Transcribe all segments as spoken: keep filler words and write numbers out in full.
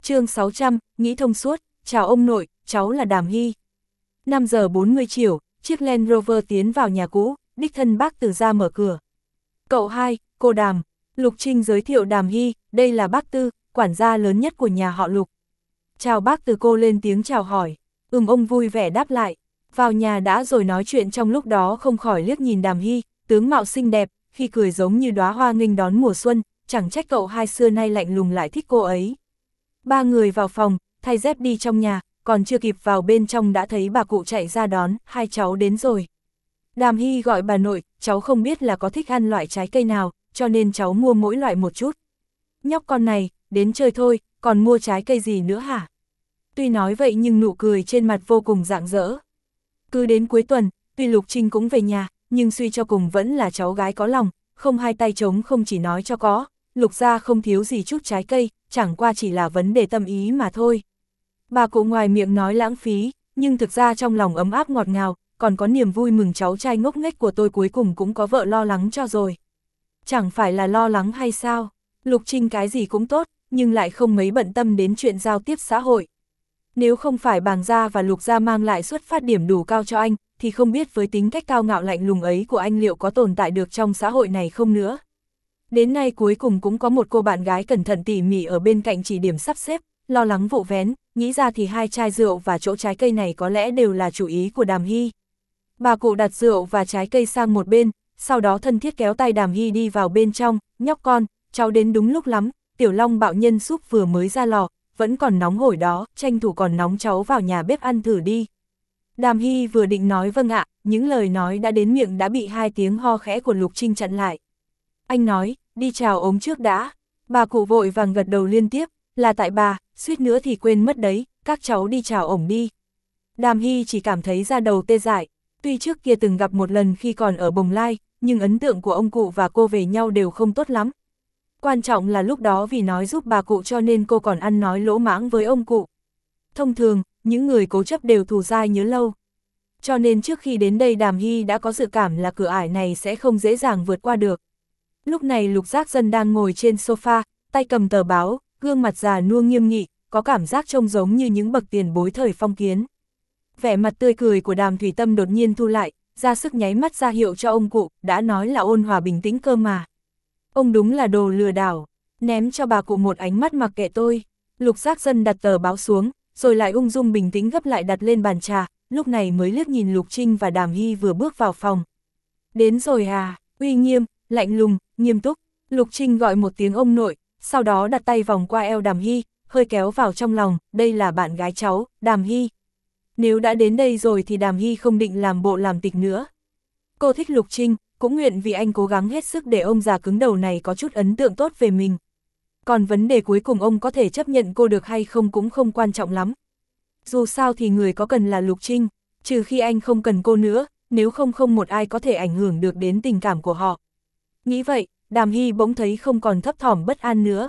chương sáu trăm, nghĩ thông suốt, chào ông nội, cháu là Đàm Hy. năm giờ bốn mươi chiều, chiếc Land Rover tiến vào nhà cũ, đích thân bác Từ ra mở cửa. Cậu hai, cô Đàm. Lục Trinh giới thiệu Đàm Hy, đây là bác Tư, quản gia lớn nhất của nhà họ Lục. Chào bác Từ, cô lên tiếng chào hỏi. Ừm, ông vui vẻ đáp lại. Vào nhà đã rồi nói chuyện trong lúc đó không khỏi liếc nhìn Đàm Hy, tướng mạo xinh đẹp, khi cười giống như đóa hoa nghênh đón mùa xuân, chẳng trách cậu hai xưa nay lạnh lùng lại thích cô ấy. Ba người vào phòng, thay dép đi trong nhà, còn chưa kịp vào bên trong đã thấy bà cụ chạy ra đón, hai cháu đến rồi. Đàm Hy gọi bà nội, cháu không biết là có thích ăn loại trái cây nào, cho nên cháu mua mỗi loại một chút. Nhóc con này, đến chơi thôi, còn mua trái cây gì nữa hả? Tuy nói vậy nhưng nụ cười trên mặt vô cùng rạng rỡ. Cứ đến cuối tuần, tuy Lục Trinh cũng về nhà, nhưng suy cho cùng vẫn là cháu gái có lòng, không hai tay trống không chỉ nói cho có, Lục gia không thiếu gì chút trái cây, chẳng qua chỉ là vấn đề tâm ý mà thôi. Bà cụ ngoài miệng nói lãng phí, nhưng thực ra trong lòng ấm áp ngọt ngào, còn có niềm vui mừng cháu trai ngốc nghếch của tôi cuối cùng cũng có vợ lo lắng cho rồi. Chẳng phải là lo lắng hay sao? Lục Trinh cái gì cũng tốt, nhưng lại không mấy bận tâm đến chuyện giao tiếp xã hội. Nếu không phải Bàng gia và Lục gia mang lại xuất phát điểm đủ cao cho anh, thì không biết với tính cách cao ngạo lạnh lùng ấy của anh liệu có tồn tại được trong xã hội này không nữa. Đến nay cuối cùng cũng có một cô bạn gái cẩn thận tỉ mỉ ở bên cạnh chỉ điểm sắp xếp, lo lắng vụ vén, nghĩ ra thì hai chai rượu và chỗ trái cây này có lẽ đều là chủ ý của Đàm Hy. Bà cụ đặt rượu và trái cây sang một bên, sau đó thân thiết kéo tay Đàm Hy đi vào bên trong, nhóc con, cháu đến đúng lúc lắm, Tiểu Long bạo nhân súp vừa mới ra lò, vẫn còn nóng hổi đó, tranh thủ còn nóng cháu vào nhà bếp ăn thử đi. Đàm Hy vừa định nói vâng ạ, những lời nói đã đến miệng đã bị hai tiếng ho khẽ của Lục Trinh chặn lại. Anh nói, đi chào ống trước đã. Bà cụ vội vàng gật đầu liên tiếp, là tại bà, suýt nữa thì quên mất đấy, các cháu đi chào ổng đi. Đàm Hy chỉ cảm thấy da đầu tê dại, tuy trước kia từng gặp một lần khi còn ở Bồng Lai, nhưng ấn tượng của ông cụ và cô về nhau đều không tốt lắm. Quan trọng là lúc đó vì nói giúp bà cụ cho nên cô còn ăn nói lỗ mãng với ông cụ. Thông thường, những người cố chấp đều thù dai nhớ lâu. Cho nên trước khi đến đây Đàm Hy đã có dự cảm là cửa ải này sẽ không dễ dàng vượt qua được. Lúc này Lục Giác Dân đang ngồi trên sofa, tay cầm tờ báo, gương mặt già nua nghiêm nghị, có cảm giác trông giống như những bậc tiền bối thời phong kiến. Vẻ mặt tươi cười của Đàm Thủy Tâm đột nhiên thu lại, ra sức nháy mắt ra hiệu cho ông cụ, đã nói là ôn hòa bình tĩnh cơ mà. Ông đúng là đồ lừa đảo, ném cho bà cụ một ánh mắt mặc kệ tôi. Lục Giác Dân đặt tờ báo xuống, rồi lại ung dung bình tĩnh gấp lại đặt lên bàn trà, lúc này mới liếc nhìn Lục Trinh và Đàm Hy vừa bước vào phòng. Đến rồi à, uy nghiêm, lạnh lùng, nghiêm túc. Lục Trinh gọi một tiếng ông nội, sau đó đặt tay vòng qua eo Đàm Hy, hơi kéo vào trong lòng, đây là bạn gái cháu, Đàm Hy. Nếu đã đến đây rồi thì Đàm Hy không định làm bộ làm tịch nữa. Cô thích Lục Trinh, cũng nguyện vì anh cố gắng hết sức để ông già cứng đầu này có chút ấn tượng tốt về mình. Còn vấn đề cuối cùng ông có thể chấp nhận cô được hay không cũng không quan trọng lắm. Dù sao thì người có cần là Lục Trinh, trừ khi anh không cần cô nữa, nếu không không một ai có thể ảnh hưởng được đến tình cảm của họ. Nghĩ vậy, Đàm Hy bỗng thấy không còn thấp thỏm bất an nữa.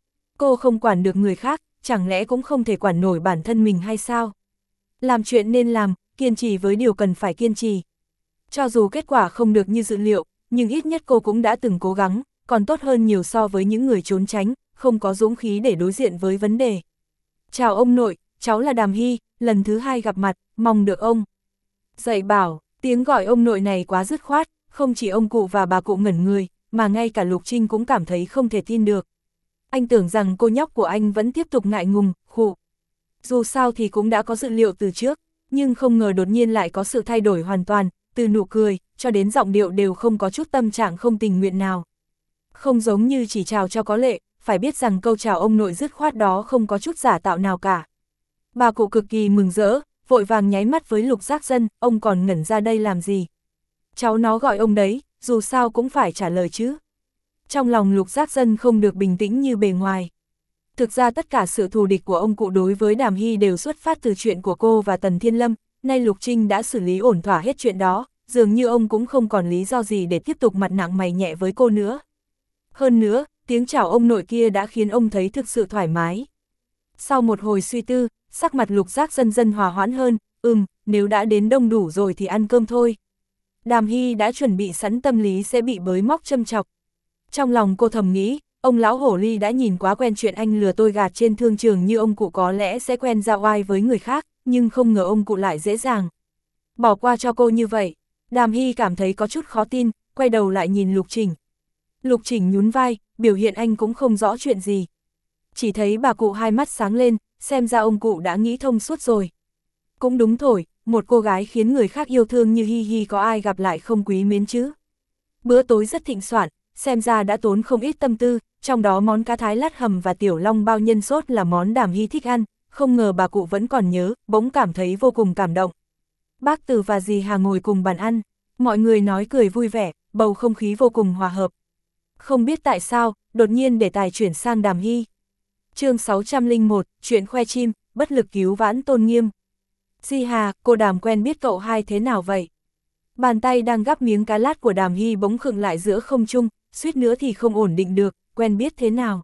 Cô không quản được người khác, chẳng lẽ cũng không thể quản nổi bản thân mình hay sao? Làm chuyện nên làm, kiên trì với điều cần phải kiên trì. Cho dù kết quả không được như dự liệu, nhưng ít nhất cô cũng đã từng cố gắng, còn tốt hơn nhiều so với những người trốn tránh, không có dũng khí để đối diện với vấn đề. Chào ông nội, cháu là Đàm Hy, lần thứ hai gặp mặt, mong được ông dạy bảo. Tiếng gọi ông nội này quá dứt khoát, không chỉ ông cụ và bà cụ ngẩn người, mà ngay cả Lục Trinh cũng cảm thấy không thể tin được. Anh tưởng rằng cô nhóc của anh vẫn tiếp tục ngại ngùng, khụ. Dù sao thì cũng đã có dự liệu từ trước, nhưng không ngờ đột nhiên lại có sự thay đổi hoàn toàn, từ nụ cười, cho đến giọng điệu đều không có chút tâm trạng không tình nguyện nào. Không giống như chỉ chào cho có lệ, phải biết rằng câu chào ông nội dứt khoát đó không có chút giả tạo nào cả. Bà cụ cực kỳ mừng rỡ, vội vàng nháy mắt với Lục Giác Dân, ông còn ngẩn ra đây làm gì? Cháu nó gọi ông đấy, dù sao cũng phải trả lời chứ. Trong lòng Lục Giác Dân không được bình tĩnh như bề ngoài. Thực ra tất cả sự thù địch của ông cụ đối với Đàm Hy đều xuất phát từ chuyện của cô và Tần Thiên Lâm, nay Lục Trinh đã xử lý ổn thỏa hết chuyện đó, dường như ông cũng không còn lý do gì để tiếp tục mặt nặng mày nhẹ với cô nữa. Hơn nữa, tiếng chào ông nội kia đã khiến ông thấy thực sự thoải mái. Sau một hồi suy tư, sắc mặt Lục Giác dần dần hòa hoãn hơn, ừm, nếu đã đến đông đủ rồi thì ăn cơm thôi. Đàm Hy đã chuẩn bị sẵn tâm lý sẽ bị bới móc châm chọc. Trong lòng cô thầm nghĩ, ông lão hổ ly đã nhìn quá quen chuyện anh lừa tôi gạt trên thương trường, như ông cụ có lẽ sẽ quen ra oai với người khác, nhưng không ngờ ông cụ lại dễ dàng bỏ qua cho cô như vậy. Đàm Hy cảm thấy có chút khó tin, quay đầu lại nhìn Lục Trình. Lục Trình nhún vai, biểu hiện anh cũng không rõ chuyện gì. Chỉ thấy bà cụ hai mắt sáng lên, xem ra ông cụ đã nghĩ thông suốt rồi. Cũng đúng thổi, một cô gái khiến người khác yêu thương như Hi Hi có ai gặp lại không quý mến chứ. Bữa tối rất thịnh soạn, xem ra đã tốn không ít tâm tư, trong đó món cá thái lát hầm và tiểu long bao nhân sốt là món Đàm Hy thích ăn, không ngờ bà cụ vẫn còn nhớ, bỗng cảm thấy vô cùng cảm động. Bác Từ và dì Hà ngồi cùng bàn ăn, mọi người nói cười vui vẻ, bầu không khí vô cùng hòa hợp. Không biết tại sao, đột nhiên đề tài chuyển sang Đàm Hy. Chương sáu trăm lẻ một, chuyện khoe chim, bất lực cứu vãn tôn nghiêm. Dì Hà, cô Đàm quen biết cậu hai thế nào vậy? Bàn tay đang gắp miếng cá lát của Đàm Hy bỗng khựng lại giữa không trung, suýt nữa thì không ổn định được, quen biết thế nào?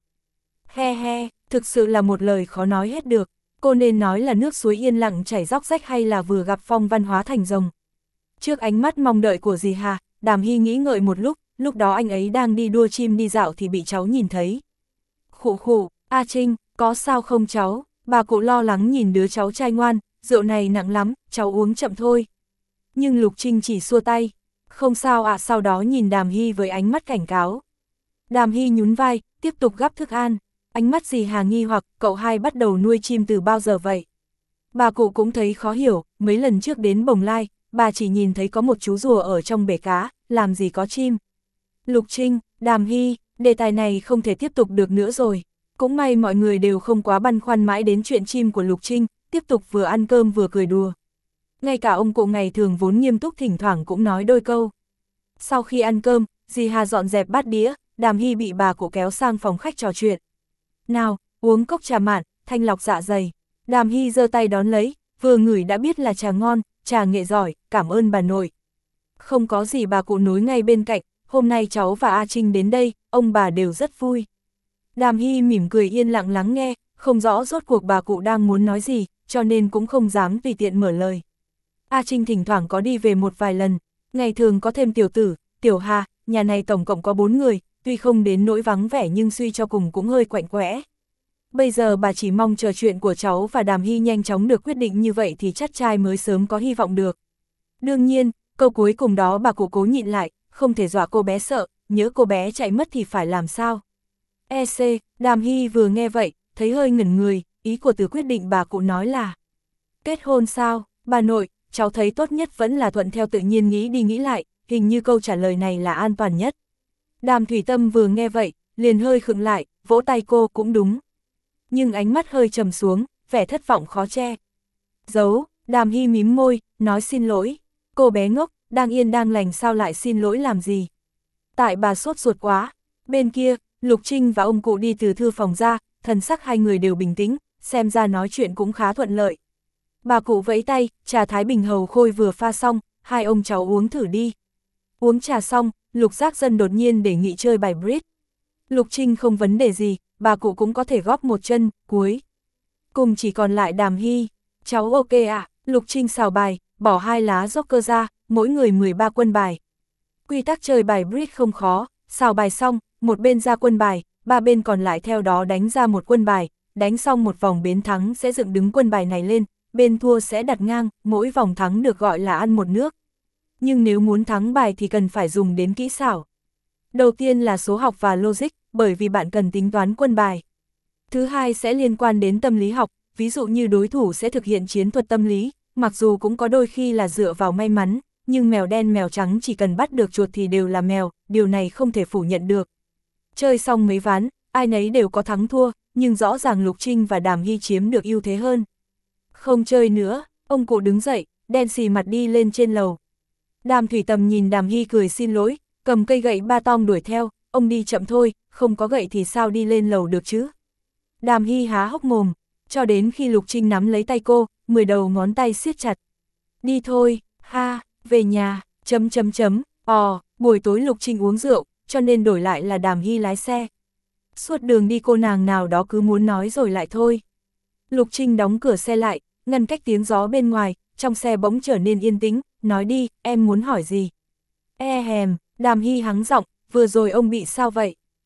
He he, thực sự là một lời khó nói hết được, cô nên nói là nước suối yên lặng chảy róc rách hay là vừa gặp phong văn hóa thành rồng. Trước ánh mắt mong đợi của dì Hà, Đàm Hy nghĩ ngợi một lúc, lúc đó anh ấy đang đi đua chim đi dạo thì bị cháu nhìn thấy. Khụ khụ, A Trinh, có sao không cháu? Bà cụ lo lắng nhìn đứa cháu trai ngoan, rượu này nặng lắm, cháu uống chậm thôi. Nhưng Lục Trinh chỉ xua tay, không sao ạ, à, sau đó nhìn Đàm Hy với ánh mắt cảnh cáo. Đàm Hy nhún vai, tiếp tục gắp thức ăn, ánh mắt dì Hà nghi hoặc, cậu hai bắt đầu nuôi chim từ bao giờ vậy? Bà cụ cũng thấy khó hiểu, mấy lần trước đến Bồng Lai, bà chỉ nhìn thấy có một chú rùa ở trong bể cá, làm gì có chim. Lục Trinh, Đàm Hy, đề tài này không thể tiếp tục được nữa rồi. Cũng may mọi người đều không quá băn khoăn mãi đến chuyện chim của Lục Trinh, tiếp tục vừa ăn cơm vừa cười đùa. Ngay cả ông cụ ngày thường vốn nghiêm túc thỉnh thoảng cũng nói đôi câu. Sau khi ăn cơm, dì Hà dọn dẹp bát đĩa, Đàm Hy bị bà cụ kéo sang phòng khách trò chuyện. Nào, uống cốc trà mạn, thanh lọc dạ dày. Đàm Hy giơ tay đón lấy, vừa ngửi đã biết là trà ngon, trà nghệ giỏi, cảm ơn bà nội. Không có gì, bà cụ nối ngay bên cạnh, hôm nay cháu và A Trinh đến đây, ông bà đều rất vui. Đàm Hy mỉm cười yên lặng lắng nghe, không rõ rốt cuộc bà cụ đang muốn nói gì, cho nên cũng không dám tùy tiện mở lời. A Trinh thỉnh thoảng có đi về một vài lần, ngày thường có thêm tiểu tử, tiểu Hà, nhà này tổng cộng có bốn người, tuy không đến nỗi vắng vẻ nhưng suy cho cùng cũng hơi quạnh quẽ. Bây giờ bà chỉ mong chờ chuyện của cháu và Đàm Hy nhanh chóng được quyết định, như vậy thì chắc trai mới sớm có hy vọng được. Đương nhiên, câu cuối cùng đó bà cụ cố nhịn lại, không thể dọa cô bé sợ, nhớ cô bé chạy mất thì phải làm sao. e xê, Đàm Hy vừa nghe vậy, thấy hơi ngẩn người, ý của từ quyết định bà cụ nói là kết hôn sao, bà nội, cháu thấy tốt nhất vẫn là thuận theo tự nhiên, nghĩ đi nghĩ lại, hình như câu trả lời này là an toàn nhất. Đàm Thủy Tâm vừa nghe vậy, liền hơi khựng lại, vỗ tay cô, cũng đúng. Nhưng ánh mắt hơi trầm xuống, vẻ thất vọng khó che. Giấu, Đàm Hy mím môi, nói xin lỗi. Cô bé ngốc, đang yên đang lành sao lại xin lỗi làm gì? Tại bà sốt ruột quá. Bên kia, Lục Trinh và ông cụ đi từ thư phòng ra, thần sắc hai người đều bình tĩnh, xem ra nói chuyện cũng khá thuận lợi. Bà cụ vẫy tay, trà Thái Bình Hầu Khôi vừa pha xong, hai ông cháu uống thử đi. Uống trà xong, Lục Giác Dân đột nhiên đề nghị chơi bài bridge. Lục Trinh không vấn đề gì, bà cụ cũng có thể góp một chân, cuối cùng chỉ còn lại Đàm Hy. Cháu ok ạ, à? Lục Trinh xào bài, bỏ hai lá joker ra, mỗi người mười ba quân bài. Quy tắc chơi bài bridge không khó, xào bài xong, một bên ra quân bài, ba bên còn lại theo đó đánh ra một quân bài, đánh xong một vòng bên thắng sẽ dựng đứng quân bài này lên, bên thua sẽ đặt ngang, mỗi vòng thắng được gọi là ăn một nước. Nhưng nếu muốn thắng bài thì cần phải dùng đến kỹ xảo. Đầu tiên là số học và logic, bởi vì bạn cần tính toán quân bài. Thứ hai sẽ liên quan đến tâm lý học, ví dụ như đối thủ sẽ thực hiện chiến thuật tâm lý, mặc dù cũng có đôi khi là dựa vào may mắn, nhưng mèo đen mèo trắng chỉ cần bắt được chuột thì đều là mèo, điều này không thể phủ nhận được. Chơi xong mấy ván, ai nấy đều có thắng thua, nhưng rõ ràng Lục Trinh và Đàm Hy chiếm được ưu thế hơn. Không chơi nữa, ông cụ đứng dậy, đen xì mặt đi lên trên lầu. Đàm Thủy Tầm nhìn Đàm Hy cười xin lỗi, cầm cây gậy ba tong đuổi theo, ông đi chậm thôi, không có gậy thì sao đi lên lầu được chứ. Đàm Hy há hốc mồm, cho đến khi Lục Trinh nắm lấy tay cô, mười đầu ngón tay siết chặt. Đi thôi, ha, về nhà, chấm chấm chấm, ò, buổi tối Lục Trinh uống rượu, cho nên đổi lại là Đàm Hy lái xe. Suốt đường đi cô nàng nào đó cứ muốn nói rồi lại thôi. Lục Trinh đóng cửa xe lại, ngăn cách tiếng gió bên ngoài, trong xe bỗng trở nên yên tĩnh, nói đi, em muốn hỏi gì? E hèm, Đàm Hy hắng giọng, vừa rồi ông bị sao vậy?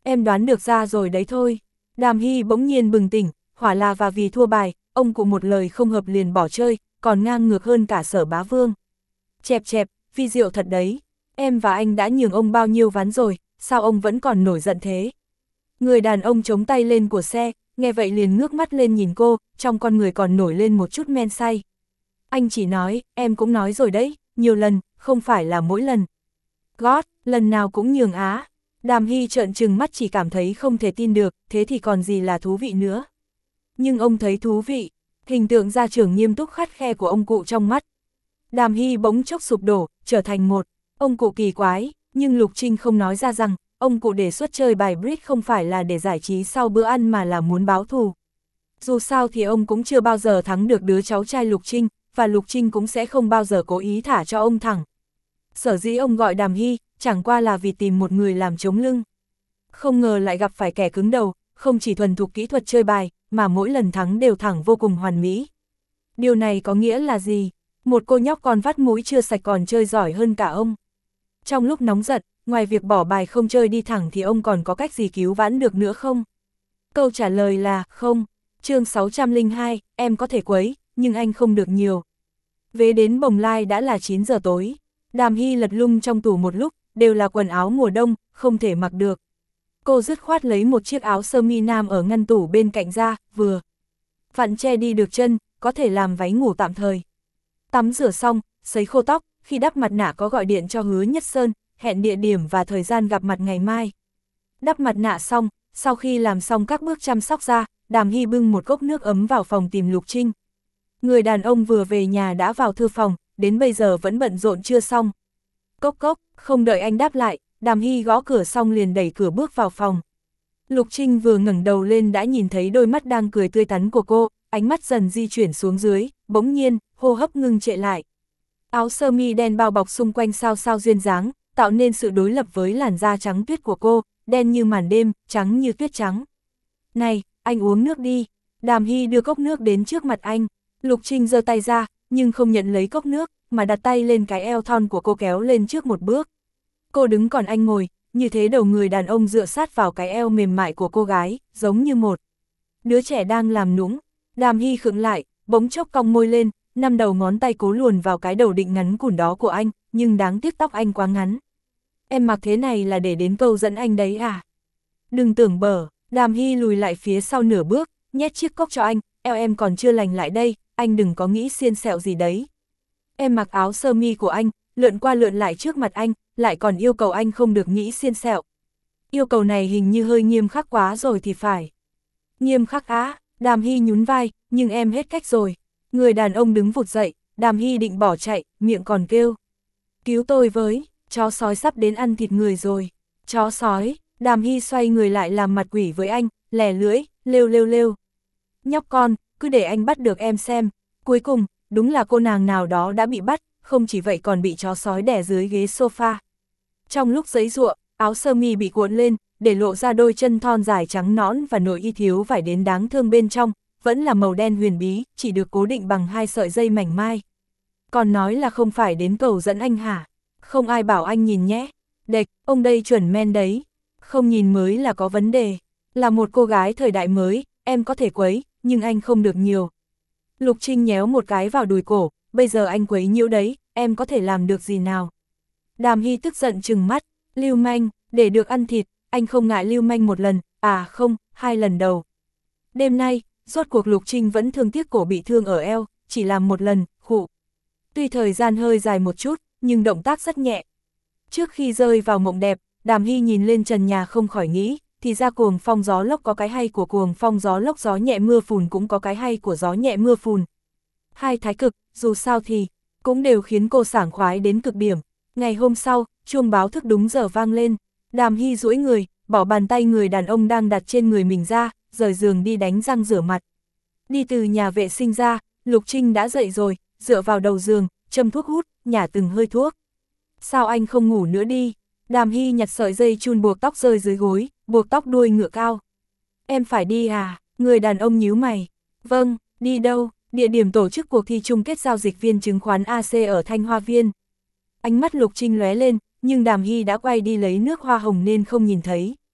Em đoán được ra rồi đấy thôi. Đàm Hy bỗng nhiên bừng tỉnh, hỏa là và vì thua bài, ông cụ một lời không hợp liền bỏ chơi, còn ngang ngược hơn cả Sở Bá Vương. Chẹp chẹp, vi diệu thật đấy. Em và anh đã nhường ông bao nhiêu ván rồi, sao ông vẫn còn nổi giận thế? Người đàn ông chống tay lên của xe, nghe vậy liền ngước mắt lên nhìn cô, trong con người còn nổi lên một chút men say. Anh chỉ nói, em cũng nói rồi đấy, nhiều lần, không phải là mỗi lần. God, lần nào cũng nhường á. Đàm Hy trợn trừng mắt chỉ cảm thấy không thể tin được, thế thì còn gì là thú vị nữa. Nhưng ông thấy thú vị, hình tượng gia trưởng nghiêm túc khắt khe của ông cụ trong mắt. Đàm Hy bỗng chốc sụp đổ, trở thành một ông cụ kỳ quái, nhưng Lục Trinh không nói ra rằng, ông cụ đề xuất chơi bài bridge không phải là để giải trí sau bữa ăn mà là muốn báo thù. Dù sao thì ông cũng chưa bao giờ thắng được đứa cháu trai Lục Trinh, và Lục Trinh cũng sẽ không bao giờ cố ý thả cho ông thẳng. Sở dĩ ông gọi Đàm Hy, chẳng qua là vì tìm một người làm chống lưng. Không ngờ lại gặp phải kẻ cứng đầu, không chỉ thuần thục kỹ thuật chơi bài, mà mỗi lần thắng đều thẳng vô cùng hoàn mỹ. Điều này có nghĩa là gì? Một cô nhóc con vắt mũi chưa sạch còn chơi giỏi hơn cả ông. Trong lúc nóng giận, ngoài việc bỏ bài không chơi đi thẳng thì ông còn có cách gì cứu vãn được nữa không? Câu trả lời là không. Chương sáu trăm lẻ hai, em có thể quấy, nhưng anh không được nhiều. Vế đến Bồng Lai đã là chín giờ tối. Đàm Hy lật lung trong tủ một lúc, đều là quần áo mùa đông, không thể mặc được. Cô dứt khoát lấy một chiếc áo sơ mi nam ở ngăn tủ bên cạnh ra, vừa vặn che đi được chân, có thể làm váy ngủ tạm thời. Tắm rửa xong, sấy khô tóc, khi đắp mặt nạ có gọi điện cho Hứa Nhất Sơn, hẹn địa điểm và thời gian gặp mặt ngày mai. Đắp mặt nạ xong, sau khi làm xong các bước chăm sóc da, Đàm Hy bưng một cốc nước ấm vào phòng tìm Lục Trinh. Người đàn ông vừa về nhà đã vào thư phòng, đến bây giờ vẫn bận rộn chưa xong. Cốc cốc, không đợi anh đáp lại, Đàm Hy gõ cửa xong liền đẩy cửa bước vào phòng. Lục Trinh vừa ngẩng đầu lên đã nhìn thấy đôi mắt đang cười tươi tắn của cô, ánh mắt dần di chuyển xuống dưới, bỗng nhiên, hô hấp ngưng trệ lại. Áo sơ mi đen bao bọc xung quanh sao sao duyên dáng, tạo nên sự đối lập với làn da trắng tuyết của cô, đen như màn đêm, trắng như tuyết trắng. Này, anh uống nước đi. Đàm Hy đưa cốc nước đến trước mặt anh. Lục Trinh giơ tay ra, nhưng không nhận lấy cốc nước, mà đặt tay lên cái eo thon của cô kéo lên trước một bước. Cô đứng còn anh ngồi, như thế đầu người đàn ông dựa sát vào cái eo mềm mại của cô gái, giống như một đứa trẻ đang làm nũng. Đàm Hy khựng lại, bỗng chốc cong môi lên, năm đầu ngón tay cố luồn vào cái đầu định ngắn cùn đó của anh, nhưng đáng tiếc tóc anh quá ngắn. Em mặc thế này là để đến câu dẫn anh đấy à? Đừng tưởng bở. Đàm Hy lùi lại phía sau nửa bước, nhét chiếc cốc cho anh, eo em còn chưa lành lại đây, anh đừng có nghĩ xiên xẹo gì đấy. Em mặc áo sơ mi của anh, lượn qua lượn lại trước mặt anh, lại còn yêu cầu anh không được nghĩ xiên xẹo. Yêu cầu này hình như hơi nghiêm khắc quá rồi thì phải. Nghiêm khắc á? Đàm Hy nhún vai, nhưng em hết cách rồi. Người đàn ông đứng vụt dậy, Đàm Hy định bỏ chạy, miệng còn kêu. Cứu tôi với, chó sói sắp đến ăn thịt người rồi. Chó sói. Đàm Hy xoay người lại làm mặt quỷ với anh, lè lưỡi, lêu lêu lêu. Nhóc con, cứ để anh bắt được em xem. Cuối cùng, đúng là cô nàng nào đó đã bị bắt, không chỉ vậy còn bị chó sói đè dưới ghế sofa. Trong lúc giãy giụa, áo sơ mi bị cuộn lên, để lộ ra đôi chân thon dài trắng nõn và nội y thiếu vải đến đáng thương bên trong, vẫn là màu đen huyền bí, chỉ được cố định bằng hai sợi dây mảnh mai. Còn nói là không phải đến cầu dẫn anh hả? Không ai bảo anh nhìn nhé. Đệch, ông đây chuẩn men đấy. Không nhìn mới là có vấn đề. Là một cô gái thời đại mới, em có thể quấy, nhưng anh không được nhiều. Lục Trinh nhéo một cái vào đùi cổ, bây giờ anh quấy nhiễu đấy, em có thể làm được gì nào? Đàm Hy tức giận trừng mắt, lưu manh, để được ăn thịt, anh không ngại lưu manh một lần, à không, hai lần đầu. Đêm nay, rốt cuộc Lục Trinh vẫn thương tiếc cổ bị thương ở eo, chỉ làm một lần, khụ. Tuy thời gian hơi dài một chút, nhưng động tác rất nhẹ. Trước khi rơi vào mộng đẹp, Đàm Hy nhìn lên trần nhà không khỏi nghĩ, thì ra cuồng phong gió lốc có cái hay của cuồng phong gió lốc, gió nhẹ mưa phùn cũng có cái hay của gió nhẹ mưa phùn. Hai thái cực, dù sao thì, cũng đều khiến cô sảng khoái đến cực điểm. Ngày hôm sau, chuông báo thức đúng giờ vang lên. Đàm Hy duỗi người, bỏ bàn tay người đàn ông đang đặt trên người mình ra, rời giường đi đánh răng rửa mặt. Đi từ nhà vệ sinh ra, Lục Trinh đã dậy rồi, dựa vào đầu giường, châm thuốc hút, nhả từng hơi thuốc. Sao anh không ngủ nữa đi? Đàm Hy nhặt sợi dây chun buộc tóc rơi dưới gối, buộc tóc đuôi ngựa cao. Em phải đi à? Người đàn ông nhíu mày. Vâng, đi đâu? Địa điểm tổ chức cuộc thi chung kết giao dịch viên chứng khoán a xê ở Thanh Hoa Viên. Ánh mắt Lục Trinh lóe lên, nhưng Đàm Hy đã quay đi lấy nước hoa hồng nên không nhìn thấy.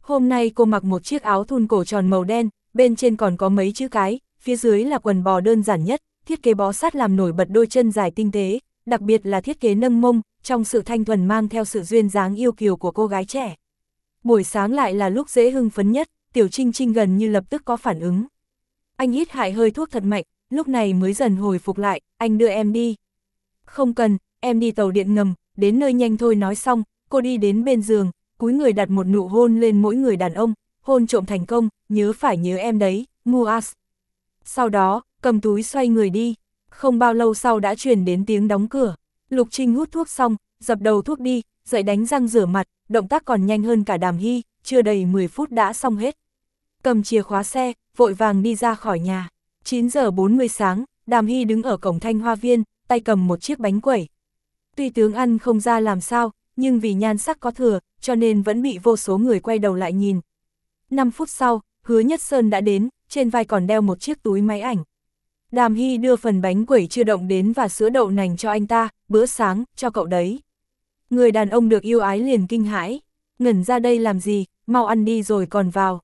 Hôm nay cô mặc một chiếc áo thun cổ tròn màu đen, bên trên còn có mấy chữ cái, phía dưới là quần bò đơn giản nhất, thiết kế bó sát làm nổi bật đôi chân dài tinh tế, đặc biệt là thiết kế nâng mông, trong sự thanh thuần mang theo sự duyên dáng yêu kiều của cô gái trẻ. Buổi sáng lại là lúc dễ hưng phấn nhất, Tiểu Trinh Trinh gần như lập tức có phản ứng. Anh hít hại hơi thuốc thật mạnh, lúc này mới dần hồi phục lại, anh đưa em đi. Không cần, em đi tàu điện ngầm, đến nơi nhanh thôi. Nói xong, cô đi đến bên giường, cúi người đặt một nụ hôn lên mỗi người đàn ông, hôn trộm thành công, nhớ phải nhớ em đấy, Muaz. Sau đó, cầm túi xoay người đi, không bao lâu sau đã truyền đến tiếng đóng cửa. Lục Trinh hút thuốc xong, dập đầu thuốc đi, dậy đánh răng rửa mặt, động tác còn nhanh hơn cả Đàm Hy, chưa đầy mười phút đã xong hết. Cầm chìa khóa xe, vội vàng đi ra khỏi nhà. chín giờ bốn mươi sáng, Đàm Hy đứng ở cổng Thanh Hoa Viên, tay cầm một chiếc bánh quẩy. Tuy tướng ăn không ra làm sao, nhưng vì nhan sắc có thừa, cho nên vẫn bị vô số người quay đầu lại nhìn. năm phút sau, Hứa Nhất Sơn đã đến, trên vai còn đeo một chiếc túi máy ảnh. Đàm Hy đưa phần bánh quẩy chưa động đến và sữa đậu nành cho anh ta, bữa sáng, cho cậu đấy. Người đàn ông được yêu ái liền kinh hãi, ngẩn ra đây làm gì, mau ăn đi rồi còn vào.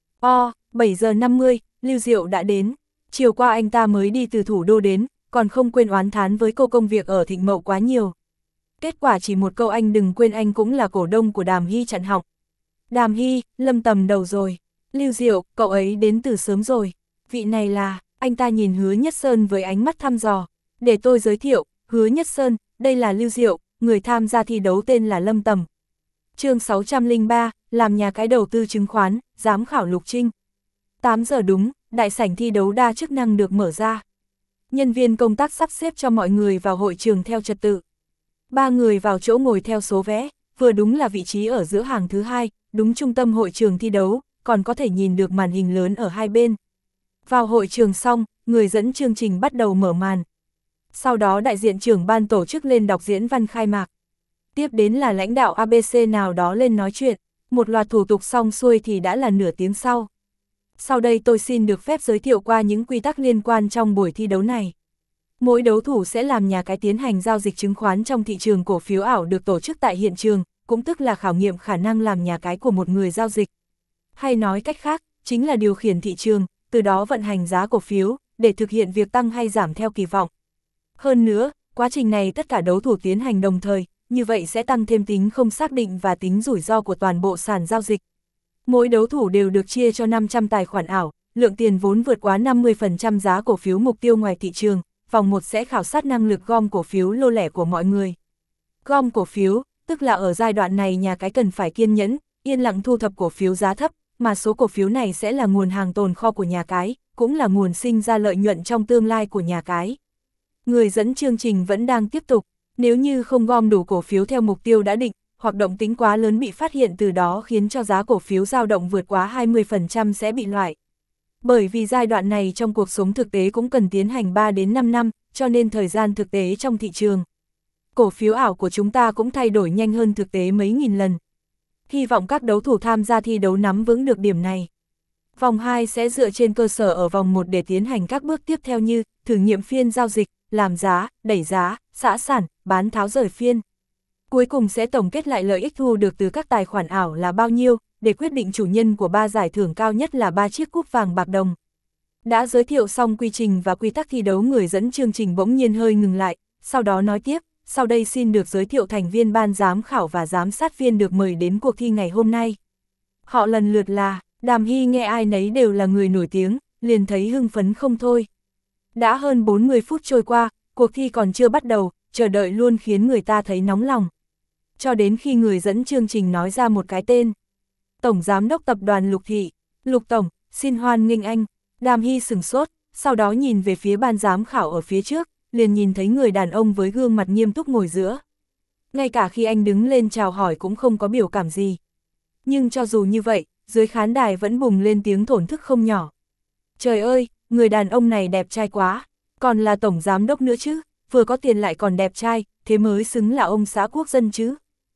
O, bảy giờ năm mươi, Lưu Diệu đã đến, chiều qua anh ta mới đi từ thủ đô đến, còn không quên oán thán với cô công việc ở Thịnh Mậu quá nhiều. Kết quả chỉ một câu anh đừng quên anh cũng là cổ đông của Đàm Hy chặn họng. Đàm Hy, Lâm Tầm đầu rồi. Lưu Diệu, cậu ấy đến từ sớm rồi. Vị này là, anh ta nhìn Hứa Nhất Sơn với ánh mắt thăm dò. Để tôi giới thiệu, Hứa Nhất Sơn, đây là Lưu Diệu, người tham gia thi đấu tên là Lâm Tầm. Chương sáu trăm lẻ ba, làm nhà cái đầu tư chứng khoán, giám khảo Lục Trinh. tám giờ đúng, đại sảnh thi đấu đa chức năng được mở ra. Nhân viên công tác sắp xếp cho mọi người vào hội trường theo trật tự. Ba người vào chỗ ngồi theo số vé, vừa đúng là vị trí ở giữa hàng thứ hai, đúng trung tâm hội trường thi đấu, còn có thể nhìn được màn hình lớn ở hai bên. Vào hội trường xong, người dẫn chương trình bắt đầu mở màn. Sau đó đại diện trưởng ban tổ chức lên đọc diễn văn khai mạc. Tiếp đến là lãnh đạo a bê xê nào đó lên nói chuyện, một loạt thủ tục xong xuôi thì đã là nửa tiếng sau. Sau đây tôi xin được phép giới thiệu qua những quy tắc liên quan trong buổi thi đấu này. Mỗi đấu thủ sẽ làm nhà cái tiến hành giao dịch chứng khoán trong thị trường cổ phiếu ảo được tổ chức tại hiện trường, cũng tức là khảo nghiệm khả năng làm nhà cái của một người giao dịch. Hay nói cách khác, chính là điều khiển thị trường, từ đó vận hành giá cổ phiếu, để thực hiện việc tăng hay giảm theo kỳ vọng. Hơn nữa, quá trình này tất cả đấu thủ tiến hành đồng thời, như vậy sẽ tăng thêm tính không xác định và tính rủi ro của toàn bộ sàn giao dịch. Mỗi đấu thủ đều được chia cho năm trăm tài khoản ảo, lượng tiền vốn vượt quá năm mươi phần trăm giá cổ phiếu mục tiêu ngoài thị trường, vòng một sẽ khảo sát năng lực gom cổ phiếu lô lẻ của mọi người. Gom cổ phiếu, tức là ở giai đoạn này nhà cái cần phải kiên nhẫn, yên lặng thu thập cổ phiếu giá thấp, mà số cổ phiếu này sẽ là nguồn hàng tồn kho của nhà cái, cũng là nguồn sinh ra lợi nhuận trong tương lai của nhà cái. Người dẫn chương trình vẫn đang tiếp tục, nếu như không gom đủ cổ phiếu theo mục tiêu đã định, hoặc động tính quá lớn bị phát hiện từ đó khiến cho giá cổ phiếu dao động vượt quá hai mươi phần trăm sẽ bị loại. Bởi vì giai đoạn này trong cuộc sống thực tế cũng cần tiến hành ba đến năm năm, cho nên thời gian thực tế trong thị trường. Cổ phiếu ảo của chúng ta cũng thay đổi nhanh hơn thực tế mấy nghìn lần. Hy vọng các đấu thủ tham gia thi đấu nắm vững được điểm này. Vòng hai sẽ dựa trên cơ sở ở vòng một để tiến hành các bước tiếp theo như thử nghiệm phiên giao dịch, làm giá, đẩy giá, xả sản, bán tháo rời phiên. Cuối cùng sẽ tổng kết lại lợi ích thu được từ các tài khoản ảo là bao nhiêu, để quyết định chủ nhân của ba giải thưởng cao nhất là ba chiếc cúp vàng bạc đồng. Đã giới thiệu xong quy trình và quy tắc thi đấu, người dẫn chương trình bỗng nhiên hơi ngừng lại, sau đó nói tiếp, sau đây xin được giới thiệu thành viên ban giám khảo và giám sát viên được mời đến cuộc thi ngày hôm nay. Họ lần lượt là, Đàm Hy nghe ai nấy đều là người nổi tiếng, liền thấy hưng phấn không thôi. Đã hơn bốn mươi phút trôi qua, cuộc thi còn chưa bắt đầu, chờ đợi luôn khiến người ta thấy nóng lòng. Cho đến khi người dẫn chương trình nói ra một cái tên. Tổng Giám đốc Tập đoàn Lục Thị, Lục Tổng, xin hoan nghênh anh. Đàm Hy sửng sốt, sau đó nhìn về phía ban giám khảo ở phía trước, liền nhìn thấy người đàn ông với gương mặt nghiêm túc ngồi giữa. Ngay cả khi anh đứng lên chào hỏi cũng không có biểu cảm gì. Nhưng cho dù như vậy, dưới khán đài vẫn bùng lên tiếng thổn thức không nhỏ. Trời ơi, người đàn ông này đẹp trai quá, còn là tổng giám đốc nữa chứ, vừa có tiền lại còn đẹp trai, thế mới xứng là ông xã quốc dân chứ.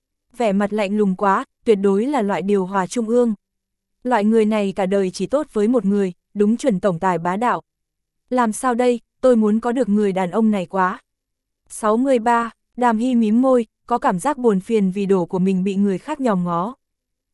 Vẻ mặt lạnh lùng quá, tuyệt đối là loại điều hòa trung ương. Loại người này cả đời chỉ tốt với một người, đúng chuẩn tổng tài bá đạo. Làm sao đây, tôi muốn có được người đàn ông này quá. sáu mươi ba, Đàm Hy mím môi, có cảm giác buồn phiền vì đồ của mình bị người khác nhòm ngó.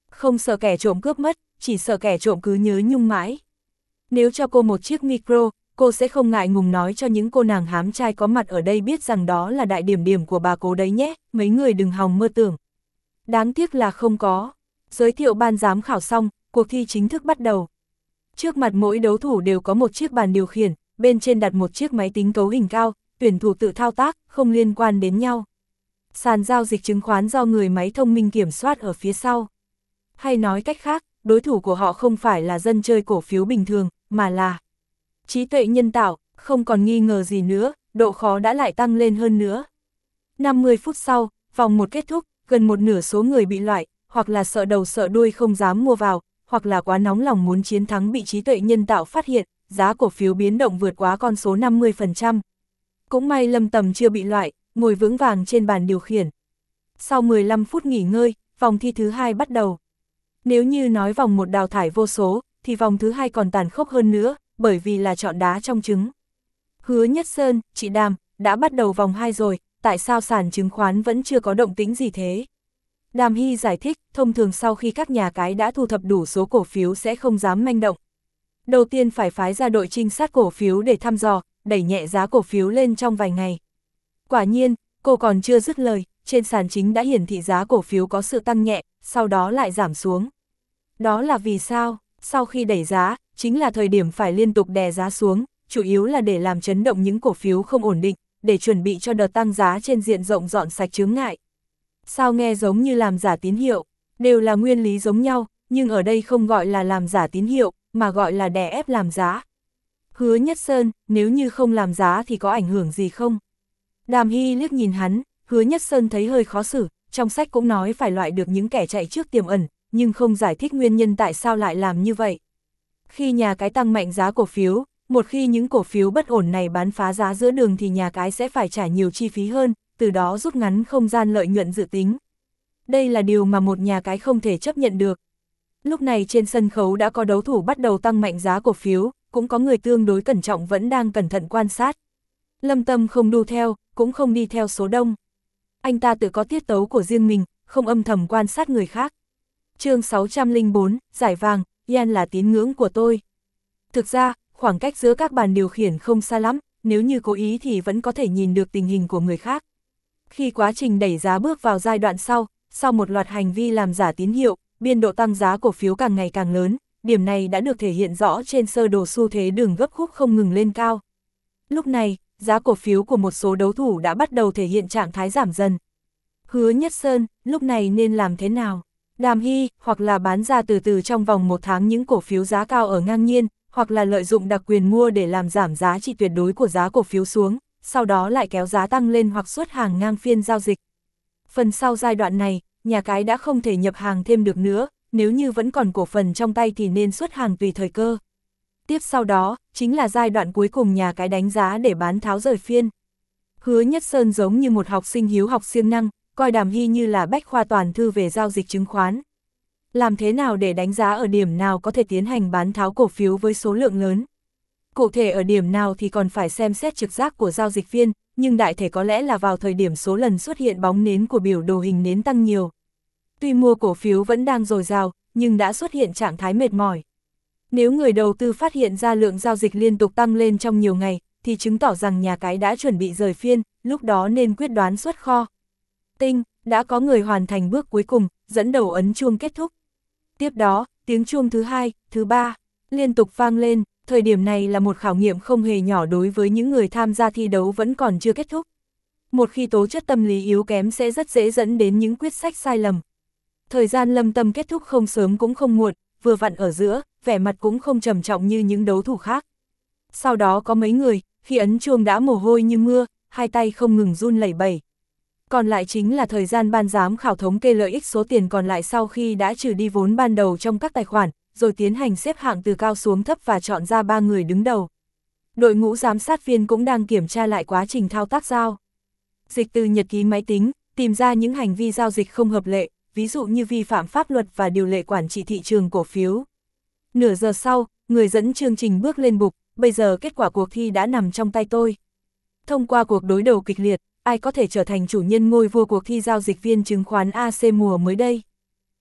Không sợ kẻ trộm cướp mất, chỉ sợ kẻ trộm cứ nhớ nhung mãi. Nếu cho cô một chiếc micro, cô sẽ không ngại ngùng nói cho những cô nàng hám trai có mặt ở đây biết rằng đó là đại điểm điểm của bà cố đấy nhé, mấy người đừng hòng mơ tưởng. Đáng tiếc là không có. Giới thiệu ban giám khảo xong, cuộc thi chính thức bắt đầu. Trước mặt mỗi đấu thủ đều có một chiếc bàn điều khiển, bên trên đặt một chiếc máy tính cấu hình cao, tuyển thủ tự thao tác, không liên quan đến nhau. Sàn giao dịch chứng khoán do người máy thông minh kiểm soát ở phía sau. Hay nói cách khác, đối thủ của họ không phải là dân chơi cổ phiếu bình thường, mà là trí tuệ nhân tạo, không còn nghi ngờ gì nữa, độ khó đã lại tăng lên hơn nữa. năm mươi phút sau, vòng một kết thúc, gần một nửa số người bị loại, hoặc là sợ đầu sợ đuôi không dám mua vào, hoặc là quá nóng lòng muốn chiến thắng bị trí tuệ nhân tạo phát hiện, giá cổ phiếu biến động vượt quá con số năm mươi phần trăm. Cũng may Lâm Tầm chưa bị loại, ngồi vững vàng trên bàn điều khiển. Sau mười lăm phút nghỉ ngơi, vòng thi thứ hai bắt đầu. Nếu như nói vòng một đào thải vô số, thì vòng thứ hai còn tàn khốc hơn nữa, bởi vì là chọn đá trong trứng. Hứa Nhất Sơn, chị Đàm, đã bắt đầu vòng hai rồi, tại sao sàn chứng khoán vẫn chưa có động tĩnh gì thế? Đàm Hy giải thích, thông thường sau khi các nhà cái đã thu thập đủ số cổ phiếu sẽ không dám manh động. Đầu tiên phải phái ra đội trinh sát cổ phiếu để thăm dò, đẩy nhẹ giá cổ phiếu lên trong vài ngày. Quả nhiên, cô còn chưa dứt lời, trên sàn chính đã hiển thị giá cổ phiếu có sự tăng nhẹ, sau đó lại giảm xuống. Đó là vì sao? Sau khi đẩy giá, chính là thời điểm phải liên tục đè giá xuống, chủ yếu là để làm chấn động những cổ phiếu không ổn định, để chuẩn bị cho đợt tăng giá trên diện rộng dọn sạch chướng ngại. Sao nghe giống như làm giả tín hiệu, đều là nguyên lý giống nhau, nhưng ở đây không gọi là làm giả tín hiệu, mà gọi là đè ép làm giá. Hứa Nhất Sơn, nếu như không làm giá thì có ảnh hưởng gì không? Đàm Hy liếc nhìn hắn, Hứa Nhất Sơn thấy hơi khó xử, trong sách cũng nói phải loại được những kẻ chạy trước tiềm ẩn, nhưng không giải thích nguyên nhân tại sao lại làm như vậy. Khi nhà cái tăng mạnh giá cổ phiếu, một khi những cổ phiếu bất ổn này bán phá giá giữa đường thì nhà cái sẽ phải trả nhiều chi phí hơn, từ đó rút ngắn không gian lợi nhuận dự tính. Đây là điều mà một nhà cái không thể chấp nhận được. Lúc này trên sân khấu đã có đấu thủ bắt đầu tăng mạnh giá cổ phiếu, cũng có người tương đối cẩn trọng vẫn đang cẩn thận quan sát. Lâm Tâm không đu theo, cũng không đi theo số đông. Anh ta tự có tiết tấu của riêng mình, không âm thầm quan sát người khác. Chương sáu trăm lẻ bốn, giải vàng, Yan là tín ngưỡng của tôi. Thực ra, khoảng cách giữa các bàn điều khiển không xa lắm, nếu như cố ý thì vẫn có thể nhìn được tình hình của người khác. Khi quá trình đẩy giá bước vào giai đoạn sau, sau một loạt hành vi làm giả tín hiệu, biên độ tăng giá cổ phiếu càng ngày càng lớn, điểm này đã được thể hiện rõ trên sơ đồ xu thế đường gấp khúc không ngừng lên cao. Lúc này, giá cổ phiếu của một số đấu thủ đã bắt đầu thể hiện trạng thái giảm dần. Hứa Nhất Sơn, lúc này nên làm thế nào? Đàm Hy, hoặc là bán ra từ từ trong vòng một tháng những cổ phiếu giá cao ở ngang nhiên, hoặc là lợi dụng đặc quyền mua để làm giảm giá trị tuyệt đối của giá cổ phiếu xuống, sau đó lại kéo giá tăng lên hoặc xuất hàng ngang phiên giao dịch. Phần sau giai đoạn này, nhà cái đã không thể nhập hàng thêm được nữa, nếu như vẫn còn cổ phần trong tay thì nên xuất hàng tùy thời cơ. Tiếp sau đó, chính là giai đoạn cuối cùng nhà cái đánh giá để bán tháo rời phiên. Hứa Nhất Sơn giống như một học sinh hiếu học siêng năng, coi Đàm Hy như là bách khoa toàn thư về giao dịch chứng khoán. Làm thế nào để đánh giá ở điểm nào có thể tiến hành bán tháo cổ phiếu với số lượng lớn? Cụ thể ở điểm nào thì còn phải xem xét trực giác của giao dịch viên, nhưng đại thể có lẽ là vào thời điểm số lần xuất hiện bóng nến của biểu đồ hình nến tăng nhiều. Tuy mua cổ phiếu vẫn đang dồi dào, nhưng đã xuất hiện trạng thái mệt mỏi. Nếu người đầu tư phát hiện ra lượng giao dịch liên tục tăng lên trong nhiều ngày, thì chứng tỏ rằng nhà cái đã chuẩn bị rời phiên, lúc đó nên quyết đoán xuất kho. Tinh, đã có người hoàn thành bước cuối cùng, dẫn đầu ấn chuông kết thúc. Tiếp đó, tiếng chuông thứ hai, thứ ba, liên tục vang lên, thời điểm này là một khảo nghiệm không hề nhỏ đối với những người tham gia thi đấu vẫn còn chưa kết thúc. Một khi tố chất tâm lý yếu kém sẽ rất dễ dẫn đến những quyết sách sai lầm. Thời gian Lâm Tâm kết thúc không sớm cũng không muộn, vừa vặn ở giữa, vẻ mặt cũng không trầm trọng như những đấu thủ khác. Sau đó có mấy người, khi ấn chuông đã mồ hôi như mưa, hai tay không ngừng run lẩy bẩy. Còn lại chính là thời gian ban giám khảo thống kê lợi ích số tiền còn lại sau khi đã trừ đi vốn ban đầu trong các tài khoản, rồi tiến hành xếp hạng từ cao xuống thấp và chọn ra ba người đứng đầu. Đội ngũ giám sát viên cũng đang kiểm tra lại quá trình thao tác giao dịch từ nhật ký máy tính, tìm ra những hành vi giao dịch không hợp lệ, ví dụ như vi phạm pháp luật và điều lệ quản trị thị trường cổ phiếu. Nửa giờ sau, người dẫn chương trình bước lên bục, bây giờ kết quả cuộc thi đã nằm trong tay tôi. Thông qua cuộc đối đầu kịch liệt, ai có thể trở thành chủ nhân ngôi vua cuộc thi giao dịch viên chứng khoán a xê mùa mới đây?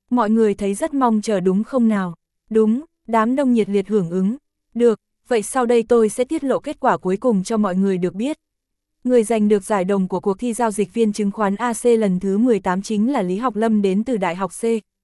Mọi người thấy rất mong chờ đúng không nào? Đúng, đám đông nhiệt liệt hưởng ứng. Được, vậy sau đây tôi sẽ tiết lộ kết quả cuối cùng cho mọi người được biết. Người giành được giải đồng của cuộc thi giao dịch viên chứng khoán a xê lần thứ mười tám chính là Lý Học Lâm đến từ Đại học C.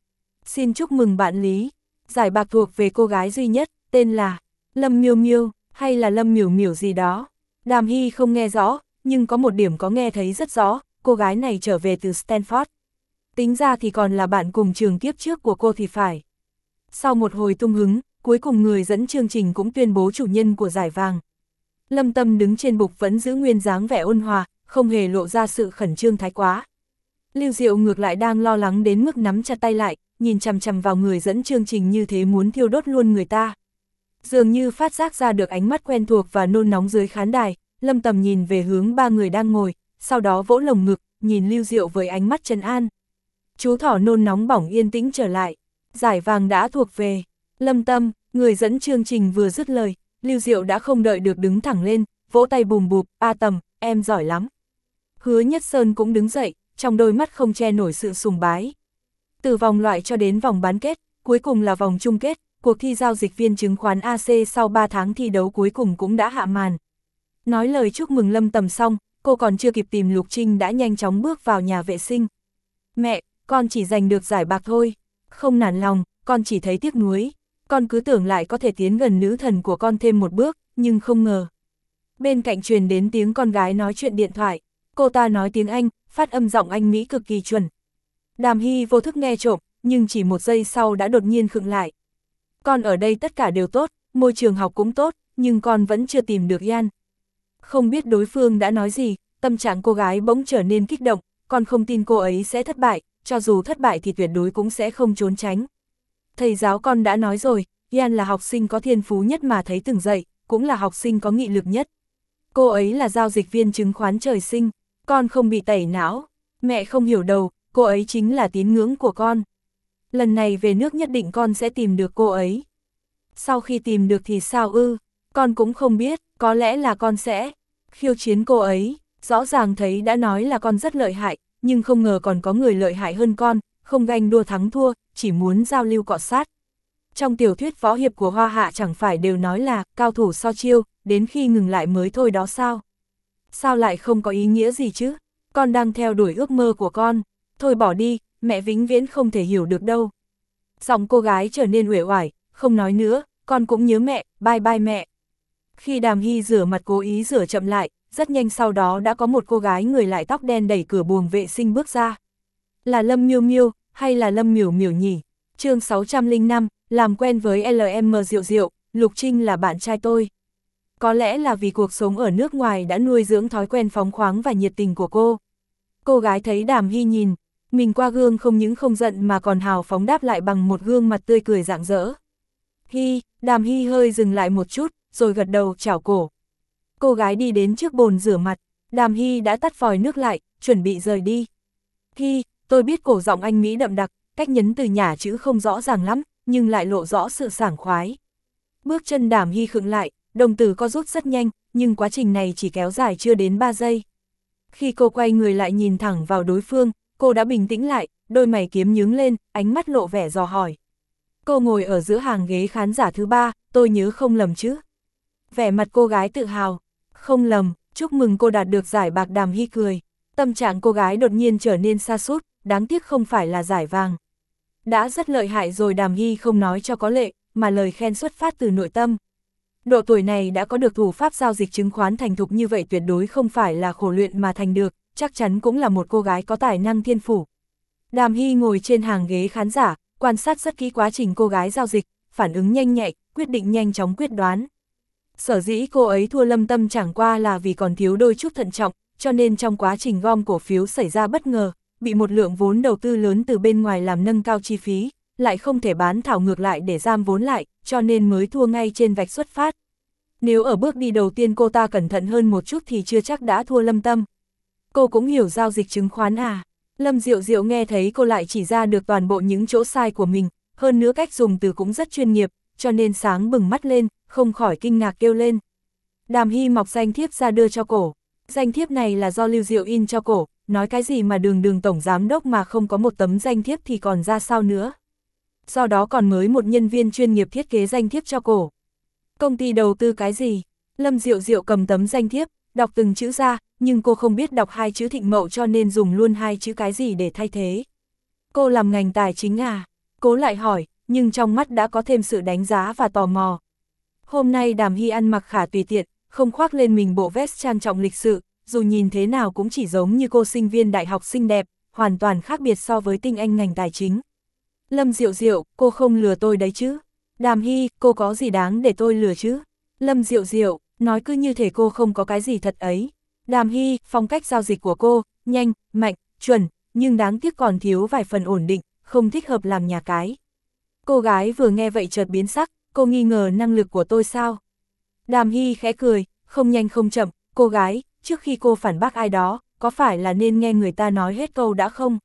Xin chúc mừng bạn Lý. Giải bạc thuộc về cô gái duy nhất, tên là Lâm Miêu Miêu, hay là Lâm Miểu Miểu gì đó. Đàm Hy không nghe rõ, nhưng có một điểm có nghe thấy rất rõ, cô gái này trở về từ Stanford. Tính ra thì còn là bạn cùng trường kiếp trước của cô thì phải. Sau một hồi tung hứng, cuối cùng người dẫn chương trình cũng tuyên bố chủ nhân của giải vàng. Lâm Tâm đứng trên bục vẫn giữ nguyên dáng vẻ ôn hòa, không hề lộ ra sự khẩn trương thái quá. Lưu Diệu ngược lại đang lo lắng đến mức nắm chặt tay lại, nhìn chằm chằm vào người dẫn chương trình như thế muốn thiêu đốt luôn người ta. Dường như phát giác ra được ánh mắt quen thuộc và nôn nóng dưới khán đài, Lâm Tầm nhìn về hướng ba người đang ngồi, sau đó vỗ lồng ngực, nhìn Lưu Diệu với ánh mắt trấn an. Chú thỏ nôn nóng bỏng yên tĩnh trở lại, giải vàng đã thuộc về Lâm Tâm. Người dẫn chương trình vừa dứt lời, Lưu Diệu đã không đợi được đứng thẳng lên, vỗ tay bùm bụp, A Tầm, em giỏi lắm. Hứa Nhất Sơn cũng đứng dậy, trong đôi mắt không che nổi sự sùng bái. Từ vòng loại cho đến vòng bán kết, cuối cùng là vòng chung kết, cuộc thi giao dịch viên chứng khoán a xê sau ba tháng thi đấu cuối cùng cũng đã hạ màn. Nói lời chúc mừng Lâm Tầm xong, cô còn chưa kịp tìm Lục Trinh đã nhanh chóng bước vào nhà vệ sinh. Mẹ, con chỉ giành được giải bạc thôi. Không nản lòng, con chỉ thấy tiếc nuối. Con cứ tưởng lại có thể tiến gần nữ thần của con thêm một bước, nhưng không ngờ. Bên cạnh truyền đến tiếng con gái nói chuyện điện thoại. Cô ta nói tiếng Anh, phát âm giọng Anh Mỹ cực kỳ chuẩn. Đàm Hy vô thức nghe trộm, nhưng chỉ một giây sau đã đột nhiên khựng lại. Con ở đây tất cả đều tốt, môi trường học cũng tốt, nhưng con vẫn chưa tìm được Yan. Không biết đối phương đã nói gì, tâm trạng cô gái bỗng trở nên kích động, con không tin cô ấy sẽ thất bại, cho dù thất bại thì tuyệt đối cũng sẽ không trốn tránh. Thầy giáo con đã nói rồi, Yan là học sinh có thiên phú nhất mà thấy từng dậy, cũng là học sinh có nghị lực nhất. Cô ấy là giao dịch viên chứng khoán trời sinh, con không bị tẩy não. Mẹ không hiểu đâu, cô ấy chính là tín ngưỡng của con. Lần này về nước nhất định con sẽ tìm được cô ấy. Sau khi tìm được thì sao ư? Con cũng không biết, có lẽ là con sẽ khiêu chiến cô ấy. Rõ ràng thấy đã nói là con rất lợi hại, nhưng không ngờ còn có người lợi hại hơn con, không ganh đua thắng thua, chỉ muốn giao lưu cọ sát. Trong tiểu thuyết võ hiệp của Hoa Hạ chẳng phải đều nói là cao thủ so chiêu, đến khi ngừng lại mới thôi đó sao? Sao lại không có ý nghĩa gì chứ? Con đang theo đuổi ước mơ của con. Thôi bỏ đi, mẹ vĩnh viễn không thể hiểu được đâu. Giọng cô gái trở nên uể oải, không nói nữa, con cũng nhớ mẹ, bye bye mẹ. Khi Đàm Hy rửa mặt cố ý rửa chậm lại, rất nhanh sau đó đã có một cô gái người lại tóc đen đẩy cửa buồng vệ sinh bước ra. Là Lâm Miêu Miêu, hay là Lâm Miểu Miểu nhỉ? Chương sáu trăm lẻ năm, làm quen với lờ em Diệu Diệu, Lục Trinh là bạn trai tôi. Có lẽ là vì cuộc sống ở nước ngoài đã nuôi dưỡng thói quen phóng khoáng và nhiệt tình của cô. Cô gái thấy Đàm Hy nhìn mình qua gương không những không giận mà còn hào phóng đáp lại bằng một gương mặt tươi cười rạng rỡ. Hy, Đàm Hy hơi dừng lại một chút, rồi gật đầu chào cổ. Cô gái đi đến trước bồn rửa mặt, Đàm Hy đã tắt vòi nước lại, chuẩn bị rời đi. Hy, tôi biết cổ giọng Anh Mỹ đậm đặc, cách nhấn từ nhả chữ không rõ ràng lắm, nhưng lại lộ rõ sự sảng khoái. Bước chân Đàm Hy khựng lại, đồng tử co rút rất nhanh, nhưng quá trình này chỉ kéo dài chưa đến ba giây. Khi cô quay người lại nhìn thẳng vào đối phương, cô đã bình tĩnh lại, đôi mày kiếm nhướng lên, ánh mắt lộ vẻ dò hỏi. Cô ngồi ở giữa hàng ghế khán giả thứ ba, tôi nhớ không lầm chứ? Vẻ mặt cô gái tự hào. Không lầm, chúc mừng cô đạt được giải bạc. Đàm Hy cười. Tâm trạng cô gái đột nhiên trở nên sa sút, đáng tiếc không phải là giải vàng. Đã rất lợi hại rồi. Đàm Hy không nói cho có lệ, mà lời khen xuất phát từ nội tâm. Độ tuổi này đã có được thủ pháp giao dịch chứng khoán thành thục như vậy tuyệt đối không phải là khổ luyện mà thành được, chắc chắn cũng là một cô gái có tài năng thiên phủ. Đàm Hy ngồi trên hàng ghế khán giả, quan sát rất kỹ quá trình cô gái giao dịch, phản ứng nhanh nhạy, quyết định nhanh chóng quyết đoán. Sở dĩ cô ấy thua Lâm Tâm chẳng qua là vì còn thiếu đôi chút thận trọng, cho nên trong quá trình gom cổ phiếu xảy ra bất ngờ, bị một lượng vốn đầu tư lớn từ bên ngoài làm nâng cao chi phí, lại không thể bán thảo ngược lại để giam vốn lại, cho nên mới thua ngay trên vạch xuất phát. Nếu ở bước đi đầu tiên cô ta cẩn thận hơn một chút thì chưa chắc đã thua Lâm Tâm. Cô cũng hiểu giao dịch chứng khoán à? Lâm Diệu Diệu nghe thấy cô lại chỉ ra được toàn bộ những chỗ sai của mình, hơn nữa cách dùng từ cũng rất chuyên nghiệp, cho nên sáng bừng mắt lên, không khỏi kinh ngạc kêu lên. Đàm Hy mọc danh thiếp ra đưa cho cổ. Danh thiếp này là do Lưu Diệu in cho cổ, nói cái gì mà đường đường tổng giám đốc mà không có một tấm danh thiếp thì còn ra sao nữa. Do đó còn mới một nhân viên chuyên nghiệp thiết kế danh thiếp cho cổ. Công ty đầu tư cái gì? Lâm Diệu Diệu cầm tấm danh thiếp, đọc từng chữ ra, nhưng cô không biết đọc hai chữ Thịnh Mậu cho nên dùng luôn hai chữ cái gì để thay thế. Cô làm ngành tài chính à? Cố lại hỏi, nhưng trong mắt đã có thêm sự đánh giá và tò mò. Hôm nay Đàm Hy ăn mặc khá tùy tiện, không khoác lên mình bộ vest trang trọng lịch sự, dù nhìn thế nào cũng chỉ giống như cô sinh viên đại học xinh đẹp, hoàn toàn khác biệt so với tinh anh ngành tài chính. Lâm Diệu Diệu, cô không lừa tôi đấy chứ? Đàm Hy, cô có gì đáng để tôi lừa chứ? Lâm Diệu Diệu, nói cứ như thể cô không có cái gì thật ấy. Đàm Hy, phong cách giao dịch của cô, nhanh, mạnh, chuẩn, nhưng đáng tiếc còn thiếu vài phần ổn định, không thích hợp làm nhà cái. Cô gái vừa nghe vậy chợt biến sắc, cô nghi ngờ năng lực của tôi sao? Đàm Hy khẽ cười, không nhanh không chậm, cô gái, trước khi cô phản bác ai đó, có phải là nên nghe người ta nói hết câu đã không?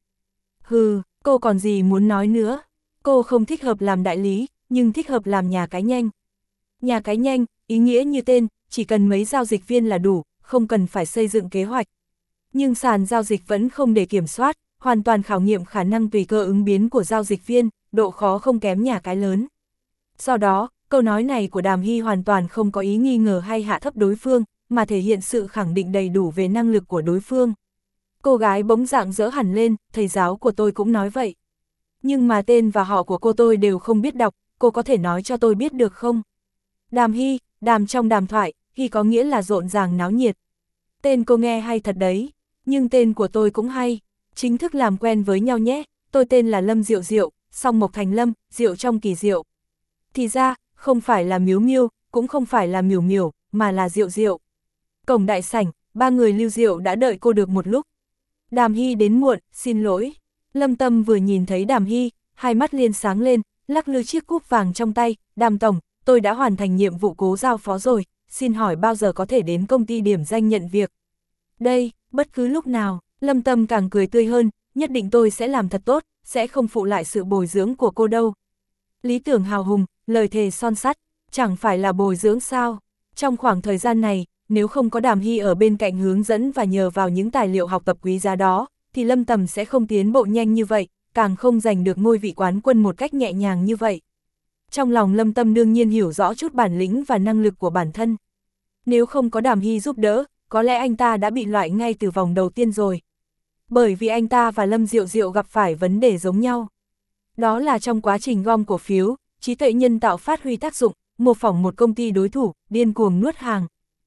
Hừ, cô còn gì muốn nói nữa? Cô không thích hợp làm đại lý, nhưng thích hợp làm nhà cái nhanh. Nhà cái nhanh, ý nghĩa như tên, chỉ cần mấy giao dịch viên là đủ, không cần phải xây dựng kế hoạch. Nhưng sàn giao dịch vẫn không để kiểm soát, hoàn toàn khảo nghiệm khả năng tùy cơ ứng biến của giao dịch viên, độ khó không kém nhà cái lớn. Do đó, câu nói này của Đàm Hy hoàn toàn không có ý nghi ngờ hay hạ thấp đối phương, mà thể hiện sự khẳng định đầy đủ về năng lực của đối phương. Cô gái bỗng rạng rỡ hẳn lên, thầy giáo của tôi cũng nói vậy. Nhưng mà tên và họ của cô tôi đều không biết đọc, cô có thể nói cho tôi biết được không? Đàm Hy, đàm trong đàm thoại, Hy có nghĩa là rộn ràng náo nhiệt. Tên cô nghe hay thật đấy, nhưng tên của tôi cũng hay. Chính thức làm quen với nhau nhé, tôi tên là Lâm Diệu Diệu, song mộc thành lâm, diệu trong kỳ diệu. Thì ra, không phải là Miếu Miêu, cũng không phải là Miểu Miểu, mà là Diệu Diệu. Cổng đại sảnh, ba người Lưu Diệu đã đợi cô được một lúc. Đàm Hy đến muộn, xin lỗi. Lâm Tâm vừa nhìn thấy Đàm Hy, hai mắt liền sáng lên, lắc lư chiếc cúp vàng trong tay. Đàm tổng, tôi đã hoàn thành nhiệm vụ cố giao phó rồi, xin hỏi bao giờ có thể đến công ty điểm danh nhận việc? Đây, bất cứ lúc nào. Lâm Tâm càng cười tươi hơn, nhất định tôi sẽ làm thật tốt, sẽ không phụ lại sự bồi dưỡng của cô đâu. Lý tưởng hào hùng, lời thề son sắt, chẳng phải là bồi dưỡng sao? Trong khoảng thời gian này, nếu không có Đàm Hy ở bên cạnh hướng dẫn và nhờ vào những tài liệu học tập quý giá đó, thì Lâm Tầm sẽ không tiến bộ nhanh như vậy, càng không giành được ngôi vị quán quân một cách nhẹ nhàng như vậy. Trong lòng Lâm Tâm đương nhiên hiểu rõ chút bản lĩnh và năng lực của bản thân. Nếu không có Đàm Hy giúp đỡ, có lẽ anh ta đã bị loại ngay từ vòng đầu tiên rồi. Bởi vì anh ta và Lâm Diệu Diệu gặp phải vấn đề giống nhau. Đó là trong quá trình gom cổ phiếu, trí tuệ nhân tạo phát huy tác dụng, mô phỏng một công ty đối thủ, điên cuồng nuốt hàng.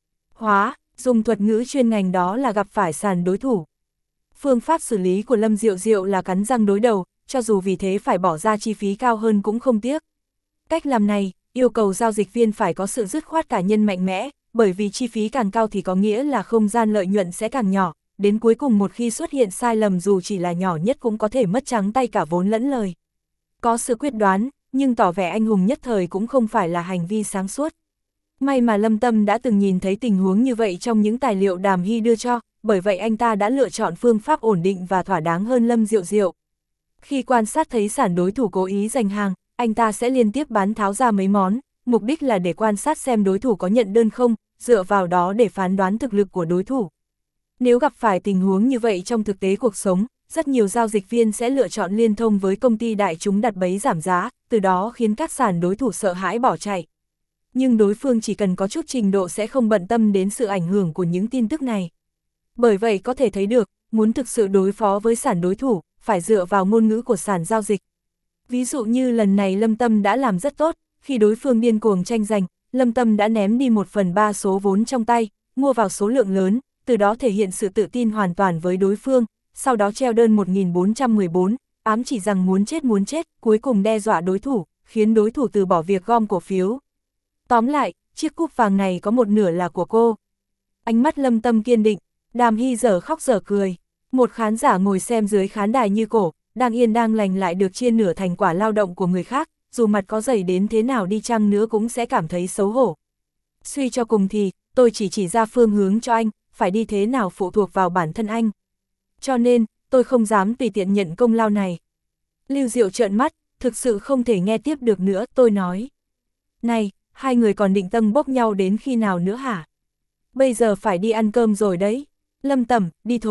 Hóa, dùng thuật ngữ chuyên ngành đó là gặp phải sàn đối thủ. Phương pháp xử lý của Lâm Diệu Diệu là cắn răng đối đầu, cho dù vì thế phải bỏ ra chi phí cao hơn cũng không tiếc. Cách làm này, yêu cầu giao dịch viên phải có sự dứt khoát cá nhân mạnh mẽ, bởi vì chi phí càng cao thì có nghĩa là không gian lợi nhuận sẽ càng nhỏ, đến cuối cùng một khi xuất hiện sai lầm dù chỉ là nhỏ nhất cũng có thể mất trắng tay cả vốn lẫn lời. Có sự quyết đoán, nhưng tỏ vẻ anh hùng nhất thời cũng không phải là hành vi sáng suốt. May mà Lâm Tâm đã từng nhìn thấy tình huống như vậy trong những tài liệu Đàm Hy đưa cho, bởi vậy anh ta đã lựa chọn phương pháp ổn định và thỏa đáng hơn Lâm Diệu Diệu. Khi quan sát thấy sàn đối thủ cố ý giành hàng, anh ta sẽ liên tiếp bán tháo ra mấy món, mục đích là để quan sát xem đối thủ có nhận đơn không, dựa vào đó để phán đoán thực lực của đối thủ. Nếu gặp phải tình huống như vậy trong thực tế cuộc sống, rất nhiều giao dịch viên sẽ lựa chọn liên thông với công ty đại chúng đặt bẫy giảm giá, từ đó khiến các sàn đối thủ sợ hãi bỏ chạy. Nhưng đối phương chỉ cần có chút trình độ sẽ không bận tâm đến sự ảnh hưởng của những tin tức này. Bởi vậy có thể thấy được, muốn thực sự đối phó với sàn đối thủ, phải dựa vào ngôn ngữ của sàn giao dịch. Ví dụ như lần này Lâm Tâm đã làm rất tốt, khi đối phương điên cuồng tranh giành, Lâm Tâm đã ném đi một phần ba số vốn trong tay, mua vào số lượng lớn, từ đó thể hiện sự tự tin hoàn toàn với đối phương, sau đó treo đơn một nghìn bốn trăm mười bốn, ám chỉ rằng muốn chết muốn chết, cuối cùng đe dọa đối thủ, khiến đối thủ từ bỏ việc gom cổ phiếu. Tóm lại, chiếc cúp vàng này có một nửa là của cô. Ánh mắt Lâm Tâm kiên định, Đàm Hy dở khóc dở cười. Một khán giả ngồi xem dưới khán đài như cổ, đang yên đang lành lại được chia nửa thành quả lao động của người khác, dù mặt có dày đến thế nào đi chăng nữa cũng sẽ cảm thấy xấu hổ. Suy cho cùng thì, tôi chỉ chỉ ra phương hướng cho anh, phải đi thế nào phụ thuộc vào bản thân anh. Cho nên, tôi không dám tùy tiện nhận công lao này. Lưu Diệu trợn mắt, thực sự không thể nghe tiếp được nữa, tôi nói. Này, hai người còn định tâm bốc nhau đến khi nào nữa hả? Bây giờ phải đi ăn cơm rồi đấy. Lâm Tầm, đi thôi,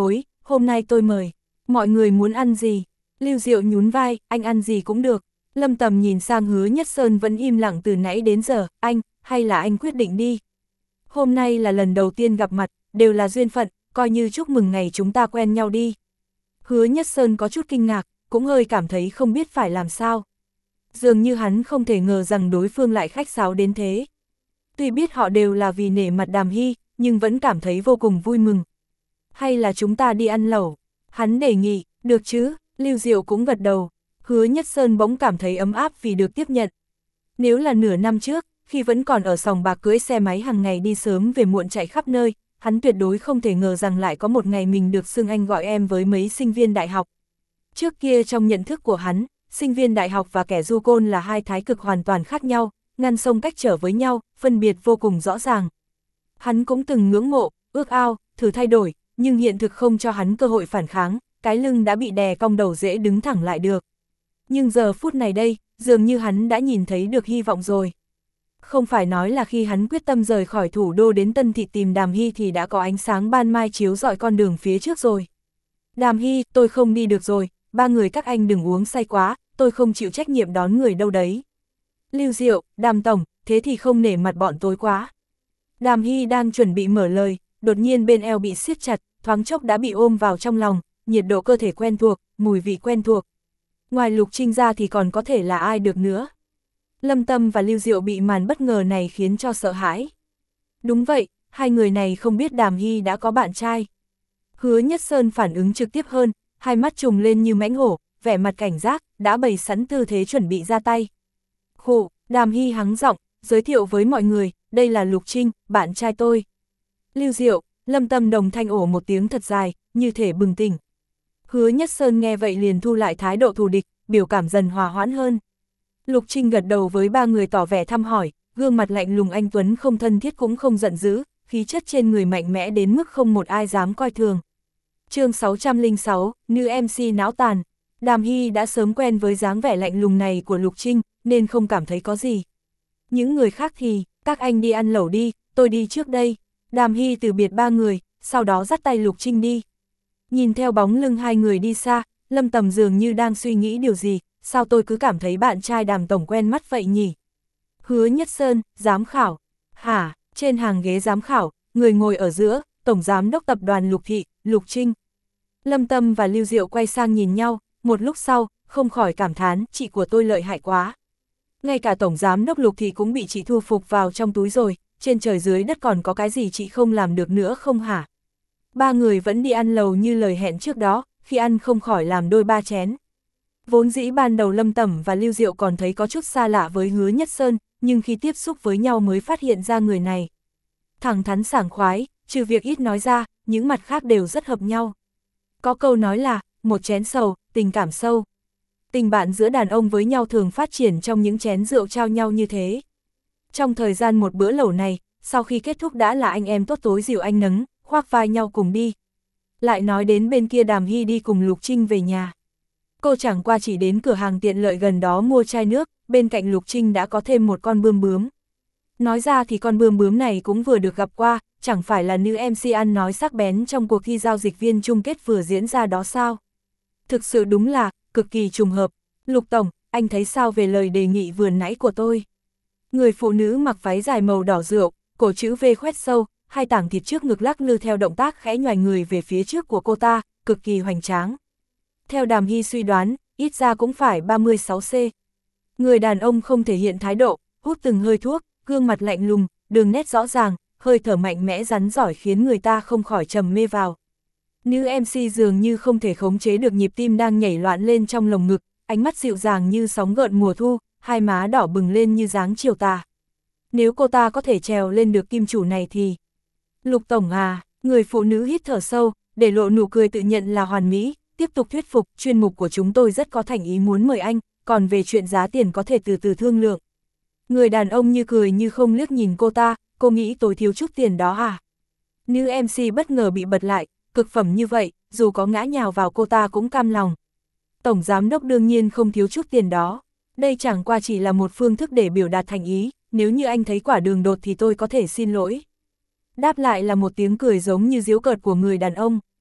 hôm nay tôi mời, mọi người muốn ăn gì? Lưu Diệu nhún vai, anh ăn gì cũng được. Lâm Tầm nhìn sang Hứa Nhất Sơn vẫn im lặng từ nãy đến giờ, anh, hay là anh quyết định đi. Hôm nay là lần đầu tiên gặp mặt, đều là duyên phận, coi như chúc mừng ngày chúng ta quen nhau đi. Hứa Nhất Sơn có chút kinh ngạc, cũng hơi cảm thấy không biết phải làm sao. Dường như hắn không thể ngờ rằng đối phương lại khách sáo đến thế. Tuy biết họ đều là vì nể mặt Đàm Hy, nhưng vẫn cảm thấy vô cùng vui mừng. Hay là chúng ta đi ăn lẩu? Hắn đề nghị, được chứ, Lưu Diệu cũng gật đầu. Hứa Nhất Sơn bỗng cảm thấy ấm áp vì được tiếp nhận. Nếu là nửa năm trước, khi vẫn còn ở sòng bạc cưỡi xe máy hàng ngày đi sớm về muộn chạy khắp nơi, hắn tuyệt đối không thể ngờ rằng lại có một ngày mình được xưng anh gọi em với mấy sinh viên đại học. Trước kia trong nhận thức của hắn, sinh viên đại học và kẻ du côn là hai thái cực hoàn toàn khác nhau, ngăn sông cách trở với nhau, phân biệt vô cùng rõ ràng. Hắn cũng từng ngưỡng mộ, ước ao, thử thay đổi, nhưng hiện thực không cho hắn cơ hội phản kháng, cái lưng đã bị đè cong đầu dễ đứng thẳng lại được. Nhưng giờ phút này đây, dường như hắn đã nhìn thấy được hy vọng rồi. Không phải nói là khi hắn quyết tâm rời khỏi thủ đô đến Tân Thị tìm Đàm Hy thì đã có ánh sáng ban mai chiếu rọi con đường phía trước rồi. Đàm Hy, tôi không đi được rồi, ba người các anh đừng uống say quá, tôi không chịu trách nhiệm đón người đâu đấy. Lưu Diệu, Đàm Tổng, thế thì không nể mặt bọn tôi quá. Đàm Hy đang chuẩn bị mở lời, đột nhiên bên eo bị siết chặt, thoáng chốc đã bị ôm vào trong lòng, nhiệt độ cơ thể quen thuộc, mùi vị quen thuộc. Ngoài Lục Trinh ra thì còn có thể là ai được nữa. Lâm Tâm và Lưu Diệu bị màn bất ngờ này khiến cho sợ hãi. Đúng vậy, hai người này không biết Đàm Hy đã có bạn trai. Hứa Nhất Sơn phản ứng trực tiếp hơn, hai mắt trùng lên như mãnh hổ, vẻ mặt cảnh giác, đã bày sẵn tư thế chuẩn bị ra tay. Khụ, Đàm Hy hắng giọng, giới thiệu với mọi người, đây là Lục Trinh, bạn trai tôi. Lưu Diệu, Lâm Tâm đồng thanh ổ một tiếng thật dài, như thể bừng tỉnh. Hứa Nhất Sơn nghe vậy liền thu lại thái độ thù địch, biểu cảm dần hòa hoãn hơn. Lục Trinh gật đầu với ba người tỏ vẻ thăm hỏi, gương mặt lạnh lùng anh tuấn không thân thiết cũng không giận dữ, khí chất trên người mạnh mẽ đến mức không một ai dám coi thường. Chương sáu trăm lẻ sáu, nữ em xê não tàn. Đàm Hy đã sớm quen với dáng vẻ lạnh lùng này của Lục Trinh, nên không cảm thấy có gì. Những người khác thì, các anh đi ăn lẩu đi, tôi đi trước đây. Đàm Hy từ biệt ba người, sau đó dắt tay Lục Trinh đi. Nhìn theo bóng lưng hai người đi xa, Lâm Tầm dường như đang suy nghĩ điều gì, sao tôi cứ cảm thấy bạn trai Đàm Tổng quen mắt vậy nhỉ? Hứa Nhất Sơn, giám khảo. Hả, trên hàng ghế giám khảo, người ngồi ở giữa, Tổng Giám đốc Tập đoàn Lục Thị, Lục Trinh. Lâm Tâm và Lưu Diệu quay sang nhìn nhau, một lúc sau, không khỏi cảm thán, chị của tôi lợi hại quá. Ngay cả Tổng Giám đốc Lục Thị cũng bị chị thu phục vào trong túi rồi, trên trời dưới đất còn có cái gì chị không làm được nữa không hả? Ba người vẫn đi ăn lầu như lời hẹn trước đó, khi ăn không khỏi làm đôi ba chén. Vốn dĩ ban đầu Lâm Tẩm và Lưu Diệu còn thấy có chút xa lạ với Hứa Nhất Sơn, nhưng khi tiếp xúc với nhau mới phát hiện ra người này. Thẳng thắn sảng khoái, trừ việc ít nói ra, những mặt khác đều rất hợp nhau. Có câu nói là, một chén sầu, tình cảm sâu. Tình bạn giữa đàn ông với nhau thường phát triển trong những chén rượu trao nhau như thế. Trong thời gian một bữa lẩu này, sau khi kết thúc đã là anh em tốt tối dìu anh nấng, khoác vai nhau cùng đi. Lại nói đến bên kia Đàm Hy đi cùng Lục Trinh về nhà. Cô chẳng qua chỉ đến cửa hàng tiện lợi gần đó mua chai nước, bên cạnh Lục Trinh đã có thêm một con bươm bướm. Nói ra thì con bươm bướm này cũng vừa được gặp qua, chẳng phải là nữ em xê ăn nói sắc bén trong cuộc thi giao dịch viên chung kết vừa diễn ra đó sao? Thực sự đúng là, cực kỳ trùng hợp. Lục Tổng, anh thấy sao về lời đề nghị vừa nãy của tôi? Người phụ nữ mặc váy dài màu đỏ rượu, cổ chữ V khoét sâu, hai tảng thịt trước ngực lắc lư theo động tác khẽ nhoài người về phía trước của cô ta, cực kỳ hoành tráng. Theo Đàm Hy suy đoán, ít ra cũng phải ba mươi sáu C. Người đàn ông không thể hiện thái độ, hút từng hơi thuốc, gương mặt lạnh lùng, đường nét rõ ràng, hơi thở mạnh mẽ rắn giỏi khiến người ta không khỏi trầm mê vào. Nữ em xê dường như không thể khống chế được nhịp tim đang nhảy loạn lên trong lồng ngực, ánh mắt dịu dàng như sóng gợn mùa thu, hai má đỏ bừng lên như dáng chiều tà. Nếu cô ta có thể trèo lên được kim chủ này thì... Lục Tổng à, người phụ nữ hít thở sâu, để lộ nụ cười tự nhận là hoàn mỹ, tiếp tục thuyết phục, chuyên mục của chúng tôi rất có thành ý muốn mời anh, còn về chuyện giá tiền có thể từ từ thương lượng. Người đàn ông như cười như không liếc nhìn cô ta, cô nghĩ tôi thiếu chút tiền đó à? Nữ em xê bất ngờ bị bật lại, cực phẩm như vậy, dù có ngã nhào vào cô ta cũng cam lòng. Tổng Giám đốc đương nhiên không thiếu chút tiền đó, đây chẳng qua chỉ là một phương thức để biểu đạt thành ý, nếu như anh thấy quả đường đột thì tôi có thể xin lỗi. Đáp lại là một tiếng cười giống như giễu cợt của người đàn ông.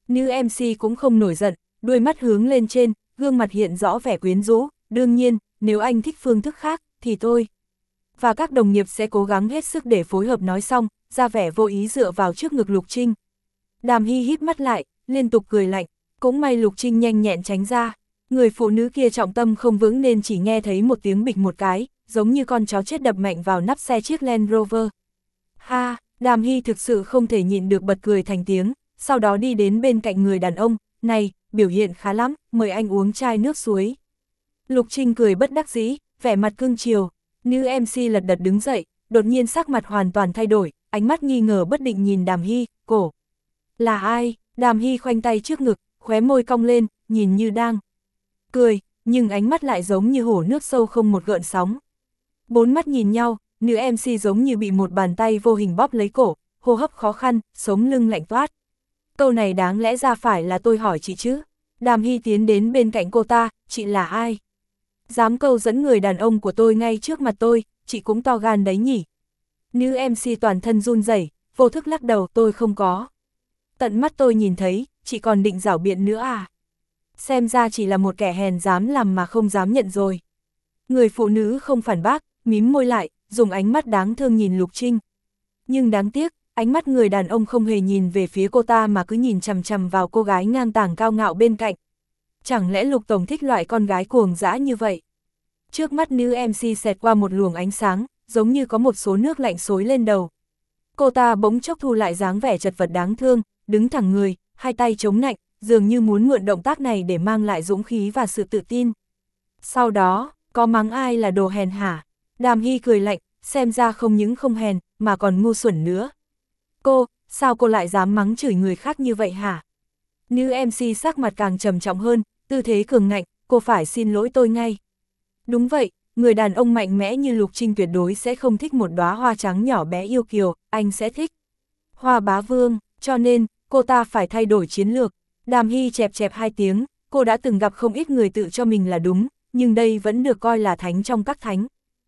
Nữ em xê cũng không nổi giận, đuôi mắt hướng lên trên, gương mặt hiện rõ vẻ quyến rũ, đương nhiên, nếu anh thích phương thức khác, thì tôi và các đồng nghiệp sẽ cố gắng hết sức để phối hợp. Nói xong, ra vẻ vô ý dựa vào trước ngực Lục Trinh. Đàm Hy híp mắt lại, liên tục cười lạnh, cũng may Lục Trinh nhanh nhẹn tránh ra. Người phụ nữ kia trọng tâm không vững nên chỉ nghe thấy một tiếng bịch một cái, giống như con chó chết đập mạnh vào nắp xe chiếc Land Rover. Ha, Đàm Hy thực sự không thể nhịn được bật cười thành tiếng, sau đó đi đến bên cạnh người đàn ông, này, biểu hiện khá lắm, mời anh uống chai nước suối. Lục Trinh cười bất đắc dĩ, vẻ mặt cưng chiều. Nữ em xê lật đật đứng dậy, đột nhiên sắc mặt hoàn toàn thay đổi, ánh mắt nghi ngờ bất định nhìn Đàm Hy, cổ. Là ai? Đàm Hy khoanh tay trước ngực, khóe môi cong lên, nhìn như đang cười, nhưng ánh mắt lại giống như hồ nước sâu không một gợn sóng. Bốn mắt nhìn nhau, nữ em xê giống như bị một bàn tay vô hình bóp lấy cổ, hô hấp khó khăn, sống lưng lạnh toát. Câu này đáng lẽ ra phải là tôi hỏi chị chứ. Đàm Hy tiến đến bên cạnh cô ta, chị là ai? Dám câu dẫn người đàn ông của tôi ngay trước mặt tôi, chị cũng to gan đấy nhỉ. Nữ em xê toàn thân run rẩy, vô thức lắc đầu, tôi không có. Tận mắt tôi nhìn thấy, chị còn định giảo biện nữa à? Xem ra chỉ là một kẻ hèn dám làm mà không dám nhận rồi. Người phụ nữ không phản bác, mím môi lại, dùng ánh mắt đáng thương nhìn Lục Trinh. Nhưng đáng tiếc, ánh mắt người đàn ông không hề nhìn về phía cô ta mà cứ nhìn chằm chằm vào cô gái ngang tàng cao ngạo bên cạnh. Chẳng lẽ Lục Tổng thích loại con gái cuồng dã như vậy? Trước mắt nữ em xê xẹt qua một luồng ánh sáng, giống như có một số nước lạnh xối lên đầu. Cô ta bỗng chốc thu lại dáng vẻ chật vật đáng thương, đứng thẳng người, hai tay chống nạnh, dường như muốn mượn động tác này để mang lại dũng khí và sự tự tin. Sau đó, có mắng ai là đồ hèn hả? Đàm Hy cười lạnh, xem ra không những không hèn, mà còn ngu xuẩn nữa. Cô, sao cô lại dám mắng chửi người khác như vậy hả? Nữ em xê sắc mặt càng trầm trọng hơn, tư thế cường ngạnh, cô phải xin lỗi tôi ngay. Đúng vậy, người đàn ông mạnh mẽ như Lục Trinh tuyệt đối sẽ không thích một đóa hoa trắng nhỏ bé yêu kiều, anh sẽ thích Hoa bá vương, cho nên, cô ta phải thay đổi chiến lược. Đàm Hy chẹp chẹp hai tiếng, cô đã từng gặp không ít người tự cho mình là đúng, nhưng đây vẫn được coi là thánh trong các thánh.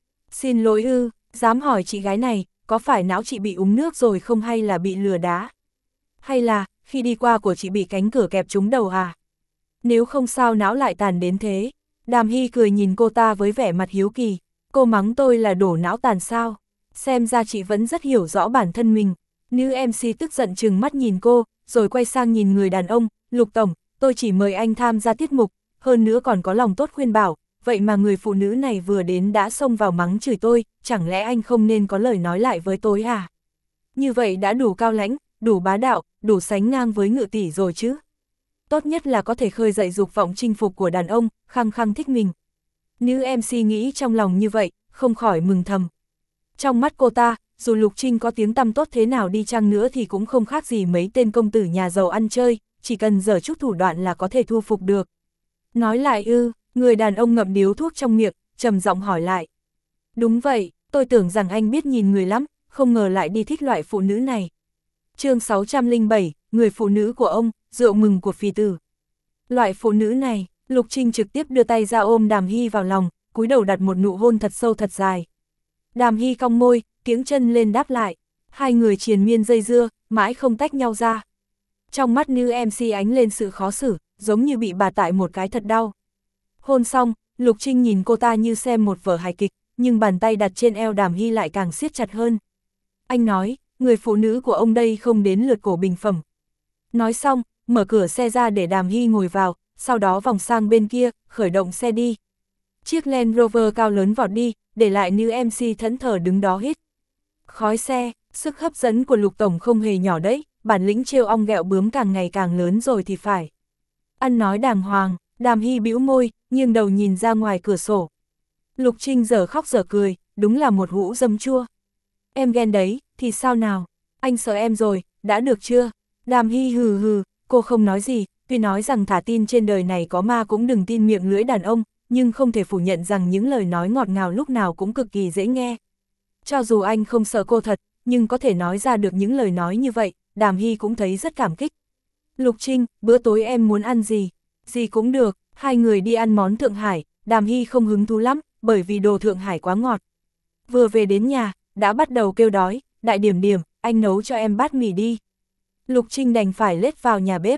Xin lỗi ư, dám hỏi chị gái này, có phải não chị bị uống nước rồi không hay là bị lừa đá? Hay là, khi đi qua của chị bị cánh cửa kẹp trúng đầu à? Nếu không sao não lại tàn đến thế? Đàm Hy cười nhìn cô ta với vẻ mặt hiếu kỳ, cô mắng tôi là đổ não tàn sao? Xem ra chị vẫn rất hiểu rõ bản thân mình. Nữ em xê tức giận trừng mắt nhìn cô, rồi quay sang nhìn người đàn ông, Lục Tổng, tôi chỉ mời anh tham gia tiết mục, hơn nữa còn có lòng tốt khuyên bảo, vậy mà người phụ nữ này vừa đến đã xông vào mắng chửi tôi, chẳng lẽ anh không nên có lời nói lại với tôi à? Như vậy đã đủ cao lãnh, đủ bá đạo, đủ sánh ngang với Ngự tỷ rồi chứ. Tốt nhất là có thể khơi dậy dục vọng chinh phục của đàn ông, khăng khăng thích mình. Nữ em xê nghĩ trong lòng như vậy, không khỏi mừng thầm. Trong mắt cô ta, dù Lục Trinh có tiếng tăm tốt thế nào đi chăng nữa thì cũng không khác gì mấy tên công tử nhà giàu ăn chơi, chỉ cần giở chút thủ đoạn là có thể thu phục được. Nói lại ư, người đàn ông ngậm điếu thuốc trong miệng, trầm giọng hỏi lại. Đúng vậy, tôi tưởng rằng anh biết nhìn người lắm, không ngờ lại đi thích loại phụ nữ này. Chương sáu trăm lẻ bảy, người phụ nữ của ông, rượu mừng của phì tử. Loại phụ nữ này, Lục Trinh trực tiếp đưa tay ra ôm Đàm Hy vào lòng, cúi đầu đặt một nụ hôn thật sâu thật dài. Đàm Hy cong môi, kiếng chân lên đáp lại. Hai người triền miên dây dưa, mãi không tách nhau ra. Trong mắt nữ em xê ánh lên sự khó xử, giống như bị bà tại một cái thật đau. Hôn xong, Lục Trinh nhìn cô ta như xem một vở hài kịch, nhưng bàn tay đặt trên eo Đàm Hy lại càng siết chặt hơn. Anh nói, người phụ nữ của ông đây không đến lượt cổ bình phẩm. Nói xong, mở cửa xe ra để Đàm Hy ngồi vào, sau đó vòng sang bên kia, khởi động xe đi. Chiếc Land Rover cao lớn vọt đi, để lại nữ em xê thẫn thờ đứng đó hít khói xe. Sức hấp dẫn của Lục Tổng không hề nhỏ đấy, bản lĩnh trêu ong ghẹo bướm càng ngày càng lớn rồi thì phải. Ăn nói đàng hoàng, Đàm Hy bĩu môi, nghiêng đầu nhìn ra ngoài cửa sổ. Lục Trinh giờ khóc giờ cười, đúng là một hũ dấm chua. Em ghen đấy, thì sao nào? Anh sợ em rồi, đã được chưa? Đàm Hy hừ hừ, cô không nói gì, tuy nói rằng thả tin trên đời này có ma cũng đừng tin miệng lưỡi đàn ông, nhưng không thể phủ nhận rằng những lời nói ngọt ngào lúc nào cũng cực kỳ dễ nghe. Cho dù anh không sợ cô thật, nhưng có thể nói ra được những lời nói như vậy, Đàm Hy cũng thấy rất cảm kích. Lục Trinh, bữa tối em muốn ăn gì? Gì cũng được, hai người đi ăn món Thượng Hải, Đàm Hy không hứng thú lắm, bởi vì đồ Thượng Hải quá ngọt. Vừa về đến nhà, đã bắt đầu kêu đói, đại điểm điểm, anh nấu cho em bát mì đi. Lục Trinh đành phải lết vào nhà bếp,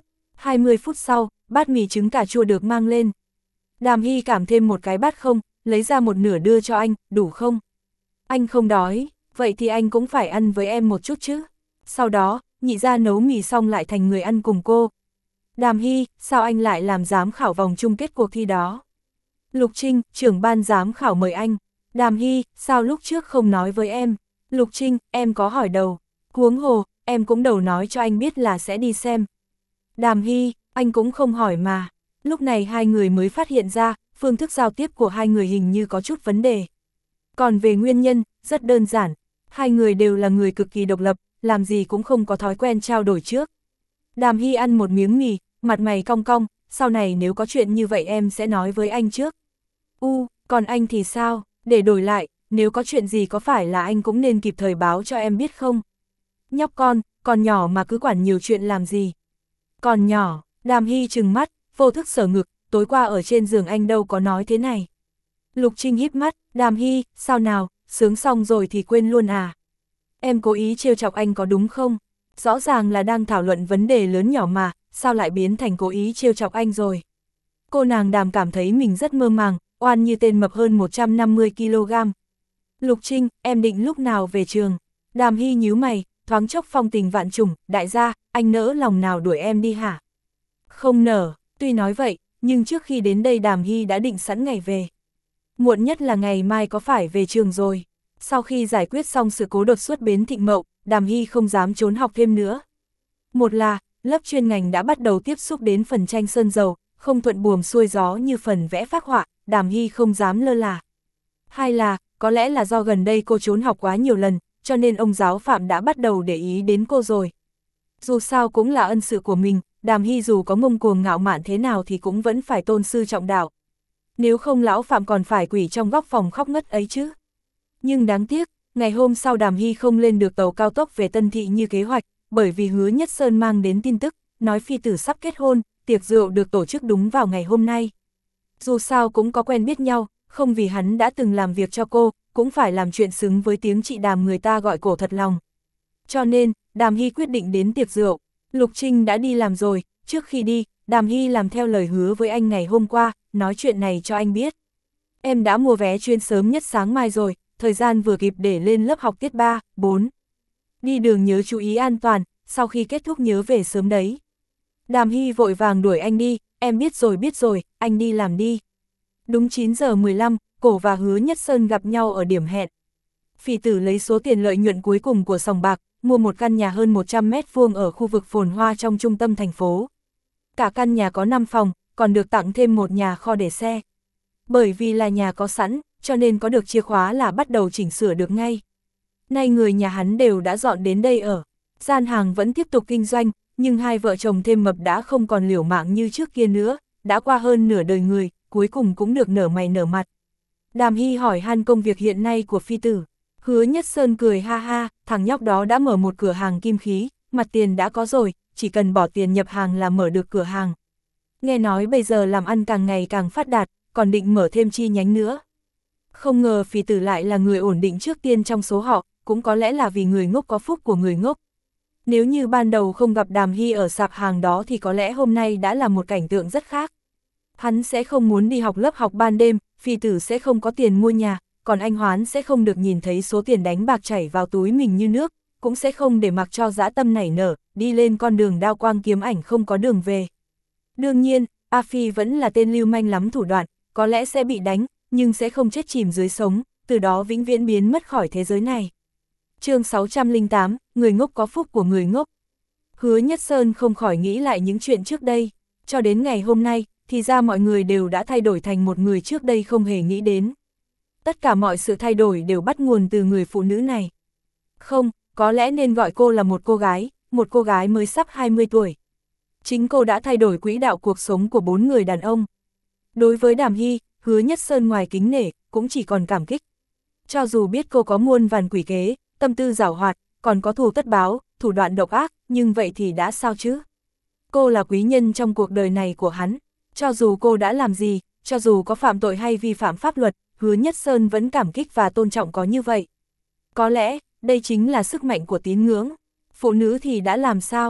hai mươi phút sau, bát mì trứng cà chua được mang lên. Đàm Hy cảm thêm một cái bát không, lấy ra một nửa đưa cho anh, đủ không? Anh không đói, vậy thì anh cũng phải ăn với em một chút chứ. Sau đó, nhị gia nấu mì xong lại thành người ăn cùng cô. Đàm Hy, sao anh lại làm giám khảo vòng chung kết cuộc thi đó? Lục Trinh, trưởng ban giám khảo mời anh. Đàm Hy, sao lúc trước không nói với em? Lục Trinh, em có hỏi đầu. Huống hồ, em cũng đầu nói cho anh biết là sẽ đi xem. Đàm Hy, anh cũng không hỏi mà. Lúc này hai người mới phát hiện ra, phương thức giao tiếp của hai người hình như có chút vấn đề. Còn về nguyên nhân, rất đơn giản. Hai người đều là người cực kỳ độc lập, làm gì cũng không có thói quen trao đổi trước. Đàm Hy ăn một miếng mì, mặt mày cong cong, sau này nếu có chuyện như vậy em sẽ nói với anh trước. U, còn anh thì sao, để đổi lại, nếu có chuyện gì có phải là anh cũng nên kịp thời báo cho em biết không? Nhóc con, còn nhỏ mà cứ quản nhiều chuyện làm gì? Còn nhỏ, Đàm Hy trừng mắt, vô thức sở ngực, tối qua ở trên giường anh đâu có nói thế này. Lục Trinh híp mắt, Đàm Hy, sao nào, sướng xong rồi thì quên luôn à? Em cố ý trêu chọc anh có đúng không? Rõ ràng là đang thảo luận vấn đề lớn nhỏ mà, sao lại biến thành cố ý trêu chọc anh rồi? Cô nàng Đàm cảm thấy mình rất mơ màng, oan như tên mập hơn một trăm năm mươi ki lô gam. Lục Trinh, em định lúc nào về trường? Đàm Hy nhíu mày, thoáng chốc phong tình vạn trùng, đại gia, anh nỡ lòng nào đuổi em đi hả? Không nở, tuy nói vậy, nhưng trước khi đến đây Đàm Hy đã định sẵn ngày về. Muộn nhất là ngày mai có phải về trường rồi. Sau khi giải quyết xong sự cố đột xuất bến Thịnh Mậu, Đàm Hy không dám trốn học thêm nữa. Một là, lớp chuyên ngành đã bắt đầu tiếp xúc đến phần tranh sơn dầu, không thuận buồm xuôi gió như phần vẽ phác họa, Đàm Hy không dám lơ là. Hai là, có lẽ là do gần đây cô trốn học quá nhiều lần, cho nên ông giáo phạm đã bắt đầu để ý đến cô rồi. Dù sao cũng là ân sự của mình, Đàm Hy dù có ngông cuồng ngạo mạn thế nào thì cũng vẫn phải tôn sư trọng đạo. Nếu không lão phạm còn phải quỷ trong góc phòng khóc ngất ấy chứ. Nhưng đáng tiếc, ngày hôm sau Đàm Hy không lên được tàu cao tốc về Tân Thị như kế hoạch, bởi vì Hứa Nhất Sơn mang đến tin tức, nói phi tử sắp kết hôn, tiệc rượu được tổ chức đúng vào ngày hôm nay. Dù sao cũng có quen biết nhau, không vì hắn đã từng làm việc cho cô, cũng phải làm chuyện xứng với tiếng chị Đàm người ta gọi cổ thật lòng. Cho nên, Đàm Hy quyết định đến tiệc rượu. Lục Trinh đã đi làm rồi, trước khi đi, Đàm Hy làm theo lời hứa với anh ngày hôm qua, nói chuyện này cho anh biết. Em đã mua vé chuyên sớm nhất sáng mai rồi, thời gian vừa kịp để lên lớp học tiết ba, bốn. Đi đường nhớ chú ý an toàn, sau khi kết thúc nhớ về sớm đấy. Đàm Hy vội vàng đuổi anh đi, em biết rồi biết rồi, anh đi làm đi. Đúng chín giờ mười lăm, Cổ và Hứa Nhất Sơn gặp nhau ở điểm hẹn. Phỉ tử lấy số tiền lợi nhuận cuối cùng của sòng bạc, mua một căn nhà hơn một trăm mét vuông ở khu vực phồn hoa trong trung tâm thành phố. Cả căn nhà có năm phòng, còn được tặng thêm một nhà kho để xe. Bởi vì là nhà có sẵn, cho nên có được chìa khóa là bắt đầu chỉnh sửa được ngay. Nay người nhà hắn đều đã dọn đến đây ở. Gian hàng vẫn tiếp tục kinh doanh, nhưng hai vợ chồng thêm mập đã không còn liều mạng như trước kia nữa, đã qua hơn nửa đời người, cuối cùng cũng được nở mày nở mặt. Đàm Hy hỏi han công việc hiện nay của phi tử. Hứa Nhất Sơn cười ha ha, thằng nhóc đó đã mở một cửa hàng kim khí, mặt tiền đã có rồi, chỉ cần bỏ tiền nhập hàng là mở được cửa hàng. Nghe nói bây giờ làm ăn càng ngày càng phát đạt, còn định mở thêm chi nhánh nữa. Không ngờ phì tử lại là người ổn định trước tiên trong số họ, cũng có lẽ là vì người ngốc có phúc của người ngốc. Nếu như ban đầu không gặp Đàm Hy ở sạp hàng đó thì có lẽ hôm nay đã là một cảnh tượng rất khác. Hắn sẽ không muốn đi học lớp học ban đêm, phì tử sẽ không có tiền mua nhà, còn anh Hoán sẽ không được nhìn thấy số tiền đánh bạc chảy vào túi mình như nước, cũng sẽ không để mặc cho dã tâm nảy nở, đi lên con đường đao quang kiếm ảnh không có đường về. Đương nhiên, A Phi vẫn là tên lưu manh lắm thủ đoạn, có lẽ sẽ bị đánh, nhưng sẽ không chết chìm dưới sống, từ đó vĩnh viễn biến mất khỏi thế giới này. Chương sáu trăm lẻ tám, người ngốc có phúc của người ngốc. Hứa Nhất Sơn không khỏi nghĩ lại những chuyện trước đây, cho đến ngày hôm nay, thì ra mọi người đều đã thay đổi thành một người trước đây không hề nghĩ đến. Tất cả mọi sự thay đổi đều bắt nguồn từ người phụ nữ này. Không, có lẽ nên gọi cô là một cô gái, một cô gái mới sắp hai mươi tuổi. Chính cô đã thay đổi quỹ đạo cuộc sống của bốn người đàn ông. Đối với Đàm Hy, Hứa Nhất Sơn ngoài kính nể, cũng chỉ còn cảm kích. Cho dù biết cô có muôn vàn quỷ kế, tâm tư giảo hoạt, còn có thù tất báo, thủ đoạn độc ác, nhưng vậy thì đã sao chứ? Cô là quý nhân trong cuộc đời này của hắn. Cho dù cô đã làm gì, cho dù có phạm tội hay vi phạm pháp luật, Hứa Nhất Sơn vẫn cảm kích và tôn trọng có như vậy. Có lẽ, đây chính là sức mạnh của tín ngưỡng. Phụ nữ thì đã làm sao?